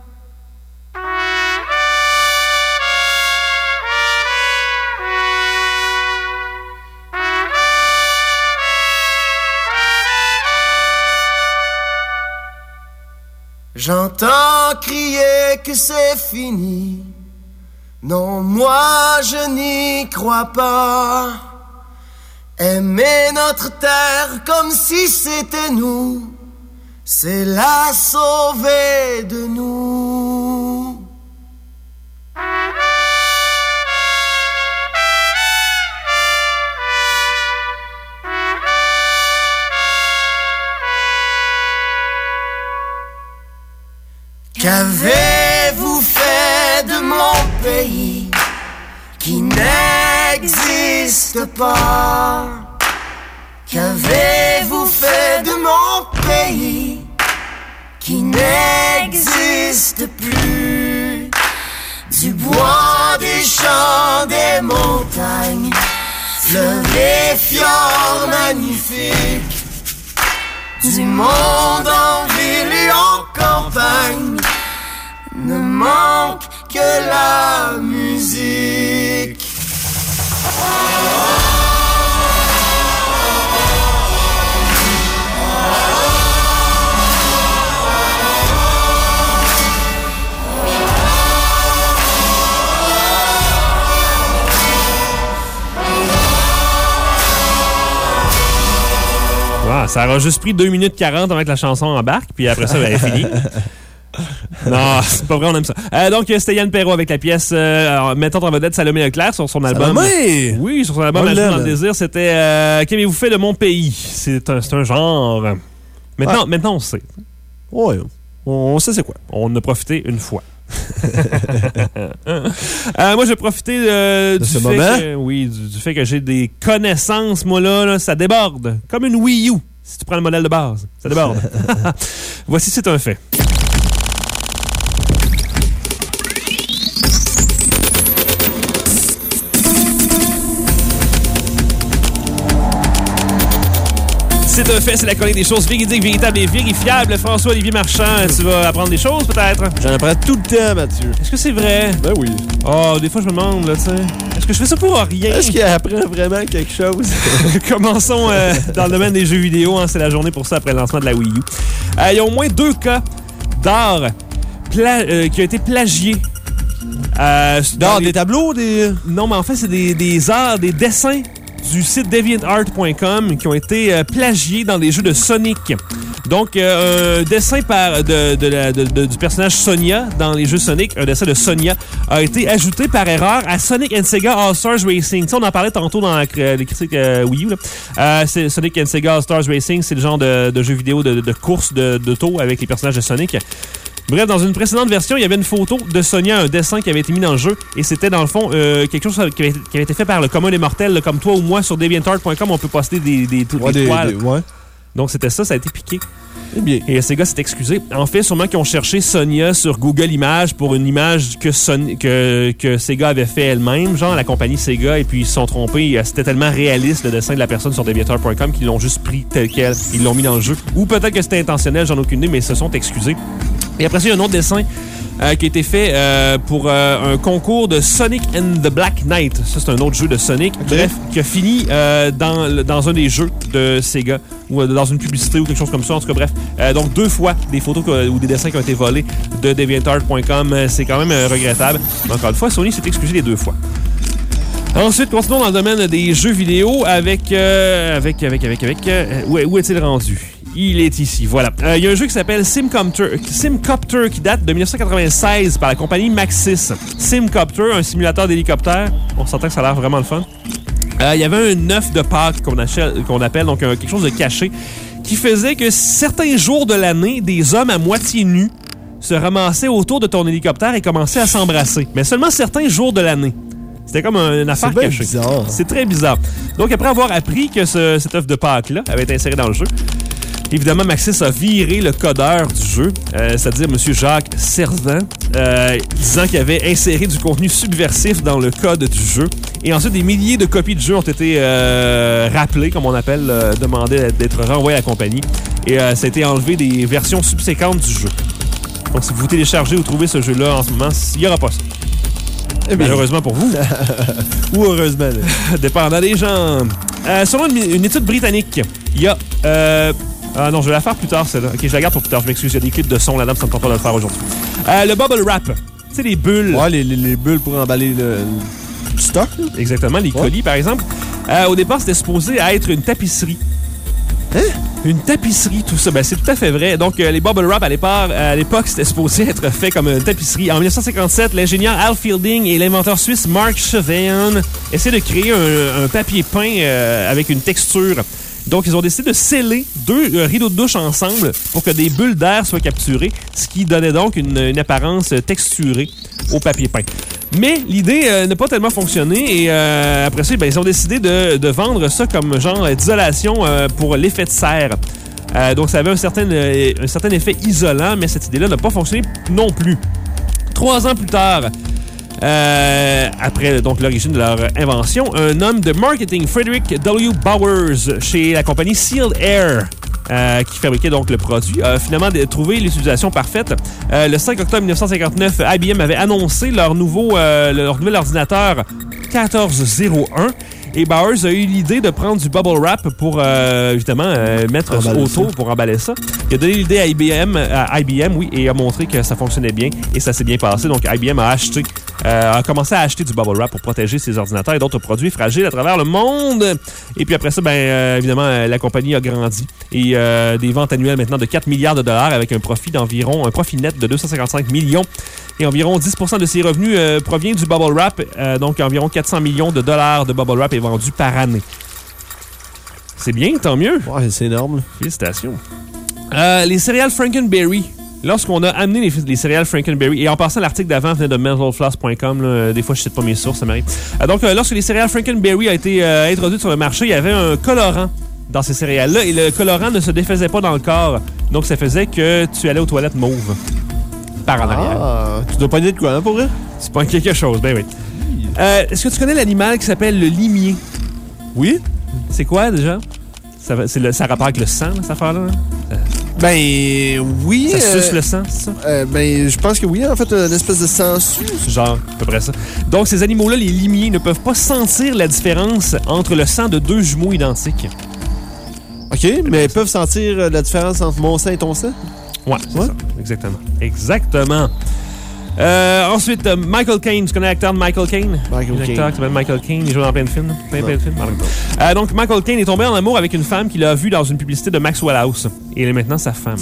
S11: J'entends crier que c'est fini. Non, moi je n'y crois pas. Aimer notre terre comme si c'était nous, c'est la sauver de nous. Qu'avez-vous fait de mon pays qui n'existe pas? Qu'avez-vous fait de mon pays qui n'existe plus? Du bois, des champs, des montagnes, fleuves et fjords magnifiques, du monde en ville et en campagne, ne manque que la musique.
S3: Ah, ça aura juste pris 2 minutes 40 avant que la chanson embarque, puis après ça, elle est finie. Non, c'est pas vrai, on aime ça. Donc, c'était Yann Perrault avec la pièce mettant en vedette Salomé Leclerc sur son album.
S4: Salomé!
S3: Oui, sur son album La joue dans le désir. C'était Qu'avez-vous fait de mon pays? C'est un genre. Maintenant, on sait.
S4: Oui, on sait c'est quoi.
S3: On en a profité une fois. Moi, j'ai profité du fait que j'ai des connaissances. Moi, là, ça déborde. Comme une Wii U, si tu prends le modèle de base. Ça déborde. Voici, c'est un fait. C'est un fait, c'est la chronique des choses véridiques, véritables et vérifiables. François-Olivier Marchand, tu vas apprendre des choses peut-être?
S4: J'en apprends tout le temps, Mathieu.
S3: Est-ce que c'est vrai?
S4: Ben oui.
S3: Oh, des fois je me demande, là, tu sais. Est-ce que je fais ça pour rien?
S4: Est-ce qu'il apprend vraiment quelque chose?
S3: Commençons dans le domaine des jeux vidéo. Hein, c'est la journée pour ça après le lancement de la Wii U. Il y a au moins 2 cas d'art qui ont été plagiés.
S4: D'art des tableaux?
S3: Non, mais en fait, c'est des arts, des dessins du site DeviantArt.com qui ont été plagiés dans des jeux de Sonic. Donc, un dessin du personnage Sonia dans les jeux Sonic, un dessin de Sonia, a été ajouté par erreur à Sonic and Sega All-Stars Racing. Tu sais, on en parlait tantôt dans les critiques Wii U. C'est Sonic and Sega All-Stars Racing, c'est le genre de jeu vidéo de course d'auto avec les personnages de Sonic. Bref, dans une précédente version, il y avait une photo de Sonia, un dessin qui avait été mis dans le jeu, et c'était dans le fond quelque chose qui avait été fait par le commun des mortels, là, comme toi ou moi sur DeviantArt.com, on peut poster des toiles.
S4: Ouais.
S3: Donc c'était ça a été piqué.
S4: Eh bien.
S3: Et ces gars s'est excusé. En fait, sûrement qu'ils ont cherché Sonia sur Google Images pour une image que Sega avait fait elle-même, genre la compagnie Sega, et puis ils se sont trompés. C'était tellement réaliste le dessin de la personne sur DeviantArt.com qu'ils l'ont juste pris tel quel. Ils l'ont mis dans le jeu. Ou peut-être que c'était intentionnel, j'en ai aucune idée, mais ils se sont excusés. Et après ça, il y a un autre dessin qui a été fait pour un concours de Sonic and the Black Knight. Ça, c'est un autre jeu de Sonic. Okay. Bref, qui a fini dans un des jeux de Sega ou dans une publicité ou quelque chose comme ça. En tout cas, bref. Donc, 2 fois des photos ou des dessins qui ont été volés de DeviantArt.com. C'est quand même regrettable. Mais encore une fois, Sony s'est excusé les 2 fois. Ensuite, continuons dans le domaine des jeux vidéo avec où est-il rendu? Il est ici, voilà. Il y a un jeu qui s'appelle Simcopter qui date de 1996 par la compagnie Maxis. Simcopter, un simulateur d'hélicoptère. On s'entend que ça a l'air vraiment le fun. Il y avait un œuf de Pâques qu'on appelle donc quelque chose de caché qui faisait que certains jours de l'année, des hommes à moitié nus se ramassaient autour de ton hélicoptère et commençaient à s'embrasser. Mais seulement certains jours de l'année. C'était comme une affaire cachée. C'est bizarre. C'est très bizarre. Donc, après avoir appris que cet œuf de Pâques-là avait été inséré dans le jeu, évidemment, Maxis a viré le codeur du jeu, c'est-à-dire M. Jacques Servan, disant qu'il avait inséré du contenu subversif dans le code du jeu. Et ensuite, des milliers de copies de jeux ont été rappelées, comme on appelle, demandées d'être renvoyées à la compagnie. Et ça a été enlevé des versions subséquentes du jeu. Donc, si vous téléchargez ou trouvez ce jeu-là en ce moment, il n'y aura pas ça. Malheureusement pour vous.
S4: Ou heureusement.
S3: Dépendant des gens. Selon une étude britannique, il y a... ah non, je vais la faire plus tard, celle-là. OK, je la garde pour plus tard. Je m'excuse, il y a des clips de son là-dedans, ça me tente pas de le faire aujourd'hui. Le bubble wrap. Tu sais, les bulles.
S4: Ouais, les bulles pour emballer le stock. Là.
S3: Exactement, les colis, par exemple. Au départ, c'était supposé être une tapisserie.
S4: Hein?
S3: Une tapisserie, tout ça. Ben, c'est tout à fait vrai. Donc, les bubble wrap, à l'époque, c'était supposé être fait comme une tapisserie. En 1957, l'ingénieur Al Fielding et l'inventeur suisse Mark Chevin essaient de créer un papier peint avec une texture. Donc, ils ont décidé de sceller 2 rideaux de douche ensemble pour que des bulles d'air soient capturées, ce qui donnait donc une apparence texturée au papier peint. Mais l'idée n'a pas tellement fonctionné et après ça, ils ont décidé de vendre ça comme genre d'isolation pour l'effet de serre. Donc, ça avait un certain effet isolant, mais cette idée-là n'a pas fonctionné non plus. 3 ans plus tard, après donc l'origine de leur invention, un homme de marketing, Frederick W. Bowers, chez la compagnie Sealed Air, qui fabriquait donc le produit, a finalement trouvé l'utilisation parfaite. Le 5 octobre 1959, IBM avait annoncé leur nouvel ordinateur 1401. Et Bowers a eu l'idée de prendre du bubble wrap pour, évidemment, mettre autour pour emballer ça. Il a donné l'idée à IBM, oui, et a montré que ça fonctionnait bien et ça s'est bien passé. Donc, IBM a commencé à acheter du bubble wrap pour protéger ses ordinateurs et d'autres produits fragiles à travers le monde. Et puis après ça, évidemment, la compagnie a grandi. Et des ventes annuelles maintenant de 4 milliards de dollars avec un profit net de 255 millions. Et environ 10% de ses revenus provient du bubble wrap. Donc, environ 400 millions de dollars de bubble wrap est vendu par année. C'est bien, tant mieux.
S4: Ouais, c'est énorme.
S3: Félicitations. Les céréales Frankenberry. Lorsqu'on a amené les céréales Frankenberry, et en passant, l'article d'avant venait de mentalfloss.com, des fois je cite pas mes sources, ça m'arrive. Donc, lorsque les céréales Frankenberry a été introduites sur le marché, il y avait un colorant dans ces céréales-là, et le colorant ne se défaisait pas dans le corps. Donc, ça faisait que tu allais aux toilettes mauves. Par en arrière.
S4: Ah, tu dois pas dire de quoi, hein, pour vrai?
S3: C'est pas quelque chose, ben oui. Est-ce que tu connais l'animal qui s'appelle le limier?
S4: Oui.
S3: C'est quoi, déjà? Ça a rapport avec le sang, cette affaire-là?
S4: Oui.
S3: Ça suce le sang, c'est ça?
S4: Je pense que oui, en fait, une espèce de sensu.
S3: Genre, à peu près ça. Donc, ces animaux-là, les limiers, ne peuvent pas sentir la différence entre le sang de 2 jumeaux identiques.
S4: OK, mais ils peuvent sentir la différence entre mon sang et ton sang?
S3: Ouais, c'est ça. Exactement. Ensuite, Michael Caine. Tu connais l'acteur de Michael Caine? L'acteur qui s'appelle Michael Caine. Il joue dans plein de films. Plein de films. Donc, Michael Caine est tombé en amour avec une femme qu'il a vue dans une publicité de Maxwell House. Et elle est maintenant sa femme.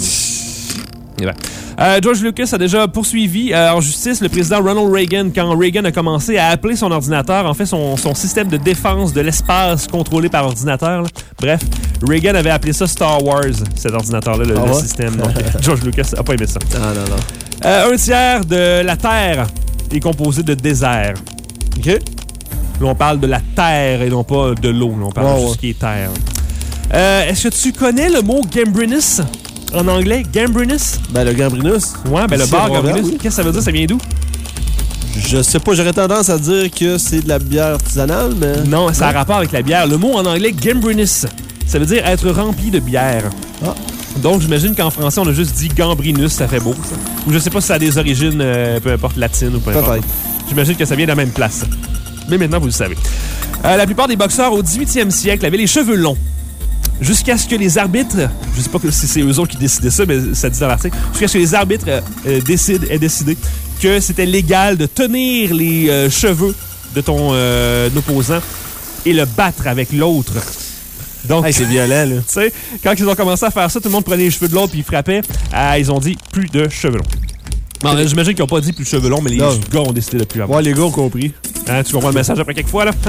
S3: George Lucas a déjà poursuivi en justice le président Ronald Reagan quand Reagan a commencé à appeler son ordinateur, en fait son système de défense de l'espace contrôlé par ordinateur. Là. Bref, Reagan avait appelé ça Star Wars, cet ordinateur-là, le système. Donc, George Lucas n'a pas aimé ça.
S4: Non.
S3: Un tiers de la Terre est composé de désert.
S4: OK.
S3: Là, on parle de la terre et non pas de l'eau. Là, on parle de ce qui est terre. Est-ce que tu connais le mot gambrinus? En anglais, gambrinus?
S4: Le gambrinus.
S3: Ouais, le bar gambrinus. Oui. Qu'est-ce que ça veut dire? Ça vient d'où?
S4: Je sais pas, j'aurais tendance à dire que c'est de la bière artisanale, mais...
S3: Non, ça a rapport avec la bière. Le mot en anglais, gambrinus, ça veut dire être rempli de bière. Ah. Donc, j'imagine qu'en français, on a juste dit gambrinus, ça fait beau, ça. Ou je sais pas si ça a des origines, peu importe, latines ou peu importe. J'imagine que ça vient de la même place. Mais maintenant, vous le savez. La plupart des boxeurs au 18e siècle avaient les cheveux longs. Jusqu'à ce que les arbitres, je sais pas si c'est eux autres qui décidaient ça, mais ça dit dans l'article, jusqu'à ce que les arbitres aient décidé que c'était légal de tenir les cheveux de ton opposant et le battre avec l'autre. Donc,
S4: c'est violent, là.
S3: Tu sais, quand ils ont commencé à faire ça, tout le monde prenait les cheveux de l'autre puis ils frappaient. Ils ont dit plus de cheveux longs. Bon, j'imagine qu'ils n'ont pas dit plus de cheveux longs, mais les gars ont décidé de plus avoir.
S4: Ouais, les gars ont compris.
S3: Tu comprends le message après quelques fois, là?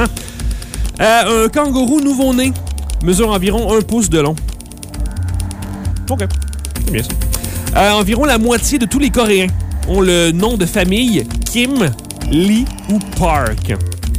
S3: Un kangourou nouveau-né mesure environ 1 pouce de long. OK. C'est bien ça. Environ la moitié de tous les Coréens ont le nom de famille Kim, Lee ou Park.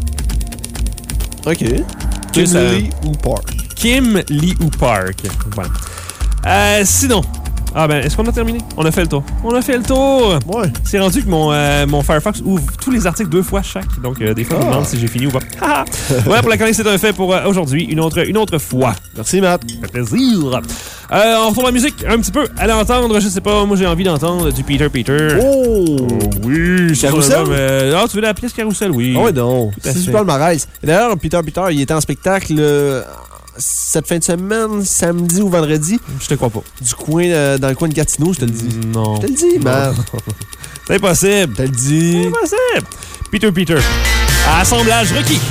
S4: OK. Kim, Lee ou Park.
S3: Kim, Lee ou Park. Voilà. Sinon, Ah ben, est-ce qu'on a terminé? On a fait le tour. On a fait le tour!
S4: Ouais.
S3: C'est rendu que mon Firefox ouvre tous les articles 2 fois chaque. Donc, des fois, je me demande si j'ai fini ou pas. Ouais, pour la chronique, c'est un fait pour aujourd'hui. Une autre fois.
S4: Merci, Matt.
S3: Ça fait plaisir. On retourne la musique un petit peu. Allez entendre, je sais pas, moi j'ai envie d'entendre du Peter.
S4: Oh!
S3: Oui,
S4: Carousel?
S3: Ah, tu veux la pièce Carousel, oui.
S4: Ah ouais, non.
S3: Tout à
S4: C'est
S3: fait.
S4: super le malaise. Et d'ailleurs, Peter, il était en spectacle cette fin de semaine, samedi ou vendredi.
S3: Je te crois pas.
S4: Dans le coin de Gatineau, je te le dis.
S3: Non.
S4: Je te le dis, Matt.
S3: C'est impossible.
S4: Je te le dis.
S3: C'est impossible. Peter. Assemblage requis.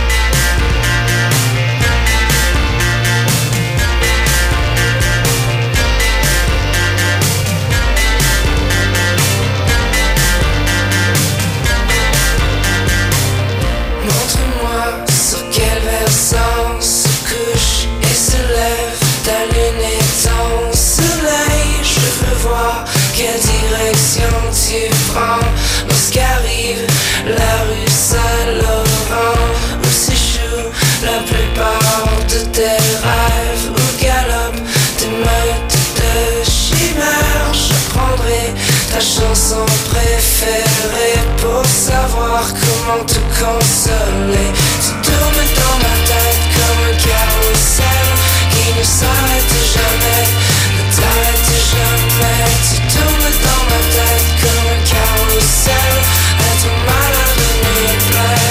S9: Montre-moi sur quel versant se couche et se lève ta lune étant soleil. Je veux voir quelle direction tu prends lorsqu'arrive la rue Saint-Laurent, où s'échoue la plupart de tes rêves, où galopent tes meutes de chimères. Je prendrai ta chanson préférée pour savoir comment te consoler. Tu tournes dans ma tête comme un carrousel qui ne s'arrête jamais, ne t'arrête jamais. Tu tournes dans ma tête comme un carrousel, être malade me plaît.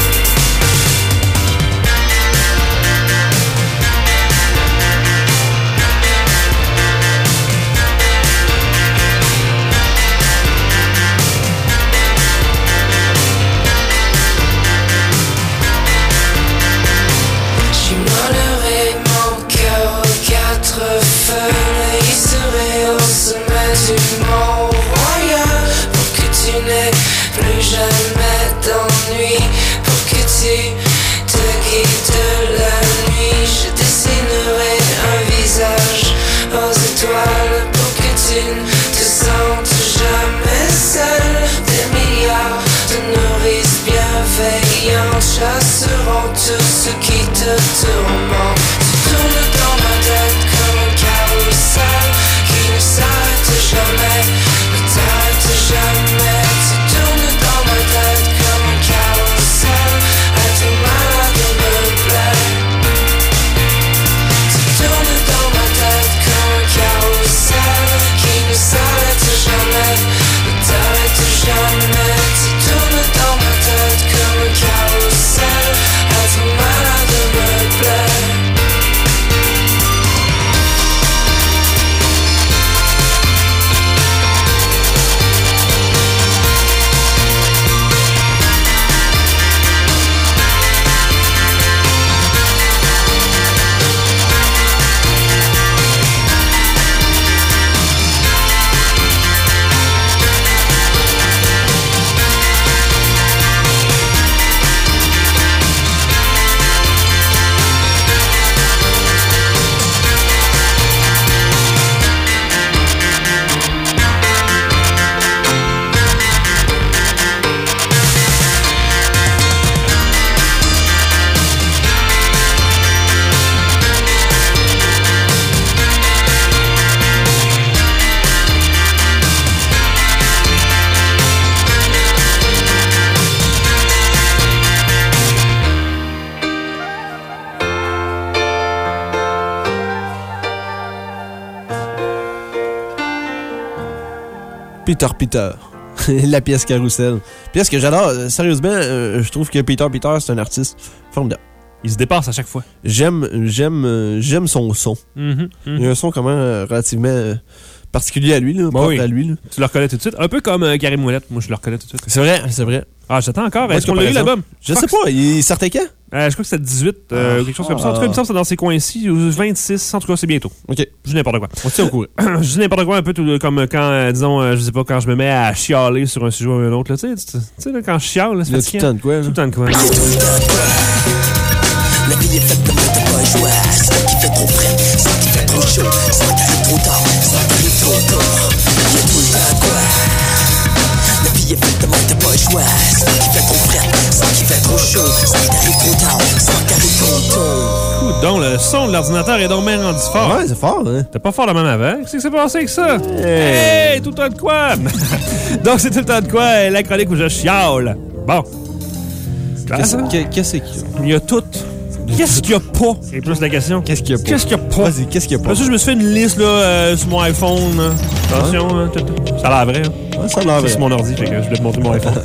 S9: J'immolerai mon cœur aux quatre feux, il serait au sommet du Mont Royal, pour que tu n'aies plus jamais d'ennui, pour que tu te quittes la nuit. Je dessinerai un visage aux étoiles, pour que tu ne te sentes jamais seul. Des milliards de nourrices bienveillantes chasseront tout ce qui te tourmente. Tu tournes dans ma tête comme un carrousel qui ne s'arrête jamais, ne t'arrête jamais. Tu tournes dans ma tête comme un carrousel, être malade me plaît. Tu tournes dans ma tête comme un carrousel qui ne s'arrête jamais, ne t'arrête jamais. Tu tournes dans ma tête comme un carrousel, être malade me plaît.
S4: Peter. La pièce Carousel. Pièce que j'adore. Sérieusement, je trouve que Peter, c'est un artiste formidable.
S3: Il se dépasse à chaque fois.
S4: J'aime son son. Il a un son quand même relativement particulier à lui, là, propre à lui. Là.
S3: Tu le reconnais tout de suite. Un peu comme Gary Moulette. Moi, je le reconnais tout de suite.
S4: C'est vrai.
S3: Ah, j'attends encore. Est-ce qu'on l'a eu, l'album?
S4: Je sais pas. Il sortait quand?
S3: Je crois que c'était 18, quelque chose comme ça. En tout cas, il me semble que c'est dans ces coins-ci. 26, en tout cas, c'est bientôt.
S4: OK.
S3: Je dis n'importe quoi.
S4: On tient au courant.
S3: Je dis n'importe quoi un peu comme quand, disons, je sais pas, quand je me mets à chialer sur un sujet ou un autre. Tu sais, là, quand je chiale, là, c'est
S4: tout le temps de quoi?
S3: Tout le temps de quoi?
S12: La vie est faite de mettre pas un choix. Celle qui fait trop frais, celle qui fait trop chaud, celle qui arrive trop tard, celle qui arrive trop tôt. Il y a tout le temps de quoi? La vie vie est faite de monde, t'as pas le choix. C'est toi qui fait trop frais, c'est toi qui fait trop chaud. C'est toi qui t'arrive trop tard, c'est toi qui arrive trop tôt.
S3: Donc, le son de l'ordinateur est donc bien rendu fort.
S4: Ouais, c'est fort, hein?
S3: T'es pas fort la même avant. Qu'est-ce qui s'est passé avec ça? Hey, tout le temps de quoi? Donc, c'est tout le temps de quoi? La chronique où je chiale. Bon.
S4: Qu'est-ce qu'il y a?
S3: Il y a tout. Qu'est-ce qu'il y a pas? C'est plus la question.
S4: Qu'est-ce qu'il y a pas?
S3: Qu'est-ce qu'il y a pas?
S4: Vas-y, qu'est-ce qu'il y a pas?
S3: Parce que je me suis fait une liste là, sur mon iPhone. Là. Attention, là, ça a l'air vrai. Hein?
S4: Ouais, ça a l'air vrai.
S3: C'est sur mon ordi, fait que je voulais te montrer mon iPhone.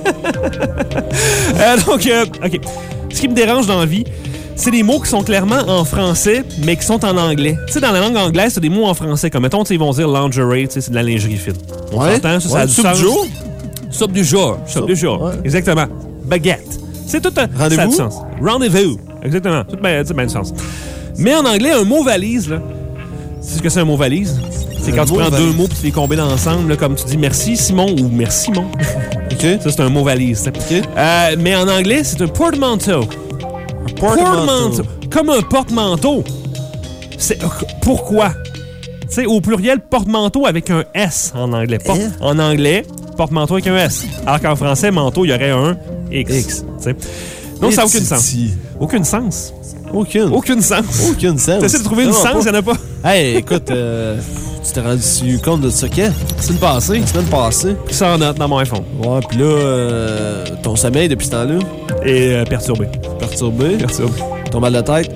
S3: OK. Ce qui me dérange dans la vie, c'est des mots qui sont clairement en français, mais qui sont en anglais. Tu sais, dans la langue anglaise, c'est des mots en français. Comme, mettons, ils vont dire lingerie, c'est de la lingerie fine. On s'entend, ça a du sens. Soupe du jour. Soupe du jour. Ouais. Exactement. Baguette. C'est tout un...
S4: Rendez-vous?
S3: Ça a du sens. Rendez-vous. Exactement. Tout bien du sens. Mais en anglais, un mot valise, là, tu sais ce que c'est un mot valise? C'est quand tu prends deux mots et tu les combines ensemble, là, comme tu dis merci Simon ou merci Simon.
S4: OK.
S3: Ça, c'est un mot valise.
S4: OK.
S3: Mais en anglais, c'est un portmanteau. Portmanteau. Comme un porte-manteau. Pourquoi? Tu sais, au pluriel, porte-manteau avec un S en anglais. En anglais, porte-manteau avec un S. Alors qu'en français, manteau, il y aurait un X. Donc, ça n'a aucun sens. Aucun sens. Aucun sens. T'essaies de trouver une sens, il n'y en a pas.
S4: Hey, écoute, tu t'es rendu compte de ça quand?
S3: La semaine passée. Puis ça en note dans mon iPhone.
S4: Ouais, puis là, ton sommeil depuis ce temps-là?
S3: Et perturbé.
S4: Perturbé? Ton mal de tête?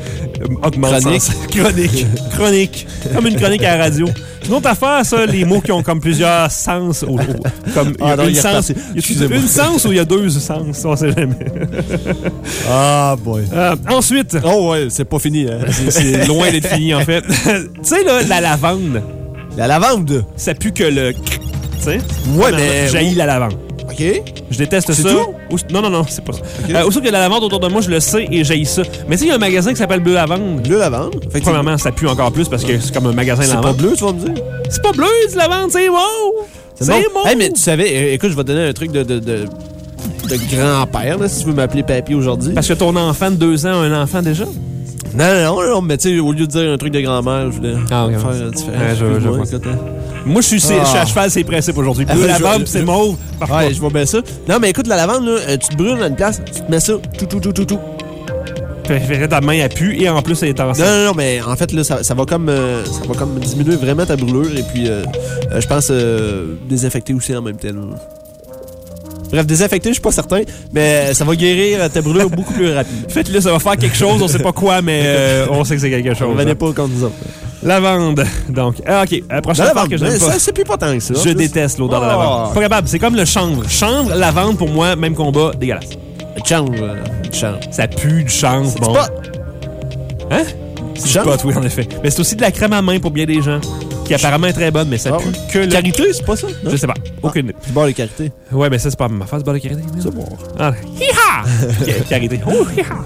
S4: Chronique.
S3: Comme une chronique à la radio. C'est une autre affaire, ça, les mots qui ont comme plusieurs sens. Comme une sens ou il y a deux sens, on sait jamais.
S4: Ah, boy.
S3: Ensuite.
S4: Oh, ouais, c'est pas fini. Hein.
S3: C'est loin d'être fini, en fait. Tu sais, là, la lavande.
S4: La lavande?
S3: Ça pue que le... Tu sais?
S4: Ouais, mais...
S3: J'haïs la lavande.
S4: OK.
S3: Je déteste ça.
S4: Tout?
S3: Non, c'est pas ça. Okay. Aussi qu'il y a de la lavande autour de moi, je le sais et j'haïs ça. Mais tu sais, il y a un magasin qui s'appelle Bleu Lavande.
S4: Bleu Lavande?
S3: Premièrement, ça pue encore plus parce que c'est comme un magasin de lavande.
S4: C'est pas bleu, tu vas me dire?
S3: C'est pas bleu, du lavande, c'est bon! C'est bon!
S4: Hey, mais tu savais, écoute, je vais te donner un truc de grand-père, là, si tu veux m'appeler papy aujourd'hui.
S3: Parce que ton enfant de 2 ans a un enfant déjà?
S4: Non, mais tu sais, au lieu de dire un truc de grand-mère, je voulais faire différent.
S3: Moi, je suis à cheval de ses principes aujourd'hui. Bleu lavande, c'est mauve.
S4: Ouais, je vois bien ça. Non, mais écoute, la lavande, là, tu te brûles dans une place, tu te mets ça, tout.
S3: Ta main, elle pue et en plus, elle est enceinte.
S4: Non, mais en fait, là, ça va comme diminuer vraiment ta brûlure et puis, je pense, désinfecter aussi en même temps. Là. Bref, désinfecter, je suis pas certain, mais ça va guérir ta brûlure beaucoup plus rapide.
S3: Faites-le, ça va faire quelque chose, on sait pas quoi, mais on sait que c'est quelque chose.
S4: On venait pas contre nous autres.
S3: Lavande, donc. OK, prochaine fois que j'aime pas.
S4: Ça, c'est plus pas tant que ça.
S3: Je déteste l'odeur de la lavande. Pas capable, c'est comme le chanvre. Chanvre, lavande, pour moi, même combat, dégueulasse.
S4: Chanvre.
S3: Ça pue du chanvre, bon. Hein? C'est du pot, oui, en effet. Mais c'est aussi de la crème à main pour bien des gens, qui apparemment est très bonne, mais ça pue que le...
S4: Karité, c'est pas ça? Non?
S3: Je sais pas. Aucune idée.
S4: Du beurre de karité.
S3: Ouais, mais ça, c'est pas ma face, du beurre de karité.
S4: C'est bon.
S3: Ah, hi-ha! Karité. Oh,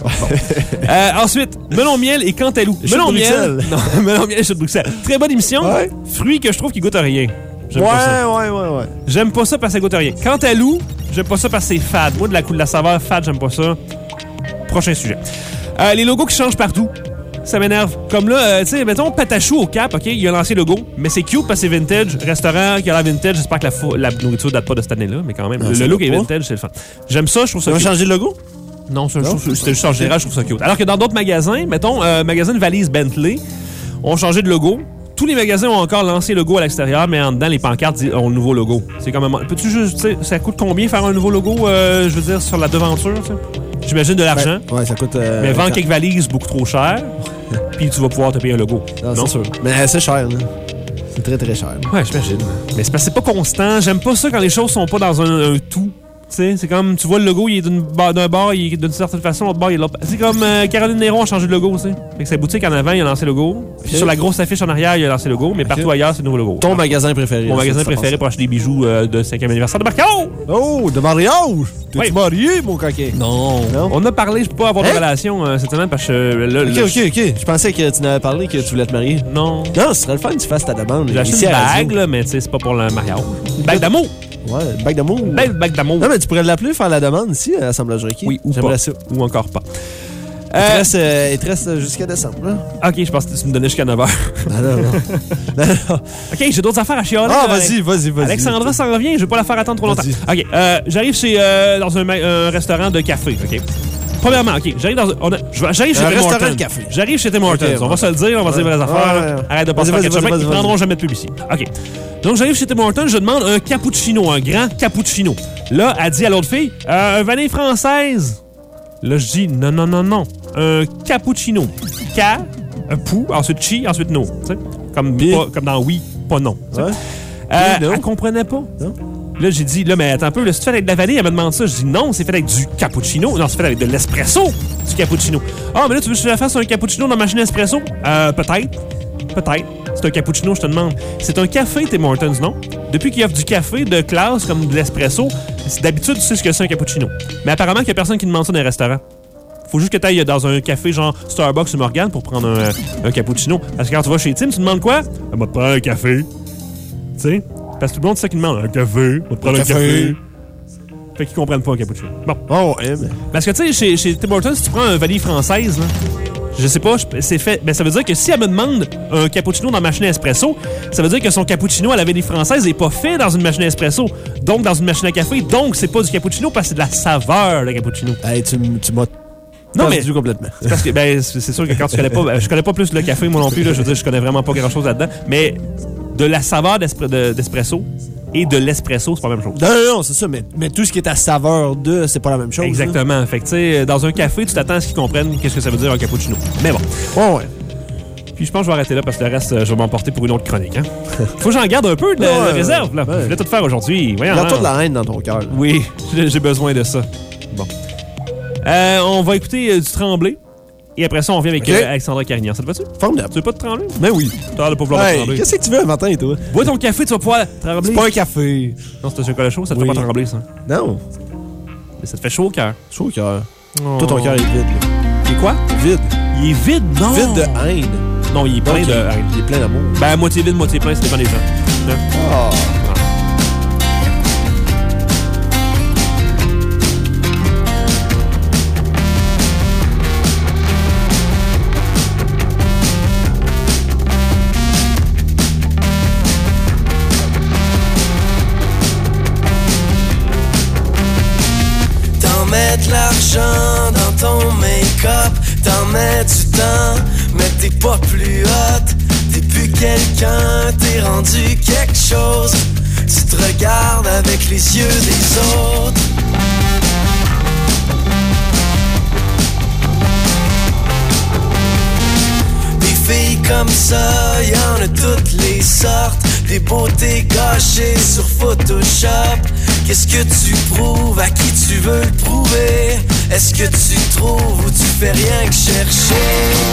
S3: hi-ha! Ensuite, melon miel et cantaloupe. Melon miel. Non, melon miel et chou de Bruxelles. Très bonne émission. Ouais. Fruit que je trouve qui goûte à rien.
S4: Ouais.
S3: J'aime pas ça parce que ça goûte à rien. Cantaloupe, j'aime pas ça parce que c'est fade. Moi, de la saveur fade, j'aime pas ça. Prochain sujet. Les logos qui changent partout. Ça m'énerve. Comme là, tu sais, mettons Patachou au Cap, OK, il a lancé le logo, mais c'est cute parce que c'est vintage. Restaurant qui a l'air vintage, j'espère que la nourriture date pas de cette année-là, mais quand même, le look est vintage, c'est le fun. J'aime ça, je trouve ça cute.
S4: Tu vas changer le logo?
S3: Non, c'était juste en général, je trouve ça cute. Alors que dans d'autres magasins, mettons, magasin de valise Bentley, ont changé de logo. Tous les magasins ont encore lancé le logo à l'extérieur, mais en dedans, les pancartes ont le nouveau logo. C'est quand même... Peux-tu juste, tu sais, ça coûte combien faire un nouveau logo, je veux dire, sur la devanture, tu sais? J'imagine de l'argent.
S4: Ouais, ça coûte...
S3: mais vendre quelques valises beaucoup trop cher, puis tu vas pouvoir te payer un logo.
S4: Non, c'est sûr. Mais c'est cher, là. C'est très, très cher.
S3: Ouais, j'imagine. Mais c'est parce que c'est pas constant. J'aime pas ça quand les choses sont pas dans un tout. Tu sais, c'est comme, tu vois le logo, il est d'un bar, il est d'une certaine façon, l'autre bar, il est l'autre. C'est comme Caroline Néron a changé de logo, tu sais. Fait que sa boutique en avant, il a lancé le logo. Puis sur la grosse affiche en arrière, il a lancé le logo. Mais partout ailleurs, c'est le nouveau logo.
S4: Ton magasin préféré.
S3: Mon magasin préféré pour acheter des bijoux de 5e anniversaire de Marco!
S4: Oh, de mariage! T'es-tu marié, mon coquin?
S3: Non. On a parlé, je peux pas avoir de relation cette semaine parce que là.
S4: OK. Je pensais que tu n'avais parlé que tu voulais te marier.
S3: Non.
S4: Non, ce serait le fun que tu fasses ta demande.
S3: J'ai acheté une bague, là, mais tu sais, c'est pas pour le mariage. Une bague d'amour!
S4: Ouais, une bague d'amour.
S3: Belle bague d'amour.
S4: Non, mais tu pourrais l'appeler, faire la demande ici à Assemblage Requis.
S3: Oui, ou
S4: j'aimerais
S3: pas.
S4: Ça.
S3: Ou encore pas.
S4: Il te reste jusqu'à décembre. Là.
S3: OK, je pense que tu me donnais jusqu'à 9h.
S4: Non.
S3: OK, j'ai d'autres affaires à chialer.
S4: Ah, vas-y.
S3: Alexandra s'en revient, je vais pas la faire attendre trop longtemps. OK, j'arrive dans un restaurant de café, OK? Premièrement, OK, j'arrive chez Tim Hortons.
S4: De café.
S3: J'arrive chez Tim Hortons.
S4: Okay,
S3: on va se le dire, on va dire les affaires. Arrête de passer par quelque chose. Ils prendront jamais de publicité. OK. Donc, j'arrive chez Tim Hortons, je demande un cappuccino, un grand cappuccino. Là, elle dit à l'autre fille, un vanille française. Là, je dis, non. Un cappuccino. Un pou, ensuite chi, ensuite no. Comme dans oui, pas non. Elle comprenait pas. Non. Là, j'ai dit, mais attends un peu, c'est fait avec de la vanille? Elle me demande ça. Je dis, non, c'est fait avec du cappuccino. Non, c'est fait avec de l'espresso, du cappuccino. Ah, mais là, tu veux que je la fasse un cappuccino dans ma machine espresso? Peut-être. C'est un cappuccino, je te demande. C'est un café, Tim Hortons, non? Depuis qu'ils offrent du café de classe comme de l'espresso, d'habitude, tu sais ce que c'est un cappuccino. Mais apparemment, il n'y a personne qui demande ça dans les restaurants. Faut juste que tu ailles dans un café genre Starbucks ou Morgan pour prendre un cappuccino. Parce que quand tu vas chez Tim, tu demandes quoi? Elle va te prendre un café. Tu sais? Parce que tout le monde, c'est ça qui demande. Un café. On va te prendre un café. Fait qu'ils comprennent pas un cappuccino. Bon.
S4: Oh, ouais, mais...
S3: Parce que, tu sais, chez Tim Hortons, si tu prends un vanille française, là, je sais pas, c'est fait. Ben, ça veut dire que si elle me demande un cappuccino dans ma machine à espresso, ça veut dire que son cappuccino à la vanille française n'est pas fait dans une machine à espresso. Donc, dans une machine à café. Donc, c'est pas du cappuccino parce que c'est de la saveur, le cappuccino.
S4: Hey, tu m'as...
S3: Non, mais
S4: complètement.
S3: C'est parce que c'est sûr que quand tu connais pas, je connais pas plus le café moi non plus là, je veux dire je connais vraiment pas grand-chose là-dedans, mais de la saveur d'espresso et de l'espresso, c'est pas la même chose.
S4: Non, c'est ça, mais tout ce qui est à saveur de, c'est pas la même chose.
S3: Exactement. Là. Fait que tu sais, dans un café, tu t'attends à ce qu'ils comprennent qu'est-ce que ça veut dire un cappuccino. Mais bon.
S4: Ouais.
S3: Puis je pense que je vais arrêter là parce que le reste, je vais m'emporter pour une autre chronique. Hein? Faut que j'en garde un peu de réserve. Là. Ouais. Je voulais tout faire aujourd'hui.
S4: Garde-toi de la haine dans ton cœur.
S3: Oui, j'ai besoin de ça. Bon. On va écouter du Tremblay. Et après ça, on revient avec Alexandra Carignan. Ça te va-tu?
S4: Formidable.
S3: Tu veux pas te trembler?
S4: Ben oui.
S3: T'as l'air de pas vouloir te trembler.
S4: Qu'est-ce que tu veux un matin, toi?
S3: Bois ton café, tu vas pouvoir trembler.
S4: C'est pas un café.
S3: Non, c'est un chocolat chaud, ça te fait pas trembler, ça.
S4: Non.
S3: Mais ça te fait chaud au cœur.
S4: Chaud au cœur. Oh. Toi, ton cœur est vide. Là.
S3: Il est quoi?
S4: Vide.
S3: Il est vide, non?
S4: Vide de haine.
S3: Non, il est plein de haine.
S4: Il est plein d'amour.
S3: Ben, moitié vide, moitié plein, ça dépend des gens. Hein?
S4: Oh.
S11: Mettre l'argent dans ton make-up, t'en mets du temps, mais t'es pas plus hot. T'es plus quelqu'un, t'es rendu quelque chose. Tu te regardes avec les yeux des autres. Des filles comme ça, y'en a toutes les sortes. Des beautés gâchées sur Photoshop. Qu'est-ce que tu prouves, à qui tu veux le prouver? Est-ce que tu trouves ou tu fais rien que chercher?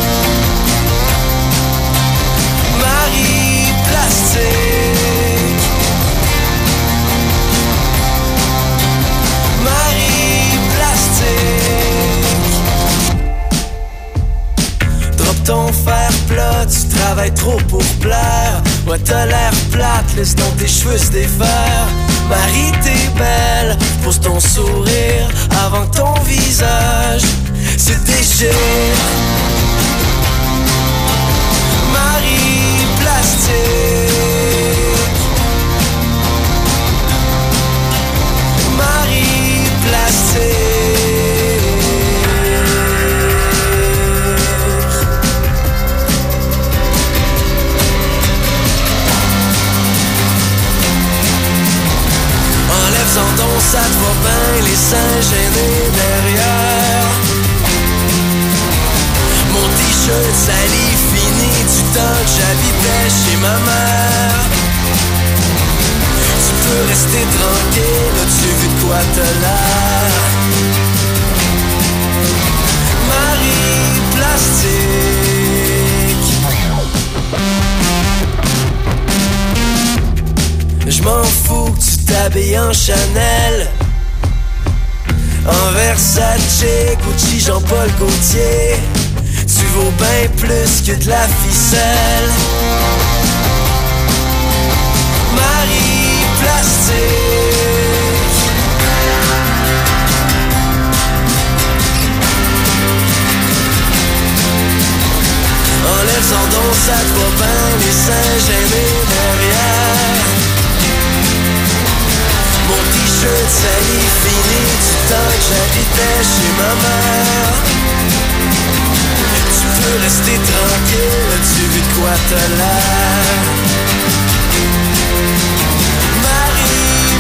S11: Marie Plastique. Marie Plastique. Drop ton fer plat, tu travailles trop pour plaire. Ouais, t'as l'air plate, laisse donc tes cheveux se défaire. Marie, t'es belle, pose ton sourire avant que ton visage se déchire. Marie Plastique. Marie Plastique. Sans don, ça te va bien, les seins gênés derrière. Mon t-shirt sali fini du temps que j'habitais chez ma mère. Tu peux rester tranquille, as-tu vu de quoi t'as l'air? Marie Plastique. Je m'en fous que tu t'habilles en Chanel, en Versace, Gucci, Jean-Paul Gaultier. Tu vaux bien plus que de la ficelle. Marie Plastique. ça te va bien, les Saint-Gênés derrière. Mon t-shirt sali fini du temps que j'habitais chez ma mère. Tu peux rester tranquille, tu vis de quoi t'as l'air. Marie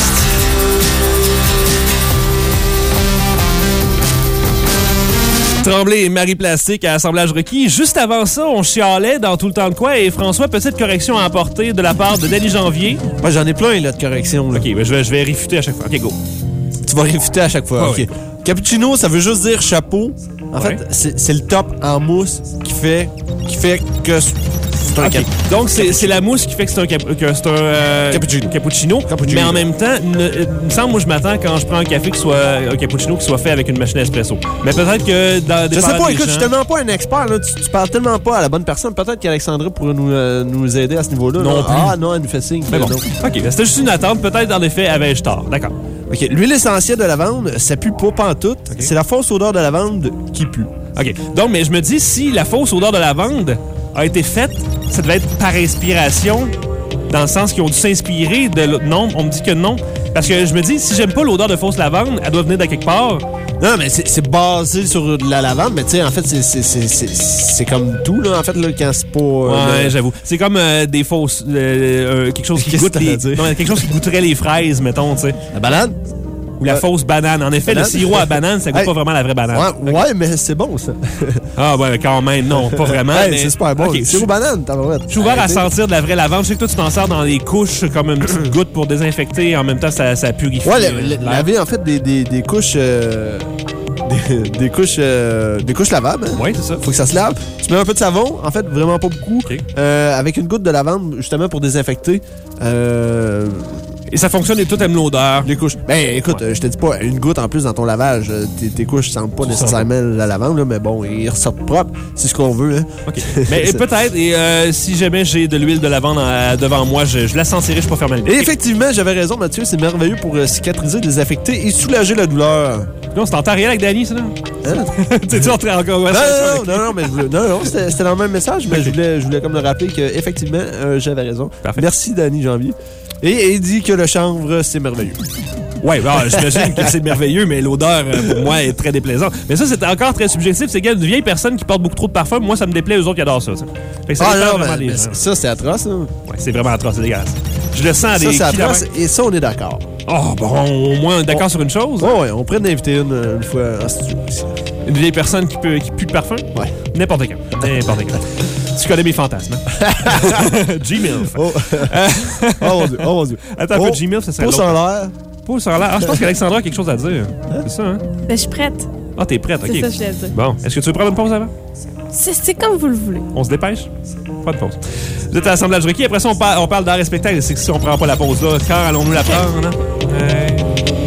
S11: Plastique.
S3: Tremblay et Marie Plastique à Assemblage requis. Juste avant ça, on chialait dans Tout le temps de quoi. Et François, petite correction à apporter de la part de Danny Janvier.
S4: Moi, j'en ai plein, là, de corrections. Là.
S3: OK, ben je vais réfuter à chaque fois. OK, go.
S4: Tu vas réfuter à chaque fois.
S3: Ah,
S4: OK.
S3: oui.
S4: Cappuccino, ça veut juste dire chapeau. En fait, c'est le top en mousse qui fait que c'est un
S3: Okay. Donc, c'est la mousse qui fait que c'est un cappuccino. Mais en même temps, il me semble, moi, je m'attends quand je prends un café qui soit un cappuccino qui soit fait avec une machine espresso. Mais peut-être que dans des
S4: Je sais pas, écoute,
S3: gens...
S4: je suis tellement pas un expert. Là. Tu parles tellement pas à la bonne personne. Peut-être qu'Alexandra pourrait nous aider à ce niveau-là.
S3: Non
S4: là.
S3: plus.
S4: Ah non, elle nous fait signe.
S3: Mais bon.
S4: Non.
S3: OK, ben, c'était juste une attente. Peut-être, en effet, avais-je tort. D'accord.
S4: OK. L'huile essentielle de lavande, ça pue pas pantoute. Okay. C'est la fausse odeur de lavande qui pue.
S3: OK. Donc, mais je me dis, si la fausse odeur de lavande a été faite, ça devait être par inspiration, dans le sens qu'ils ont dû s'inspirer de... Non, on me dit que non. Parce que je me dis, si j'aime pas l'odeur de fausse lavande, elle doit venir de quelque part.
S4: Non, mais c'est basé sur de la lavande, mais tu sais, en fait, c'est comme tout, là, en fait, là, quand c'est pas...
S3: ouais, j'avoue. C'est comme des fausses... quelque chose qui goûte les... Non, quelque chose qui goûterait les fraises, mettons, tu sais.
S4: La banane?
S3: Ou la fausse banane. En effet, banane? Le sirop à banane, ça goûte pas vraiment la vraie banane.
S4: Ouais, mais c'est bon, ça.
S3: Ah, ouais, quand même. Non, pas vraiment. Mais...
S4: C'est super bon.
S3: Okay.
S4: Sirop banane, t'as vrai.
S3: Je suis ouvert à sentir de la vraie lavande. Je sais que toi, tu t'en sers dans les couches comme une petite goutte pour désinfecter. En même temps, ça purifie.
S4: Ouais, laver, en fait, des couches... Des couches lavables.
S3: Oui, c'est ça.
S4: Faut que ça se lave. Tu mets un peu de savon, en fait, vraiment pas beaucoup. Okay. Avec une goutte de lavande, justement, pour désinfecter.
S3: Et ça fonctionne et tout aime l'odeur.
S4: Les couches. Ben, écoute, je te dis pas, une goutte en plus dans ton lavage, tes couches sentent pas nécessairement la lavande, là, mais bon, ils ressortent propres. C'est ce qu'on veut. Hein.
S3: OK. Mais peut-être, et si jamais j'ai de l'huile de lavande devant moi, je la sentirai, je peux faire mal.
S4: Et effectivement, j'avais raison, Mathieu, c'est merveilleux pour cicatriser, désinfecter et soulager la douleur.
S3: Non, c'est en temps réel avec Danny, ça, là? Hein? T'es-tu entré en conversation?
S4: Non, mais c'était dans le même message, mais je voulais comme le rappeler qu'effectivement, j'avais raison.
S3: Parfait.
S4: Merci, Danny Janvier. Et il dit que le chanvre, c'est merveilleux.
S3: Oui, j'imagine que c'est merveilleux, mais l'odeur, pour moi, est très déplaisante. Mais ça, c'était encore très subjectif. C'est une vieille personne qui porte beaucoup trop de parfum. Moi, ça me déplaît, eux autres qui adorent ça. Fait que ça
S4: non, mais ça, c'est atroce. Hein?
S3: Oui, c'est vraiment atroce, c'est dégueulasse. Je le sens à des
S4: kilomètres. Ça, c'est atroce, et ça, on est d'accord.
S3: Oh, bon, au moins, on est d'accord sur une chose.
S4: Oui, on pourrait en inviter une fois en studio ici.
S3: Une vieille personne qui pue de parfum?
S4: Oui.
S3: N'importe quand. N'importe quand. Tu connais mes fantasmes. G-Milf.
S4: Oh mon Dieu.
S3: Attends un peu, G-Milf, ça serait
S4: pouce en l'air.
S3: Pouce en l'air. Ah, je pense qu'Alexandra a quelque chose à dire. Hein? C'est ça, hein?
S13: Ben, je suis prête.
S3: Ah, t'es prête, OK.
S13: C'est ça que je voulais dire.
S3: Bon, est-ce que tu veux prendre une pause avant?
S13: C'est comme vous le voulez.
S3: On se dépêche? Pas de pause. Vous êtes à l'Assemblage requis. Après ça, on parle d'art et spectacle. C'est que si on prend pas la pause là, quand allons-nous la prendre? Hein?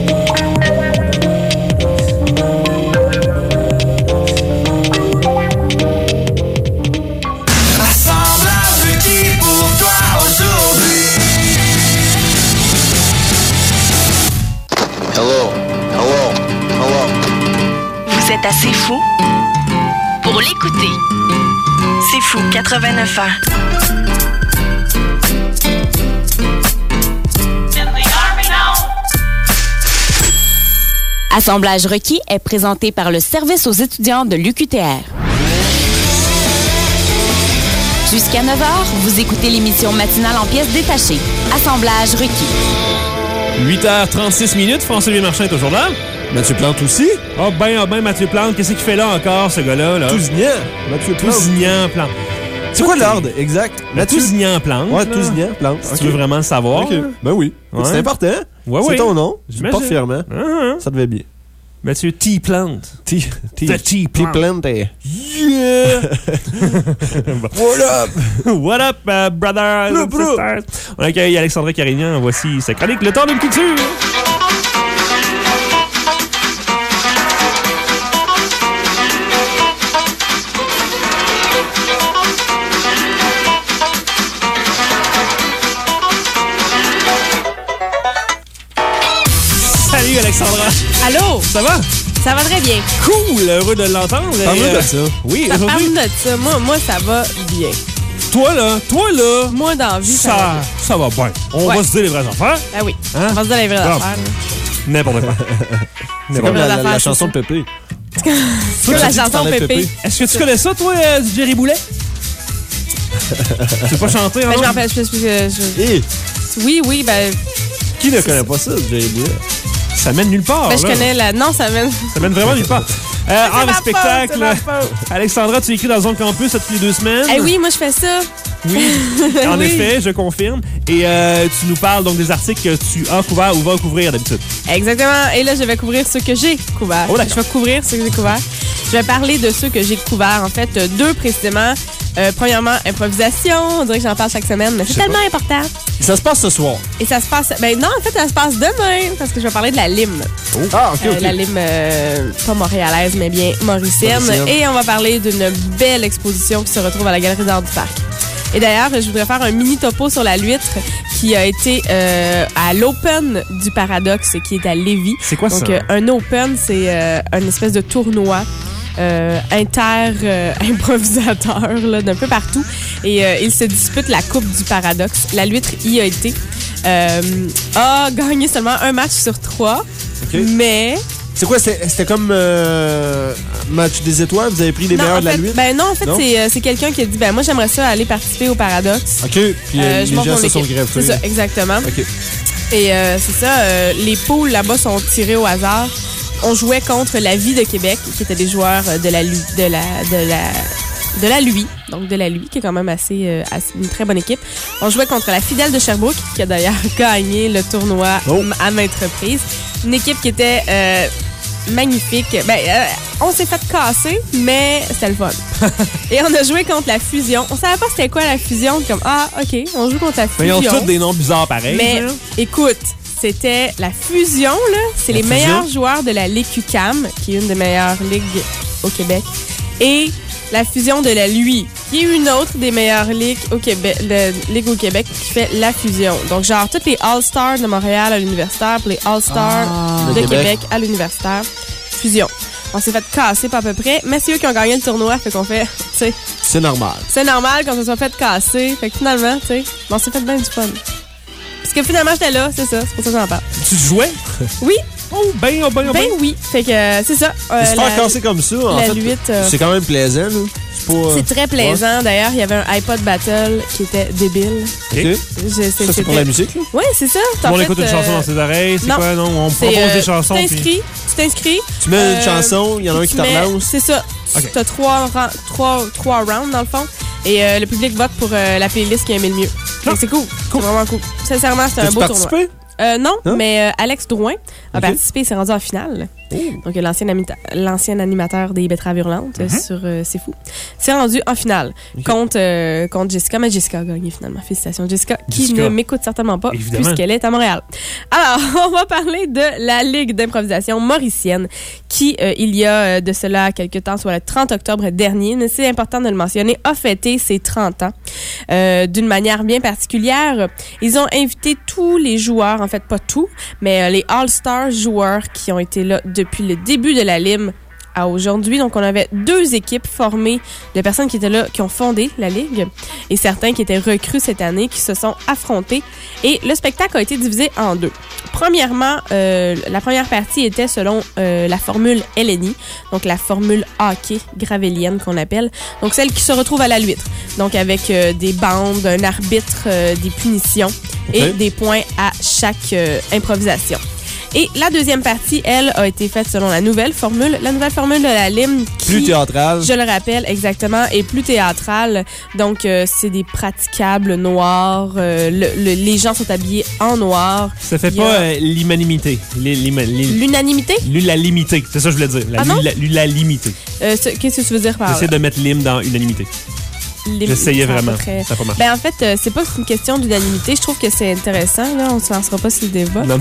S1: Vous êtes assez fou pour l'écouter. C'est fou, 89 ans.
S2: Assemblage requis est présenté par le service aux étudiants de l'UQTR. Jusqu'à 9h, vous écoutez l'émission matinale en pièces détachées. Assemblage requis.
S3: 8h36, François Marchand est toujours là.
S4: Mathieu Plante aussi?
S3: Ah ben, Mathieu Plante, qu'est-ce qu'il fait là encore, ce gars-là? Là?
S4: Tousignan. Mathieu Plante.
S3: Tousignan Plante.
S4: C'est quoi l'ordre exact?
S3: Tousignan Plante.
S4: Ouais, Tousignan Plante.
S3: Si tu veux vraiment le savoir.
S4: Okay. Ben oui. Ouais. C'est important.
S3: Ouais,
S4: c'est ton nom. Je
S3: le
S4: porte fièrement. Ça te va bien.
S3: Mathieu T. Plante.
S4: T. Plante.
S3: Yeah!
S4: What up?
S3: What up, brothers and sisters? On accueille Alexandra Carignan. Voici sa chronique Le temps d'une culture. Salut Alexandra.
S13: Allô?
S3: Ça va?
S13: Ça va très bien.
S3: Cool, heureux de l'entendre.
S4: Parle-nous de ça.
S3: Oui,
S13: Parle-nous de ça. Moi, ça va bien.
S3: Toi, là,
S13: Moi, dans la vie,
S3: ça va bien. On va se dire les vraies affaires.
S13: Ah oui,
S3: Hein?
S13: on va se dire les vraies
S3: Bon.
S13: affaires. là.
S3: N'importe quoi.
S4: C'est comme la
S13: affaire,
S4: chanson de
S13: c'est
S4: Pépé.
S13: C'est comme la chanson Pépé.
S3: Est-ce que tu connais ça, toi, du Jerry Boulet? Tu veux pas chanter, hein?
S13: Ben, je m'en rappelle,
S4: Et
S13: Oui, ben...
S4: qui ne connaît pas ça, Jerry Boulet?
S3: Ça mène nulle part.
S13: Ben, je
S3: là.
S13: connais la... Non, ça mène...
S3: Ça mène vraiment nulle part. En
S13: ma
S3: spectacle,
S13: faute, c'est ma faute.
S3: Alexandra, tu écris dans Zone Campus toutes les 2 semaines.
S13: Eh oui, moi, je fais ça.
S3: Oui, en
S13: Oui.
S3: effet, je confirme. Et tu nous parles donc des articles que tu as couverts ou vas couvrir d'habitude.
S13: Exactement. Et là, je vais couvrir ceux que j'ai couverts.
S3: Oh, d'accord.
S13: Je vais couvrir ceux que j'ai couverts. Je vais parler de ceux que j'ai couverts. En fait, 2 précisément. Premièrement, improvisation. On dirait que j'en parle chaque semaine, mais c'est tellement important.
S4: Ça se passe ce soir.
S13: Et ça se passe... Ben non, en fait, ça se passe demain, parce que je vais parler de la lime.
S4: Ah, OK.
S13: La lime, pas montréalaise, mais bien mauricienne.
S4: Mauricienne.
S13: Et on va parler d'une belle exposition qui se retrouve à la Galerie d'art du Parc. Et d'ailleurs, je voudrais faire un mini topo sur la Luître qui a été à l'Open du Paradoxe, qui est à Lévis.
S3: C'est quoi
S13: Donc,
S3: ça?
S13: un Open, c'est un espèce de tournoi improvisateur là, d'un peu partout. Et il se dispute la Coupe du Paradoxe. La Luître y a été. A gagné seulement un match sur 3.
S4: OK.
S13: Mais...
S4: C'est quoi? C'était comme match des étoiles? Vous avez pris les
S13: Non,
S4: meilleurs
S13: en
S4: de la
S13: fait,
S4: Luître?
S13: ben non, en fait,
S4: Non?
S13: c'est quelqu'un qui a dit, ben moi, j'aimerais ça aller participer au Paradoxe.
S4: OK. Puis les
S13: je monte
S4: gens
S13: mon
S4: se sont
S13: équipe.
S4: greffés.
S13: C'est ça, exactement.
S4: OK.
S13: Et c'est ça, les poules là-bas sont tirées au hasard. On jouait contre la Vie de Québec, qui étaient des joueurs de la LUI, donc de la LUI, qui est quand même assez une très bonne équipe. On jouait contre la Fidèle de Sherbrooke, qui a d'ailleurs gagné le tournoi à maintes reprises. Une équipe qui était magnifique. On s'est fait casser, mais c'était le fun. Et on a joué contre la Fusion. On savait pas c'était quoi la Fusion. Comme, OK, on joue contre la
S3: Mais ils
S13: Fusion.
S3: ont tous des noms bizarres pareils.
S13: Mais
S3: hein?
S13: écoute, c'était la Fusion, là. C'est les
S3: Fusion?
S13: meilleurs joueurs de la Ligue UQAM, qui est une des meilleures ligues au Québec. Et la Fusion de la LUI, qui est une autre des meilleures ligues au Québec, ligue au Québec, qui fait la Fusion. Donc, genre, toutes les All-Stars de Montréal à l'universitaire, puis les All-Stars de Québec à l'universitaire. Fusion. On s'est fait casser pas à peu près, mais c'est eux qui ont gagné le tournoi, fait qu'on fait, tu sais...
S4: C'est normal.
S13: C'est normal qu'on se soit fait casser, fait que finalement, tu sais, on s'est fait bien du fun. Parce que finalement, j'étais là, c'est ça, c'est pour ça que j'en parle.
S3: Tu jouais?
S13: Oui.
S3: Oh, ben
S13: oui. Fait que c'est ça.
S4: Se faire casser comme ça, en fait,
S13: Luître,
S4: c'est quand même plaisant, là.
S13: C'est très plaisant. D'ailleurs, il y avait un iPod Battle qui était débile.
S4: OK. Ça, c'est pour la musique, là?
S13: Oui, c'est ça.
S3: Tout le monde écoute une chanson dans ses oreilles. C'est quoi, non? On propose des chansons.
S13: Tu t'inscris.
S4: Tu mets une chanson, il y en a un qui te relance.
S13: C'est ça.
S3: Okay.
S13: Tu as trois rounds, dans le fond. Et le public vote pour la playlist qui aimait le mieux. C'est cool. C'est vraiment cool. Sincèrement, c'était un beau tournoi.
S4: Participé?
S13: Non, mais Alex Drouin a participé et s'est rendu en finale. Donc, l'ancien animateur des Betteraves Hurlantes sur C'est Fou s'est rendu en finale contre Jessica. Mais Jessica a gagné finalement. Félicitations, Jessica, qui ne m'écoute certainement pas puisqu'elle est à Montréal. Alors, on va parler de la Ligue d'improvisation mauricienne qui, il y a de cela quelques temps, soit le 30 octobre dernier, mais c'est important de le mentionner, a fêté ses 30 ans d'une manière bien particulière. Ils ont invité tous les joueurs, en fait pas tous, mais les All-Stars joueurs qui ont été là depuis le début de la Lime à aujourd'hui. Donc, on avait 2 équipes formées de personnes qui étaient là, qui ont fondé la Ligue, et certains qui étaient recrues cette année, qui se sont affrontés. Et le spectacle a été divisé en 2. Premièrement, la première partie était selon la formule LNI, donc la formule hockey gravellienne qu'on appelle, donc celle qui se retrouve à la Luître. Donc, avec des bandes, un arbitre, des punitions et des points à chaque improvisation. Et la deuxième partie, elle, a été faite selon la nouvelle formule. La nouvelle formule de la Lime qui,
S4: plus théâtrale.
S13: Je le rappelle, exactement, est plus théâtrale. Donc, c'est des praticables noirs. Les gens sont habillés en noir.
S3: Ça fait pas l'unanimité.
S13: L'unanimité?
S3: L'unanimité, c'est ça que je voulais dire. L'unanimité.
S13: Qu'est-ce que tu veux dire par là?
S3: J'essaie de mettre l'hym dans unanimité. J'essayais vraiment. Ça a pas marché.
S13: Ben, en fait, c'est pas une question d'unanimité. Je trouve que c'est intéressant. Là, on se lancera pas sur le débat.
S4: Non.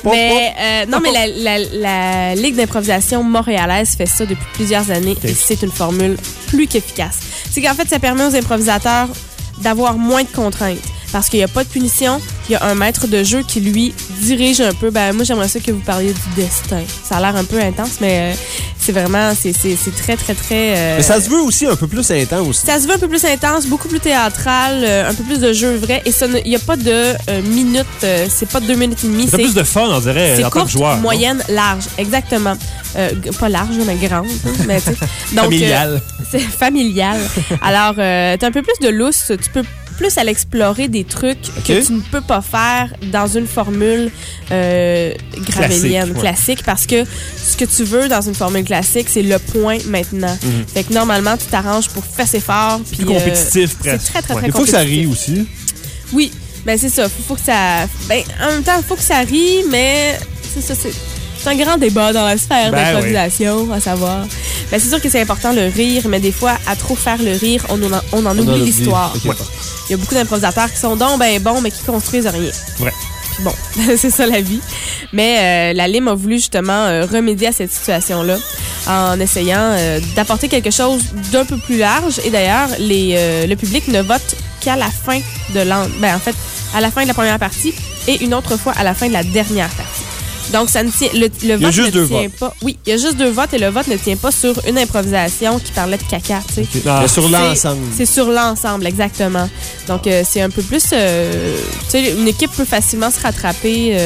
S13: Mais la Ligue d'improvisation montréalaise fait ça depuis plusieurs années et c'est une formule plus qu'efficace. C'est qu'en fait, ça permet aux improvisateurs d'avoir moins de contraintes. parce qu'il n'y a pas de punition. Il y a un maître de jeu qui, lui, dirige un peu. Ben, moi, j'aimerais ça que vous parliez du destin. Ça a l'air un peu intense, mais c'est vraiment, c'est très, très, très...
S4: Mais ça se veut aussi un peu plus intense.
S13: Ça se veut un peu plus intense, beaucoup plus théâtral, un peu plus de jeu vrai. Et il n'y a pas de minutes, c'est pas 2 minutes et demie.
S3: C'est plus de fun, on dirait, en tant que joueur.
S13: C'est moyenne, large, exactement. Pas large, mais grande. Mais, donc,
S3: familial.
S13: C'est familial. Alors, t'as un peu plus de lousse. Tu peux plus à l'explorer des trucs que tu ne peux pas faire dans une formule gravélienne classique, parce que ce que tu veux dans une formule classique, c'est le point maintenant. Fait que normalement, tu t'arranges pour fesser fort.
S3: Puis compétitif, presque.
S13: C'est très, très, très
S4: compétitif. Il faut que ça rie aussi.
S13: Oui, ben c'est ça. Faut que ça... Ben, en même temps, il faut que ça rie, mais c'est ça, c'est un grand débat dans la sphère d'improvisation, à savoir. Ben, c'est sûr que c'est important le rire, mais des fois, à trop faire le rire, on en oublie l'histoire.
S4: Okay.
S13: Ouais. Il y a beaucoup d'improvisateurs qui sont donc ben bons, mais qui construisent rien.
S3: Ouais.
S13: Puis bon, c'est ça la vie. Mais la Lime a voulu justement remédier à cette situation-là en essayant d'apporter quelque chose d'un peu plus large. Et d'ailleurs, le public ne vote qu'à la fin de en fait, à la fin de la première partie et une autre fois à la fin de la dernière partie. Donc, ça ne tient, le vote ne tient pas. Oui, il y a juste 2 votes et le vote ne tient pas sur une improvisation qui parlait de caca. Tu sais.
S4: Okay. Mais sur l'ensemble.
S13: C'est sur l'ensemble, exactement. Donc, c'est un peu plus. Tu sais, une équipe peut facilement se rattraper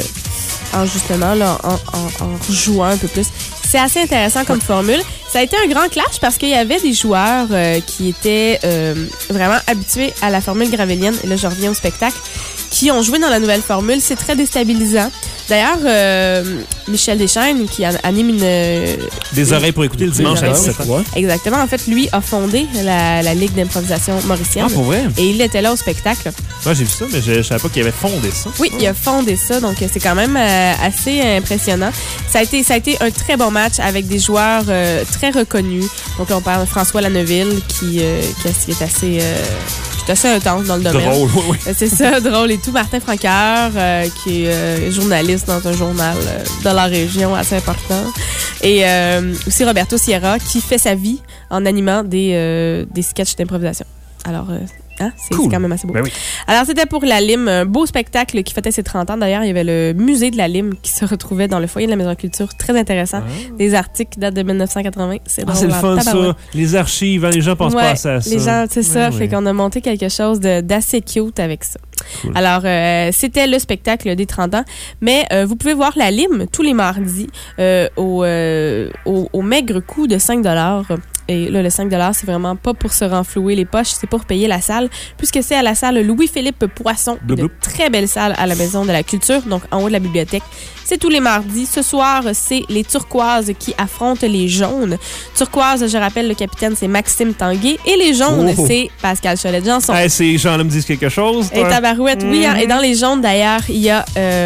S13: en justement là, en jouant un peu plus. C'est assez intéressant comme formule. Ça a été un grand clash parce qu'il y avait des joueurs qui étaient vraiment habitués à la formule gravélienne. Et là, je reviens au spectacle. Qui ont joué dans la nouvelle formule. C'est très déstabilisant. D'ailleurs, Michel Deschaines, qui anime
S3: Des oreilles pour écouter le dimanche à 17h.
S13: Ouais. Exactement. En fait, lui a fondé la Ligue d'improvisation mauricienne.
S3: Ah, pour vrai?
S13: Et il était là au spectacle.
S3: Moi, j'ai vu ça, mais je savais pas qu'il avait fondé ça.
S13: Oui, il a fondé ça. Donc, c'est quand même assez impressionnant. Ça a été un très bon match avec des joueurs très reconnus. Donc, on parle de François Lanneville, qui est assez... assez intense dans le domaine.
S3: Drôle, oui.
S13: C'est ça, drôle et tout. Martin Franqueur, qui est journaliste dans un journal de la région assez important. Et aussi Roberto Sierra, qui fait sa vie en animant des sketchs d'improvisation. Alors... c'est quand même assez beau.
S3: Ben oui.
S13: Alors, c'était pour la Lime, un beau spectacle qui fêtait ses 30 ans. D'ailleurs, il y avait le musée de la Lime qui se retrouvait dans le foyer de la Maison de la Culture. Très intéressant. Des articles qui datent de 1980. C'est drôle.
S3: C'est le fun, ça. Les archives, les gens pensent pas à ça.
S13: Les gens, c'est ça. Fait qu'on a monté quelque chose d'assez cute avec ça. Cool. Alors, c'était le spectacle des 30 ans. Mais vous pouvez voir la Lime tous les mardis au maigre coût de 5 $. Et là, le 5 $, c'est vraiment pas pour se renflouer les poches, c'est pour payer la salle, puisque c'est à la salle Louis-Philippe Poisson, une très belle salle à la Maison de la Culture, donc en haut de la bibliothèque. C'est tous les mardis. Ce soir, c'est les Turquoises qui affrontent les Jaunes. Turquoise, je rappelle, le capitaine, c'est Maxime Tanguay. Et les Jaunes, c'est Pascal Cholet-Janson.
S3: Ces gens-là me disent quelque chose.
S13: Et tabarouette, oui. Hein, et dans les Jaunes, d'ailleurs, il y a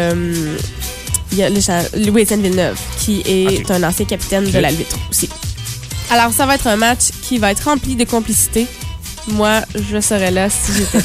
S13: Louis-Étienne Villeneuve, qui est un ancien capitaine de la Lutte aussi. Alors, ça va être un match qui va être rempli de complicité. Moi, je serais là si j'étais.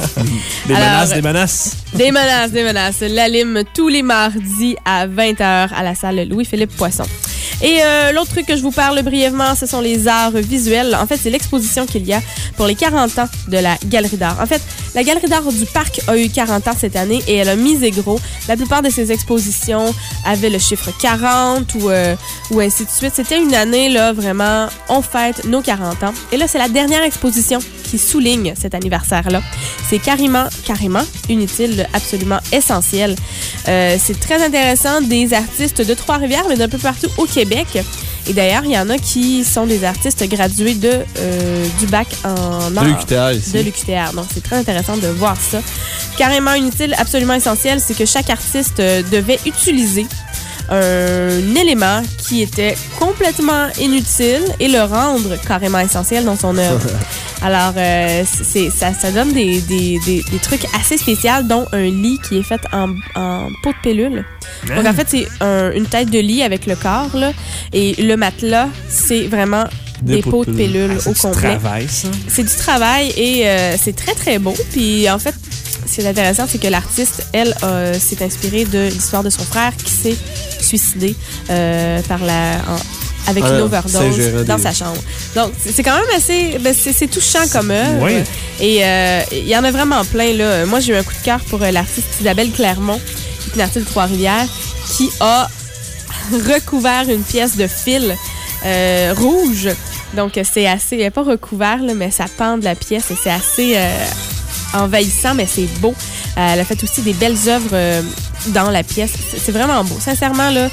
S13: Des menaces. La Lime, tous les mardis à 20h à la salle Louis-Philippe Poisson. Et l'autre truc que je vous parle brièvement, ce sont les arts visuels. En fait, c'est l'exposition qu'il y a pour les 40 ans de la Galerie d'art. En fait, la Galerie d'art du Parc a eu 40 ans cette année et elle a misé gros. La plupart de ses expositions avaient le chiffre 40 ou ainsi de suite. C'était une année, là, vraiment, on fête nos 40 ans. Et là, c'est la dernière exposition qui souligne cet anniversaire-là. C'est carrément inutile, absolument essentiel. C'est très intéressant, des artistes de Trois-Rivières, mais d'un peu partout au Québec. Et d'ailleurs, il y en a qui sont des artistes gradués du bac en art. De l'UQTR. Donc, c'est très intéressant de voir ça. Carrément inutile, absolument essentiel, c'est que chaque artiste devait utiliser un élément qui était complètement inutile et le rendre carrément essentiel dans son œuvre. Alors, ça donne des trucs assez spéciaux, dont un lit qui est fait en peau de pilule. Donc, en fait, c'est une tête de lit avec le corps, là, et le matelas, c'est vraiment des pots de pilule au complet. C'est du
S3: travail, ça.
S13: C'est du travail et c'est très, très beau. Puis, en fait, ce qui est intéressant, c'est que l'artiste, elle, s'est inspirée de l'histoire de son frère qui s'est suicidé avec une overdose dans
S4: des...
S13: sa chambre. Donc, c'est quand même assez... c'est touchant comme œuvre.
S3: Oui.
S13: Et il y en a vraiment plein, là. Moi, j'ai eu un coup de cœur pour l'artiste Isabelle Clermont, qui est une artiste de Trois-Rivières, qui a recouvert une pièce de fil rouge. Donc, c'est assez... pas recouvert, là, mais ça pend de la pièce et c'est assez envahissant, mais c'est beau. Elle a fait aussi des belles œuvres dans la pièce. C'est vraiment beau. Sincèrement, là,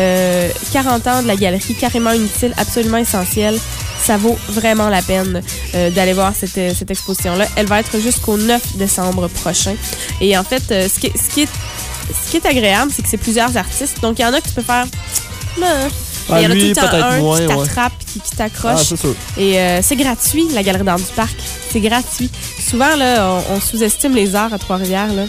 S13: 40 ans de la galerie, carrément inutile, absolument essentielle. Ça vaut vraiment la peine d'aller voir cette exposition-là. Elle va être jusqu'au 9 décembre prochain. Et en fait, ce qui est agréable, c'est que c'est plusieurs artistes. Donc, il y en a que tu peux faire... Il y en a tout le temps un qui t'attrape, qui t'accroche.
S4: Ah, c'est sûr.
S13: Et c'est gratuit, la Galerie d'art du Parc. C'est gratuit. Souvent, là, on sous-estime les arts à Trois-Rivières. Là.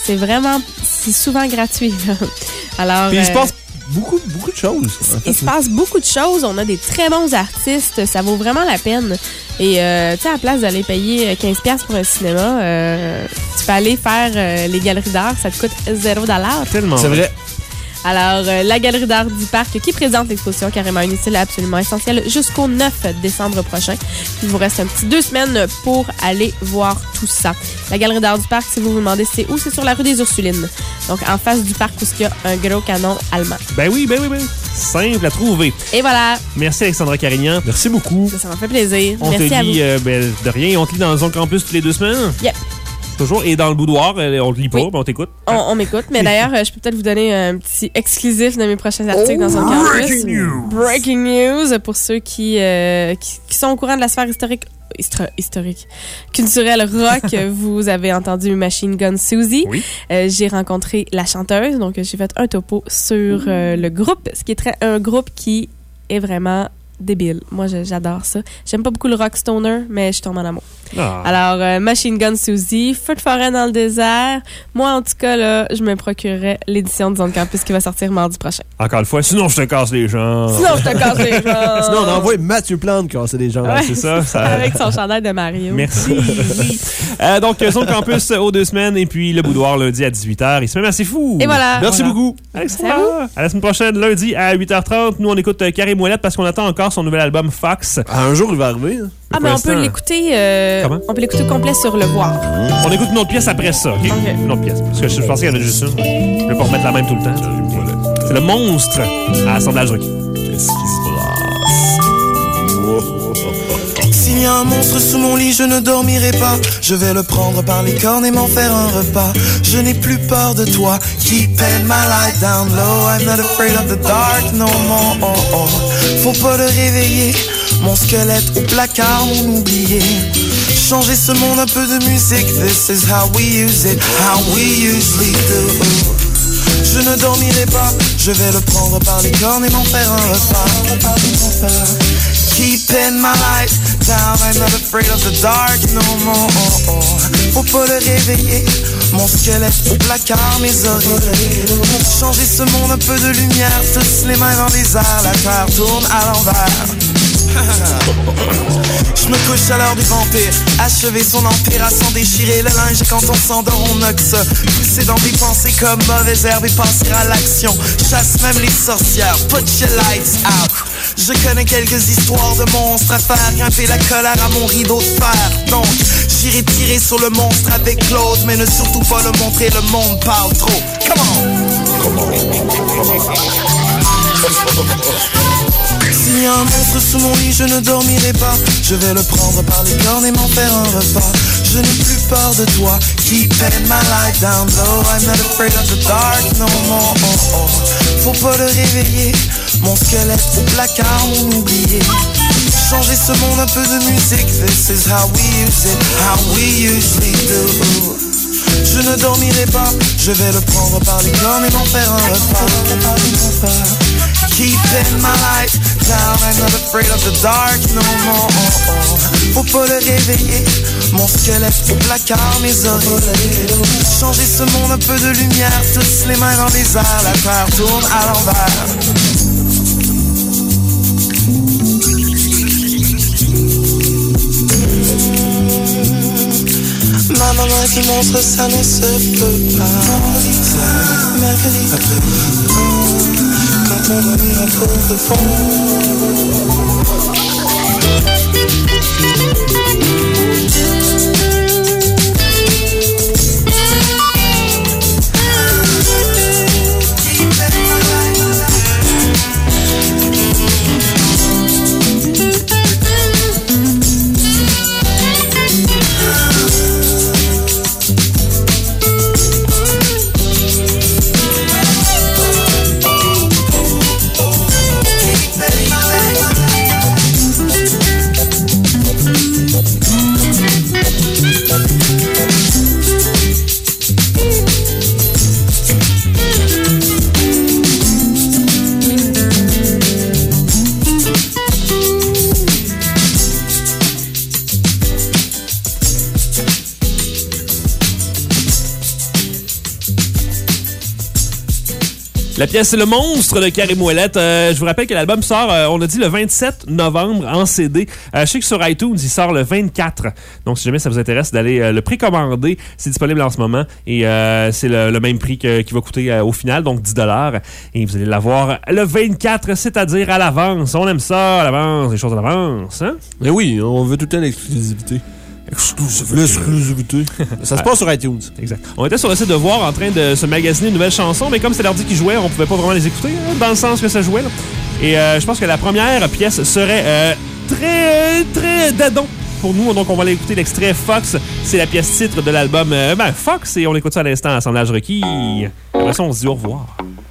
S13: C'est souvent gratuit. Là. Alors,
S4: puis il se passe beaucoup de choses.
S13: Il se passe beaucoup de choses. On a des très bons artistes. Ça vaut vraiment la peine. Et, tu sais, à la place d'aller payer 15$ pour un cinéma, tu peux aller faire les galeries d'art. Ça te coûte $0.
S3: Tellement.
S13: C'est vrai. Alors, la Galerie d'art du Parc qui présente l'exposition carrément inutile et absolument essentielle jusqu'au 9 décembre prochain. Il vous reste un petit 2 semaines pour aller voir tout ça. La Galerie d'art du Parc, si vous vous demandez c'est où, c'est sur la rue des Ursulines. Donc, en face du parc où il y a un gros canon allemand.
S3: Ben oui. Simple à trouver.
S13: Et voilà.
S3: Merci Alexandra Carignan.
S4: Merci beaucoup.
S13: Ça m'a fait plaisir.
S3: On
S13: Merci
S3: te
S13: à
S3: lit
S13: vous.
S3: de rien. On te lit dans Zone Campus toutes les 2 semaines.
S13: Yep.
S3: Toujours. Et dans le boudoir, on te lit pas, on t'écoute.
S13: On m'écoute. Mais d'ailleurs, je peux peut-être vous donner un petit exclusif de mes prochains articles dans Zone Campus. Breaking news pour ceux qui sont au courant de la sphère historique, culturelle rock. Vous avez entendu Machine Gun Susie.
S3: Oui.
S13: J'ai rencontré la chanteuse, donc j'ai fait un topo sur le groupe, ce qui est un groupe qui est vraiment débile. Moi, j'adore ça. J'aime pas beaucoup le rock stoner, mais je tombe en amour.
S3: Ah.
S13: Alors, Machine Gun Susie, Feu de forêt dans le désert. Moi, en tout cas, là, je me procurerais l'édition de Zone Campus qui va sortir mardi prochain.
S3: Encore une fois, sinon je te casse les gens.
S13: Sinon,
S4: on envoie Mathieu Plante casser les gens.
S13: Ouais,
S3: c'est ça.
S13: Avec son chandail de Mario.
S3: Merci. Donc, Zone Campus aux 2 semaines et puis le boudoir lundi à 18h. Il se met assez fou.
S13: Et voilà.
S3: Merci beaucoup.
S13: Alexandra.
S3: À la semaine prochaine, lundi à 8h30. Nous, on écoute Carré Moellette parce qu'on attend encore son nouvel album Fox.
S4: Un jour, il va arriver. Hein.
S13: Ah, mais on peut l'écouter.
S3: Comment?
S13: On peut l'écouter complet sur Le Voir.
S3: On écoute une autre pièce après ça, OK? Une autre pièce. Parce que je pensais qu'il y en a juste une. Je ne vais pas remettre la même tout le temps. C'est le monstre à Assemblage Rocky.
S4: Qu'est-ce qui se
S11: S'il y a un monstre sous mon lit, je ne dormirai pas. Je vais le prendre par les cornes et m'en faire un repas. Je n'ai plus peur de toi. Keeping my light down low. I'm not afraid of the dark no more. Faut pas le réveiller. Mon squelette au placard, mon oublié. Changer ce monde, un peu de musique. This is how we use it, how we usually do. Je ne dormirai pas, je vais le prendre par les cornes et m'en faire un repas. Keeping my light down, I'm not afraid of the dark no more. Faut pas le réveiller, mon squelette au placard, mes oreilles. Changer ce monde, un peu de lumière, tous les mains dans les airs, la terre tourne à l'envers. Je me couche à l'heure du vampire, achever son empire à s'en déchirer le linge. Quand on s'endort, on a que ça, pousser dans des pensées comme mauvaise herbe et penser à l'action. Chasse même les sorcières, put your lights out. Je connais quelques histoires de monstres à faire grimper la colère à mon rideau de fer. Donc, j'irai tirer sur le monstre avec Claude, mais ne surtout pas le montrer, le monde parle trop. Come on! S'il y a un monstre sous mon lit, je ne dormirai pas. Je vais le prendre par les cornes et m'en faire un repas. Je n'ai plus peur de toi. Keeping my light down low. I'm not afraid of the dark no more. Faut pas le réveiller. Mon squelette au placard, mon oublié. Changer ce monde, un peu de musique. This is how we use it, how we usually do. Je ne dormirai pas, je vais le prendre par les cornes et m'en faire un repas. Keeping my light down, I'm not afraid of the dark no more. Faut pas le réveiller, mon squelette au placard, mes oreilles. Changer ce monde, un peu de lumière, tous les mains dans les airs, la terre tourne à l'envers. Ma maman dit monstre, ça ne se peut pas. mercredi après-midi, quand on dormira pour de bon.
S3: La pièce Le Monstre de Karim Ouellet. Je vous rappelle que l'album sort, on a dit le 27 novembre en CD. Je sais que sur iTunes, il sort le 24. Donc, si jamais ça vous intéresse d'aller le précommander, c'est disponible en ce moment. Et c'est le même prix qui va coûter au final, donc 10$. Et vous allez l'avoir le 24, c'est-à-dire à l'avance. On aime ça, à l'avance, les choses à l'avance. Hein?
S4: Mais oui, on veut tout le temps l'exclusivité. L'exclusivité. Ça se passe sur iTunes.
S3: Exact. On était sur le site de Voir en train de se magasiner de nouvelles chansons, mais comme c'était l'ordi qui jouait, on pouvait pas vraiment les écouter, hein, dans le sens que ça jouait. Là. Et je pense que la première pièce serait très dadon pour nous. Donc on va aller écouter l'extrait Fox. C'est la pièce titre de l'album Fox, et on écoute ça à l'instant, Assemblage requis. Après ça, on se dit au revoir.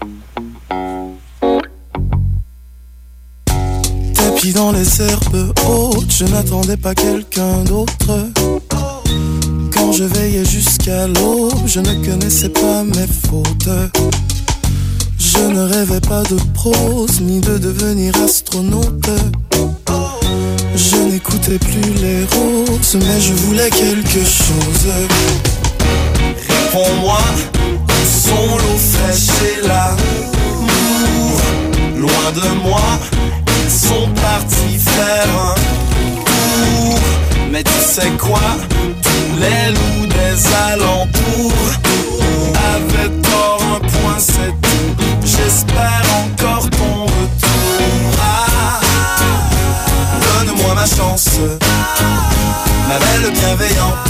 S11: Tapis dans les herbes hautes, je n'attendais pas quelqu'un d'autre. Quand je veillais jusqu'à l'aube, je ne connaissais pas mes fautes. Je ne rêvais pas de prose, ni de devenir astronaute. Je n'écoutais plus les roses, mais je voulais quelque chose. Réponds-moi, où sont l'eau fraîche et l'amour? Loin de moi, ils sont partis faire un tour. Mais tu sais quoi? Tous les loups des alentours avaient tort, un point c'est tout. J'espère encore ton retour. Donne-moi ma chance, ma belle bienveillante.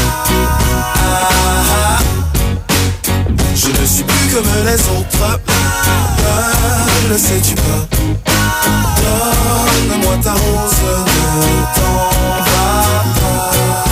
S11: Je ne suis plus comme les autres, le sais-tu pas? Donne-moi ta rose, ne t'en va pas.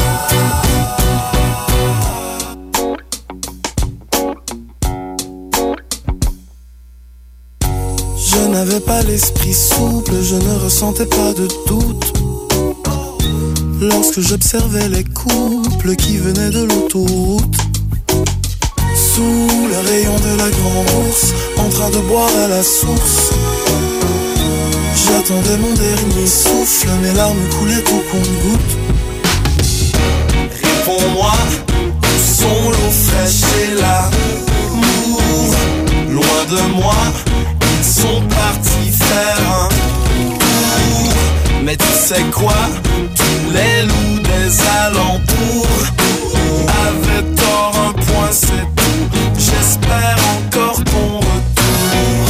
S11: Je n'avais pas l'esprit souple, je ne ressentais pas de doute. Lorsque j'observais les couples qui venaient de l'autoroute, sous le rayon de la grande ours, en train de boire à la source, j'attendais mon dernier souffle, mes larmes coulaient au compte-gouttes. Réponds-moi, où sont l'eau fraîche et l'amour? Loin de moi, ils sont partis faire un tour. Mais tu sais quoi? Tous les loups des alentours avaient tort, un point c'est tout. J'espère encore ton retour.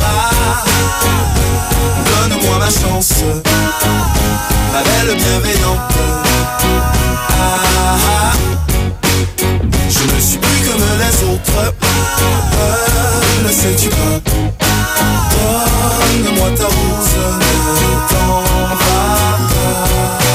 S11: Donne-moi ma chance, ma belle bienveillante. Je ne suis plus comme les autres, ne sais-tu pas? Donne-moi ta rose, ne t'en va pas.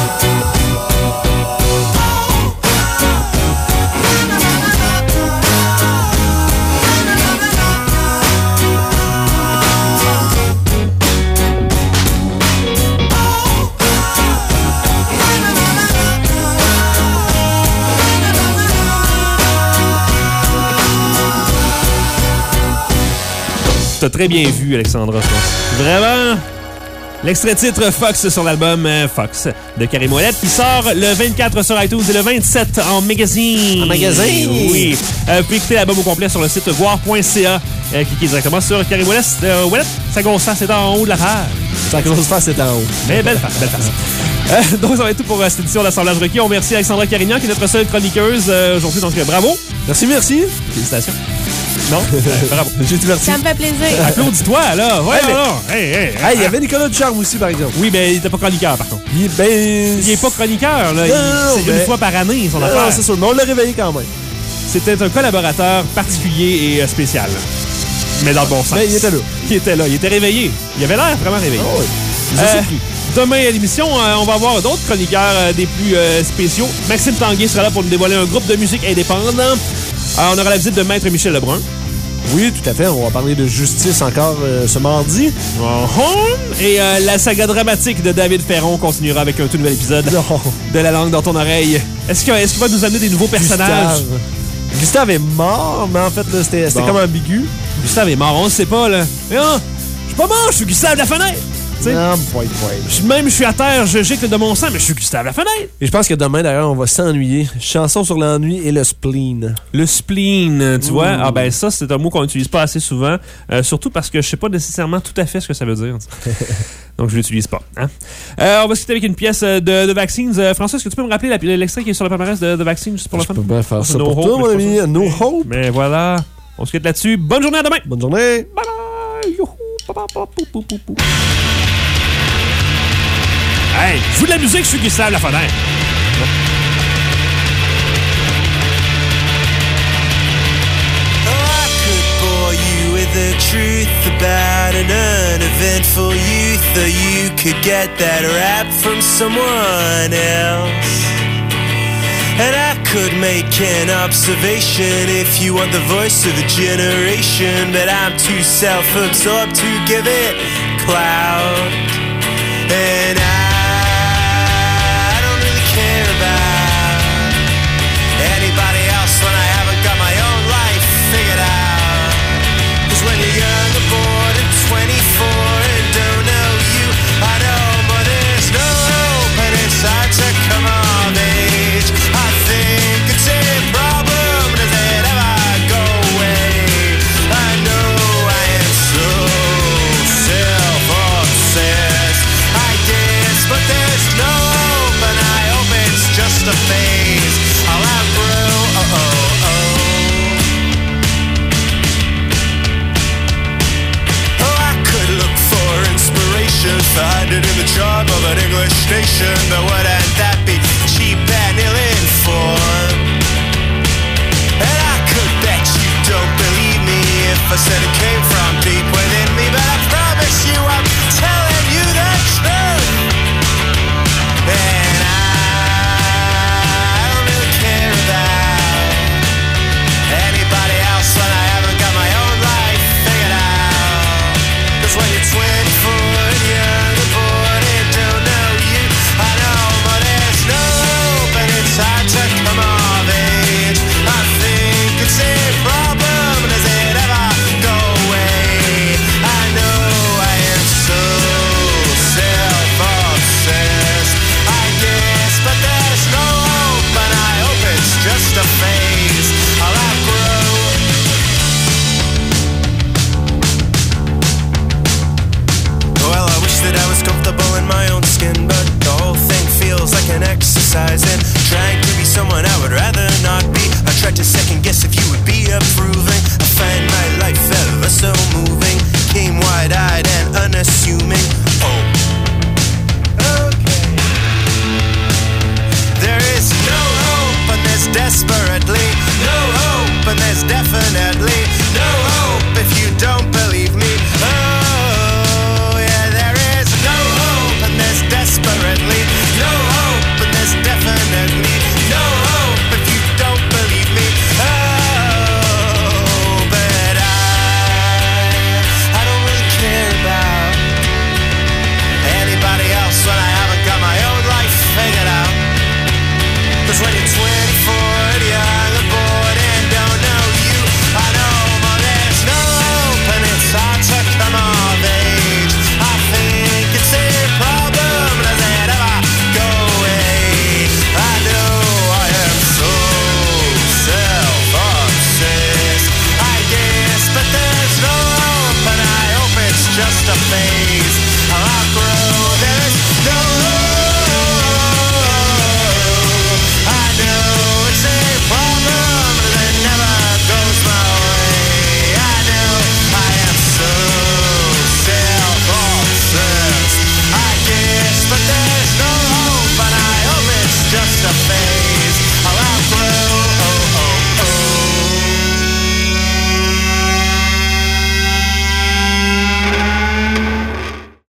S3: T'as très bien vu, Alexandra. Vraiment. L'extrait titre Fox sur l'album Fox de Karim Ouellet qui sort le 24 sur iTunes et le 27 en magazine.
S4: En magazine?
S3: Oui. Vous pouvez écouter l'album au complet sur le site voir.ca. Cliquez directement sur Karim Ouellet. Sa grosse face est en haut de la page.
S4: Sa grosse face est en haut.
S3: Mais belle face, belle face. Donc, ça va être tout pour cette édition d'Assemblage requis. On remercie Alexandra Carignan, qui est notre seule chroniqueuse aujourd'hui. Donc, bravo.
S4: Merci.
S3: Félicitations. Non? Bravo.
S4: J'ai diverti.
S13: Ça me fait plaisir.
S3: Applaudis-toi, là. Ouais,
S4: Il y avait Nicolas Ducharme aussi, par exemple.
S3: Oui, mais il était pas chroniqueur, par contre.
S4: Il
S3: est pas chroniqueur, là. C'est une fois par année, son affaire.
S4: Non, c'est sûr. Mais on l'a réveillé quand même.
S3: C'était un collaborateur particulier et spécial. Mais dans le bon sens.
S4: Mais il était là.
S3: Il était réveillé. Il avait l'air vraiment réveillé.
S4: Oh, oui.
S3: Demain à l'émission, on va avoir d'autres chroniqueurs des plus spéciaux. Maxime Tanguay sera là pour nous dévoiler un groupe de musique indépendant. On aura la visite de Maître Michel Lebrun.
S4: Oui, tout à fait. On va parler de justice encore ce mardi.
S3: Et la saga dramatique de David Ferron continuera avec un tout nouvel épisode de La langue dans ton oreille. Est-ce qu'il va nous amener des nouveaux personnages?
S4: Gustave est mort, mais en fait, c'était comme ambigu.
S3: Gustave est mort, on ne sait pas, là. Mais non, je suis pas mort, je suis Gustave de la fenêtre.
S4: Non,
S3: je suis à terre, je gicle de mon sang, mais je suis Gustave la fenêtre.
S4: Et je pense que demain, d'ailleurs, on va s'ennuyer. Chanson sur l'ennui et le spleen.
S3: Le spleen, tu vois? Ah ben ça, c'est un mot qu'on n'utilise pas assez souvent. Surtout parce que je sais pas nécessairement tout à fait ce que ça veut dire. Donc, je l'utilise pas. Hein? On va se quitter avec une pièce de Vaccines. François, est-ce que tu peux me rappeler l'extrait qui est sur le palmarès de Vaccines, juste pour le fun?
S4: Je peux bien faire ça pour toi, mon ami. No Hope.
S3: Mais voilà. On se quitte là-dessus. Bonne journée, à demain.
S4: Bonne journée.
S3: Bye bye. Youhou. Hey, je joue de la musique, je suis Gustave la fenêtre.
S11: The truth about an uneventful youth, or you could get that rap from someone else. And I could make an observation if you want the voice of a generation, but I'm too self-absorbed to give it clout. And I don't really care about anybody else when I haven't got my own life figured out. When you're young and bored and 24 and don't know you, I know, but there's no hope and it's hard to come of age. I think it's a problem, does it ever go away? I know I am so self-obsessed, I guess, but there's no hope and I hope it's just a phase. I'll outgrow, find it in the charm of an English nation, but wouldn't that be cheap and ill-informed? And I could bet you don't believe me if I said it came from deep within me, but I promise you I'm telling you the truth. And I don't really care about anybody else when I haven't got my own life figured out. 'Cause when you're 24 and young and bored and don't know you, I know, but there's no hope and it's hard to come of age. I think it's a problem, does it ever go away? I know I am so self-obsessed, I guess, but there's no hope and I hope it's just a phase I'll outgrow. Well, I wish that I was comfortable in my own skin, but the whole thing feels like an exercise in